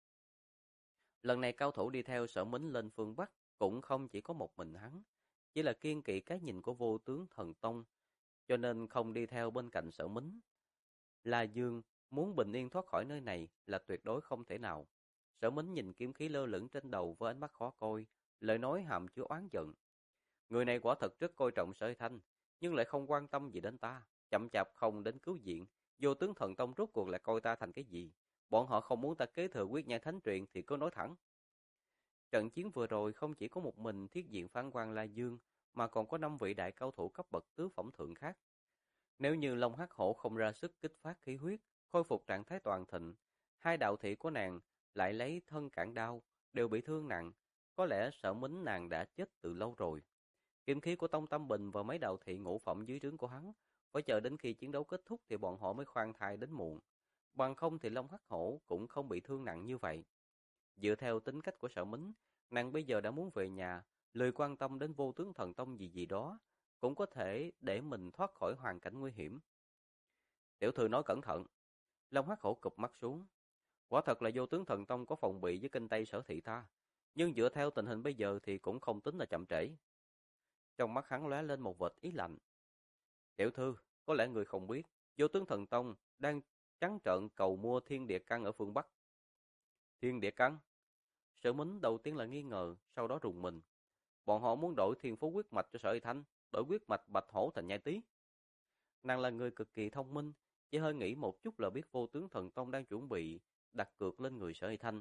Lần này cao thủ đi theo Sở Mính lên phương Bắc cũng không chỉ có một mình hắn, chỉ là kiêng kỵ cái nhìn của vô tướng thần tông, cho nên không đi theo bên cạnh Sở Mính. La Dương muốn bình yên thoát khỏi nơi này là tuyệt đối không thể nào. Sở Mính nhìn kiếm khí lơ lửng trên đầu với ánh mắt khó coi, lời nói hàm chứa oán giận. Người này quả thật rất coi trọng Sở Thanh, nhưng lại không quan tâm gì đến ta, chậm chạp không đến cứu viện. Vô tướng thần tông rốt cuộc lại coi ta thành cái gì? Bọn họ không muốn ta kế thừa quyết nhai thánh truyền thì cứ nói thẳng. Trận chiến vừa rồi không chỉ có một mình thiết diện phán quan La Dương, mà còn có 5 vị đại cao thủ cấp bậc tứ phẩm thượng khác. Nếu như Long Hắc Hổ không ra sức kích phát khí huyết, khôi phục trạng thái toàn thịnh, hai đạo thị của nàng lại lấy thân cản đao, đều bị thương nặng, có lẽ Sở Mính nàng đã chết từ lâu rồi. Kiếm khí của Tông Tâm Bình và mấy đạo thị ngũ phẩm dưới trướng của hắn, phải chờ đến khi chiến đấu kết thúc thì bọn họ mới khoan thai đến muộn. Bằng không thì Long Hắc Hổ cũng không bị thương nặng như vậy. Dựa theo tính cách của Sở Mính, nàng bây giờ đã muốn về nhà, lười quan tâm đến vô tướng thần tông gì gì đó, cũng có thể để mình thoát khỏi hoàn cảnh nguy hiểm. Tiểu thư nói cẩn thận. Long Hắc Hổ cụp mắt xuống. Quả thật là vô tướng thần tông có phòng bị với kinh Tây Sở Thị ta, nhưng dựa theo tình hình bây giờ thì cũng không tính là chậm trễ. Trong mắt hắn lóe lên một vệt ý lạnh. Tiểu thư, có lẽ người không biết, vô tướng thần tông đang trắng trợn cầu mua thiên địa căn ở phương Bắc. Thiên địa căn? Sở Mính đầu tiên là nghi ngờ, sau đó rùng mình. Bọn họ muốn đổi thiên phú huyết mạch cho Sở Thanh, đổi huyết mạch bạch hổ thành nhai tý. Nàng là người cực kỳ thông minh, chỉ hơi nghĩ một chút là biết vô tướng thần tông đang chuẩn bị đặt cược lên người Sở Thanh.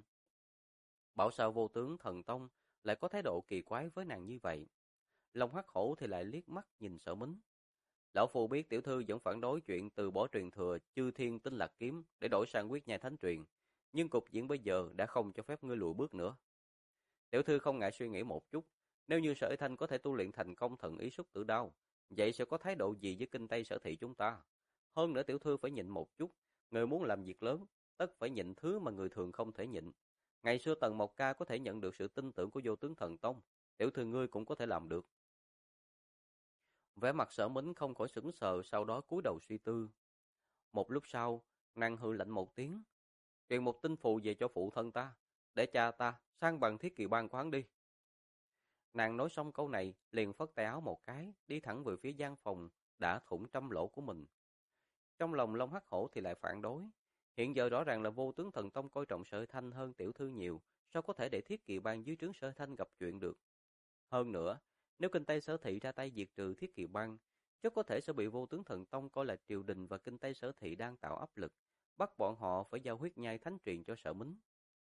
Bảo sao vô tướng thần tông lại có thái độ kỳ quái với nàng như vậy? Long Hắc Hổ thì lại liếc mắt nhìn Sở Mính. Lão phu biết tiểu thư vẫn phản đối chuyện từ bỏ truyền thừa Chư Thiên Tinh Lạc kiếm để đổi sang quyết nhai thánh truyền, nhưng cục diện bây giờ đã không cho phép ngươi lùi bước nữa. Tiểu thư không ngại suy nghĩ một chút, nếu như Sở Thanh có thể tu luyện thành công thần ý xuất tử đao, vậy sẽ có thái độ gì với kinh Tây Sở Thị chúng ta? Hơn nữa tiểu thư phải nhịn một chút, người muốn làm việc lớn, tất phải nhịn thứ mà người thường không thể nhịn. Ngày xưa Tần Mộc Ca có thể nhận được sự tin tưởng của vô tướng thần tông, tiểu thư ngươi cũng có thể làm được. Vẻ mặt Sở Mính không khỏi sững sờ, sau đó cúi đầu suy tư. Một lúc sau, nàng hừ lạnh một tiếng, truyền một tin phù về cho phụ thân ta, để cha ta sang bằng thiết kỳ ban của hắn đi. Nàng nói xong câu này, liền phất tay áo một cái, đi thẳng về phía gian phòng đã thủng trăm lỗ của mình. Trong lòng Long Hắc Hổ thì lại phản đối. Hiện giờ rõ ràng là vô tướng thần tông coi trọng Sở Thanh hơn tiểu thư nhiều, sao có thể để thiết kỳ ban dưới trướng Sở Thanh gặp chuyện được. Hơn nữa, nếu kinh Tây Sở Thị ra tay diệt trừ thiết kỳ ban, rất có thể sẽ bị vô tướng thần tông coi là triều đình và kinh Tây Sở Thị đang tạo áp lực, bắt bọn họ phải giao huyết nhai thánh truyền cho Sở Mính.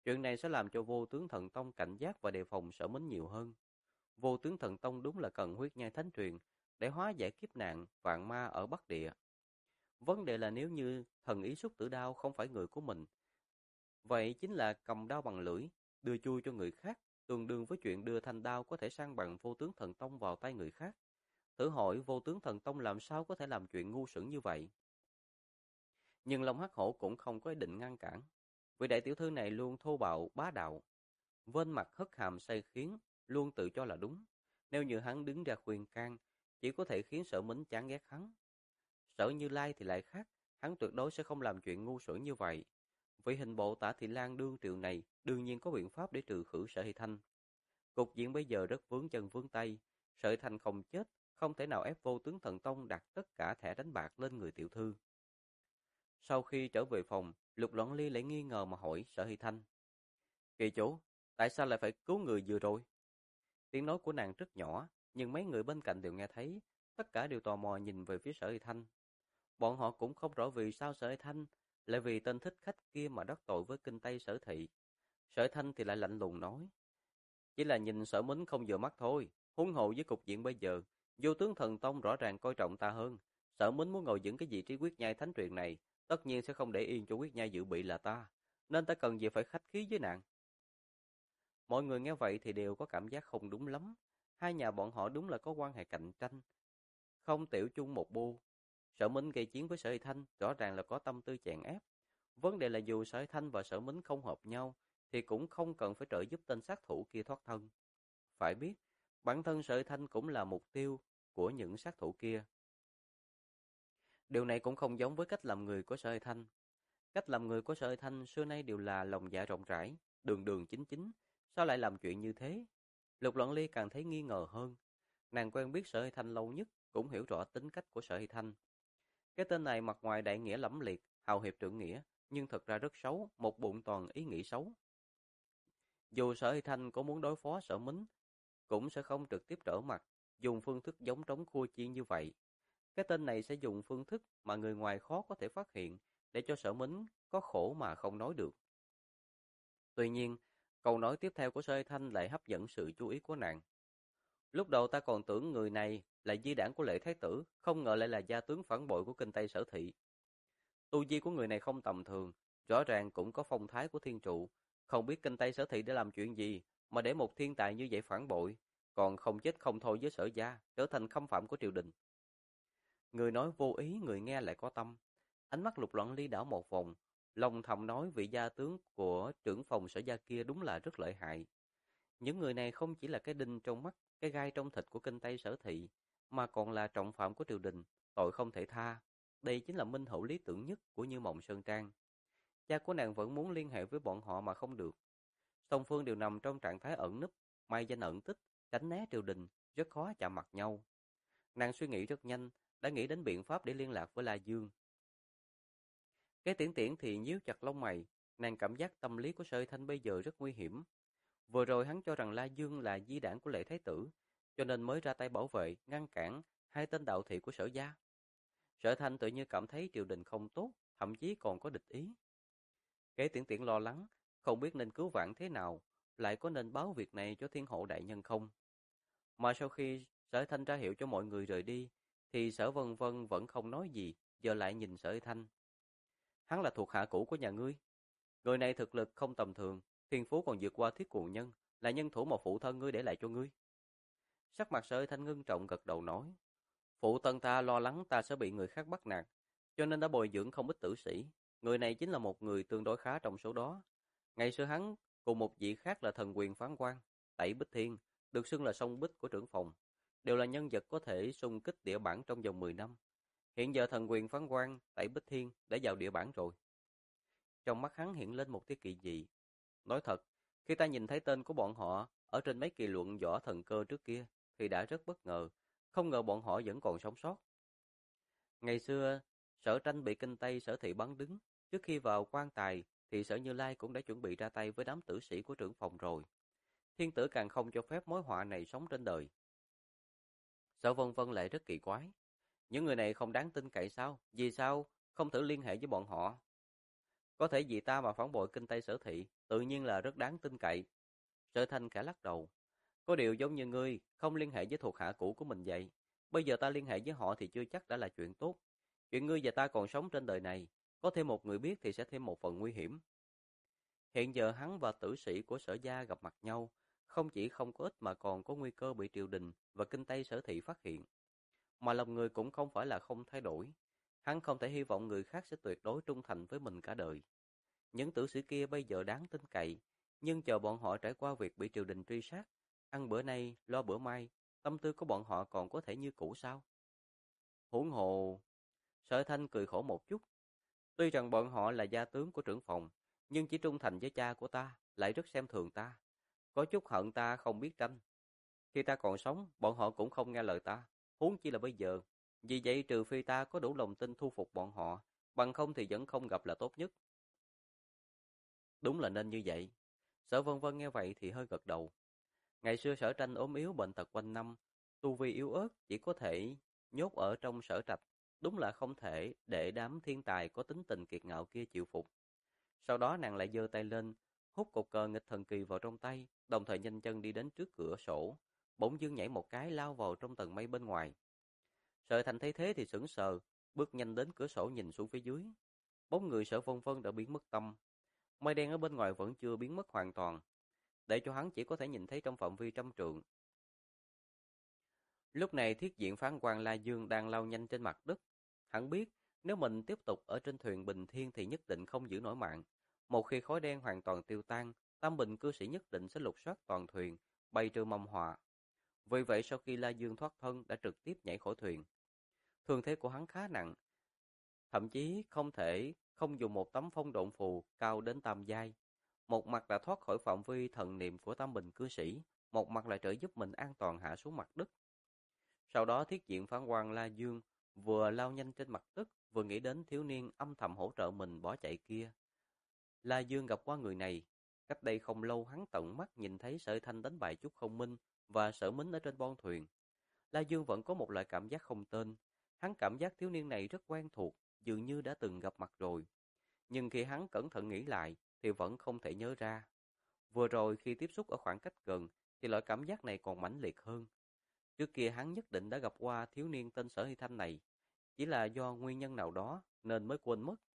Chuyện này sẽ làm cho Vô Tướng Thần Tông cảnh giác và đề phòng Sở Mính nhiều hơn. Vô Tướng Thần Tông đúng là cần huyết nhai thánh truyền để hóa giải kiếp nạn vạn ma ở Bắc Địa. Vấn đề là nếu như thần ý xúc tử đao không phải người của mình, vậy chính là cầm đao bằng lưỡi, đưa chui cho người khác, tương đương với chuyện đưa thanh đao có thể san bằng Vô Tướng Thần Tông vào tay người khác. Thử hỏi Vô Tướng Thần Tông làm sao có thể làm chuyện ngu xuẩn như vậy? Nhưng Long Hắc Hổ cũng không có ý định ngăn cản. Vị đại tiểu thư này luôn thô bạo, bá đạo, vênh mặt hất hàm sai khiến, luôn tự cho là đúng. Nếu như hắn đứng ra khuyên can, chỉ có thể khiến Sở Mính chán ghét hắn. Sở Như Lai thì lại khác, hắn tuyệt đối sẽ không làm chuyện ngu xuẩn như vậy. Vì hình bộ Tả Thị Lan đương triều này đương nhiên có biện pháp để trừ khử Sở Hy Thanh. Cục diện bây giờ rất vướng chân vướng tay, Sở Hy Thanh không chết, không thể nào ép Vô Tướng Thần Tông đặt tất cả thẻ đánh bạc lên người tiểu thư. Sau khi trở về phòng, Lục Loan Ly lại nghi ngờ mà hỏi Sở Hy Thanh. Kỳ chủ, tại sao lại phải cứu người vừa rồi? Tiếng nói của nàng rất nhỏ, nhưng mấy người bên cạnh đều nghe thấy, tất cả đều tò mò nhìn về phía Sở Hy Thanh. Bọn họ cũng không rõ vì sao Sở Hy Thanh lại vì tên thích khách kia mà đắc tội với kinh Tây Sở Thị. Sở Hy Thanh thì lại lạnh lùng nói, chỉ là nhìn Sở Mính không vừa mắt thôi, huống hồ với cục diện bây giờ, Vô Tướng Thần Tông rõ ràng coi trọng ta hơn. Sở Mính muốn ngồi vững cái vị trí quyết nhai thánh truyền này, tất nhiên sẽ không để yên cho quyết nhai dự bị là ta, nên ta cần gì phải khách khí với nàng. Mọi người nghe vậy thì đều có cảm giác không đúng lắm. Hai nhà bọn họ đúng là có quan hệ cạnh tranh, không tiểu chung một bu. Sở Minh gây chiến với Sở Hy Thanh rõ ràng là có tâm tư chèn ép. Vấn đề là dù Sở Hy Thanh và Sở Minh không hợp nhau, thì cũng không cần phải trợ giúp tên sát thủ kia thoát thân. Phải biết, bản thân Sở Hy Thanh cũng là mục tiêu của những sát thủ kia. Điều này cũng không giống với cách làm người của Sở Hy Thanh. Cách làm người của Sở Hy Thanh xưa nay đều là lòng dạ rộng rãi, đường đường chính chính. Sao lại làm chuyện như thế? Lục Loan Ly càng thấy nghi ngờ hơn. Nàng quen biết Sở Hy Thanh lâu nhất, cũng hiểu rõ tính cách của Sở Hy Thanh. Cái tên này mặt ngoài đại nghĩa lẫm liệt, hào hiệp trượng nghĩa, nhưng thật ra rất xấu, một bụng toàn ý nghĩ xấu. Dù Sở Hy Thanh có muốn đối phó Sở Mính, cũng sẽ không trực tiếp trở mặt, dùng phương thức giống trống khua chiên như vậy. Cái tên này sẽ dùng phương thức mà người ngoài khó có thể phát hiện, để cho Sở Mính có khổ mà không nói được. Tuy nhiên, câu nói tiếp theo của Sở Hy Thanh lại hấp dẫn sự chú ý của nàng. Lúc đầu ta còn tưởng người này là di đảng của Lệ Thái Tử, không ngờ lại là gia tướng phản bội của kinh Tây Sở Thị. Tu vi của người này không tầm thường, rõ ràng cũng có phong thái của thiên trụ, không biết kinh Tây Sở Thị đã làm chuyện gì mà để một thiên tài như vậy phản bội, còn không chết không thôi với Sở gia, trở thành khâm phạm của triều đình. Người nói vô ý, người nghe lại có tâm. Ánh mắt Lục Loan Ly đảo một vòng, lòng thầm nói vị gia tướng của trưởng phòng Sở gia kia đúng là rất lợi hại. Những người này không chỉ là cái đinh trong mắt, cái gai trong thịt của kinh Tây Sở Thị, mà còn là trọng phạm của triều đình, tội không thể tha. Đây chính là minh hữu lý tưởng nhất của Như Mộng Sơn Trang. Cha của nàng vẫn muốn liên hệ với bọn họ mà không được. Song phương đều nằm trong trạng thái ẩn núp, mai danh ẩn tích, tránh né triều đình, rất khó chạm mặt nhau. Nàng suy nghĩ rất nhanh, đã nghĩ đến biện pháp để liên lạc với La Dương. Cái Tiễn Tiễn thì nhíu chặt lông mày, nàng cảm giác tâm lý của Sợi Thanh bây giờ rất nguy hiểm. Vừa rồi hắn cho rằng La Dương là di đảng của Lệ Thái Tử, cho nên mới ra tay bảo vệ, ngăn cản hai tên đạo thị của Sở gia. Sở Thanh tự như cảm thấy triều đình không tốt, thậm chí còn có địch ý. Kế Tiễn Tiễn lo lắng, không biết nên cứu vãn thế nào, lại có nên báo việc này cho Thiên Hộ đại nhân không? Mà sau khi Sở Thanh ra hiệu cho mọi người rời đi, thì Sở Vân Vân vẫn không nói gì, giờ lại nhìn Sở Thanh. Hắn là thuộc hạ cũ của nhà ngươi. Người này thực lực không tầm thường, thiên phú còn vượt qua Thiết Cuồng Nhân, là nhân thủ mà phụ thân ngươi để lại cho ngươi. Sắc mặt Sở Thanh ngưng trọng gật đầu nói, phụ thân ta lo lắng ta sẽ bị người khác bắt nạt, cho nên đã bồi dưỡng không ít tử sĩ. Người này chính là một người tương đối khá trong số đó. Ngày xưa hắn cùng một vị khác là thần quyền phán quan, Tẩy Bích Thiên, được xưng là song bích của trưởng phòng, đều là nhân vật có thể xung kích địa bản trong vòng 10 năm. Hiện giờ thần quyền phán quan, Tẩy Bích Thiên đã vào địa bản rồi. Trong mắt hắn hiện lên một tia kỳ dị. Nói thật, khi ta nhìn thấy tên của bọn họ ở trên mấy kỳ luận võ thần cơ trước kia, thì đã rất bất ngờ, không ngờ bọn họ vẫn còn sống sót. Ngày xưa, Sở Tranh bị kinh Tây Sở Thị bắn đứng, trước khi vào quan tài thì Sở Như Lai cũng đã chuẩn bị ra tay với đám tử sĩ của trưởng phòng rồi. Thiên tử càng không cho phép mối họa này sống trên đời. Sở Vân Vân lại rất kỳ quái. Những người này không đáng tin cậy sao? Vì sao không thử liên hệ với bọn họ? Có thể vì ta mà phản bội kinh Tây Sở Thị, tự nhiên là rất đáng tin cậy. Sở Thanh khẽ lắc đầu. Có điều giống như ngươi, không liên hệ với thuộc hạ cũ của mình vậy. Bây giờ ta liên hệ với họ thì chưa chắc đã là chuyện tốt. Chuyện ngươi và ta còn sống trên đời này, có thêm một người biết thì sẽ thêm một phần nguy hiểm. Hiện giờ hắn và tử sĩ của Sở Gia gặp mặt nhau, không chỉ không có ích mà còn có nguy cơ bị triều đình và kinh Tây Sở Thị phát hiện. Mà lòng người cũng không phải là không thay đổi. Hắn không thể hy vọng người khác sẽ tuyệt đối trung thành với mình cả đời. Những tử sĩ kia bây giờ đáng tin cậy, nhưng chờ bọn họ trải qua việc bị triều đình truy sát, ăn bữa nay, lo bữa mai, tâm tư của bọn họ còn có thể như cũ sao? Huống hồ, Sở Thanh cười khổ một chút. Tuy rằng bọn họ là gia tướng của trưởng phòng, nhưng chỉ trung thành với cha của ta, lại rất xem thường ta. Có chút hận ta không biết tranh. Khi ta còn sống, bọn họ cũng không nghe lời ta, huống chi là bây giờ. Vì vậy trừ phi ta có đủ lòng tin thu phục bọn họ, bằng không thì vẫn không gặp là tốt nhất. Đúng là nên như vậy. Sở Vân Vân nghe vậy thì hơi gật đầu. Ngày xưa Sở Tranh ốm yếu bệnh tật quanh năm, tu vi yếu ớt chỉ có thể nhốt ở trong sở trạch, đúng là không thể để đám thiên tài có tính tình kiệt ngạo kia chịu phục. Sau đó nàng lại giơ tay lên, hút cột cờ nghịch thần kỳ vào trong tay, đồng thời nhanh chân đi đến trước cửa sổ, bỗng dưng nhảy một cái lao vào trong tầng mây bên ngoài. Sở Thành thấy thế thì sững sờ, bước nhanh đến cửa sổ nhìn xuống phía dưới. Bóng người Sở Vân Vân đã biến mất tâm. Mây đen ở bên ngoài vẫn chưa biến mất hoàn toàn, để cho hắn chỉ có thể nhìn thấy trong phạm vi trăm trượng. Lúc này thiết diện phán quan La Dương đang lao nhanh trên mặt đất. Hắn biết, nếu mình tiếp tục ở trên thuyền Bình Thiên thì nhất định không giữ nổi mạng. Một khi khói đen hoàn toàn tiêu tan, Tam Bình cư sĩ nhất định sẽ lục soát toàn thuyền, bay trừ mầm họa. Vì vậy sau khi La Dương thoát thân đã trực tiếp nhảy khỏi thuyền. Thương thế của hắn khá nặng, thậm chí không thể không dùng một tấm phong độn phù cao đến tam giai. Một mặt đã thoát khỏi phạm vi thần niệm của Tam Bình cư sĩ, một mặt lại trợ giúp mình an toàn hạ xuống mặt đất. Sau đó thiết diện phán quan La Dương vừa lao nhanh trên mặt đất, vừa nghĩ đến thiếu niên âm thầm hỗ trợ mình bỏ chạy kia. La Dương gặp qua người này, cách đây không lâu hắn tận mắt nhìn thấy Sở Thanh đánh bại Trúc Không Minh và Sở Mính ở trên bon thuyền. La Dương vẫn có một loại cảm giác không tên, hắn cảm giác thiếu niên này rất quen thuộc, dường như đã từng gặp mặt rồi. Nhưng khi hắn cẩn thận nghĩ lại thì vẫn không thể nhớ ra. Vừa rồi khi tiếp xúc ở khoảng cách gần thì loại cảm giác này còn mãnh liệt hơn. Trước kia hắn nhất định đã gặp qua thiếu niên tên Sở Hy Thanh này, chỉ là do nguyên nhân nào đó nên mới quên mất.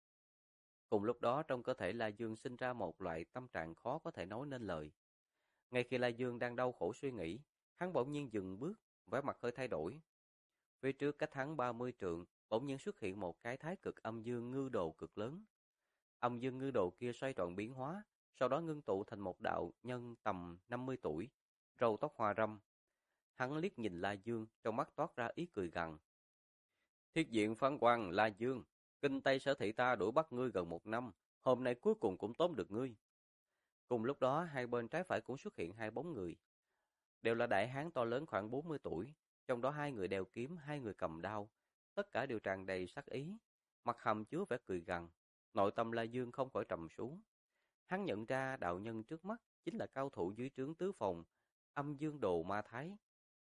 Cùng lúc đó trong cơ thể La Dương sinh ra một loại tâm trạng khó có thể nói nên lời. Ngay khi La Dương đang đau khổ suy nghĩ, hắn bỗng nhiên dừng bước, vẻ mặt hơi thay đổi. Phía trước cách hắn 30 trượng, bỗng nhiên xuất hiện một cái thái cực âm dương ngư đồ cực lớn. Âm dương ngư đồ kia xoay tròn biến hóa, sau đó ngưng tụ thành một đạo nhân tầm 50 tuổi, râu tóc hoa râm. Hắn liếc nhìn La Dương, trong mắt toát ra ý cười gằn. Thiết diện phán quan La Dương, kinh Tây Sở Thị ta đuổi bắt ngươi gần 1 năm, hôm nay cuối cùng cũng tóm được ngươi. Cùng lúc đó, hai bên trái phải cũng xuất hiện hai bóng người. Đều là đại hán to lớn khoảng 40 tuổi, trong đó hai người đeo kiếm, hai người cầm đao. Tất cả đều tràn đầy sát ý, mặt hầm chứa vẻ cười gằn. Nội tâm La Dương không khỏi trầm xuống. Hắn nhận ra đạo nhân trước mắt chính là cao thủ dưới trướng tứ phòng, âm dương đồ ma thái.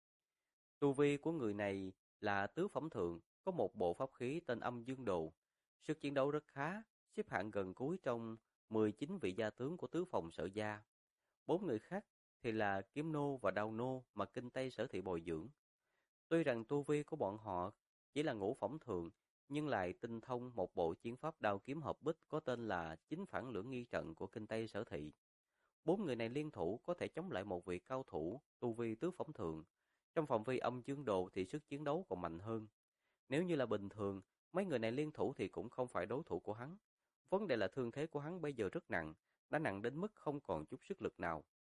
Tu vi của người này là tứ phẩm thượng, có một bộ pháp khí tên âm dương đồ. Sức chiến đấu rất khá, xếp hạng gần cuối trong 19 vị gia tướng của tứ phòng Sở Gia. 4 người khác thì là kiếm nô và đao nô mà kinh Tây Sở Thị bồi dưỡng. Tuy rằng tu vi của bọn họ chỉ là ngũ phẩm thượng, nhưng lại tinh thông một bộ chiến pháp đao kiếm hợp bích có tên là Chính Phản Lưỡng Nghi Trận của kinh Tây Sở Thị. 4 người này liên thủ có thể chống lại một vị cao thủ tu vi tứ phẩm thượng. Trong phạm vi âm dương đồ thì sức chiến đấu còn mạnh hơn. Nếu như là bình thường, mấy người này liên thủ thì cũng không phải đối thủ của hắn. Vấn đề là thương thế của hắn bây giờ rất nặng, đã nặng đến mức không còn chút sức lực nào.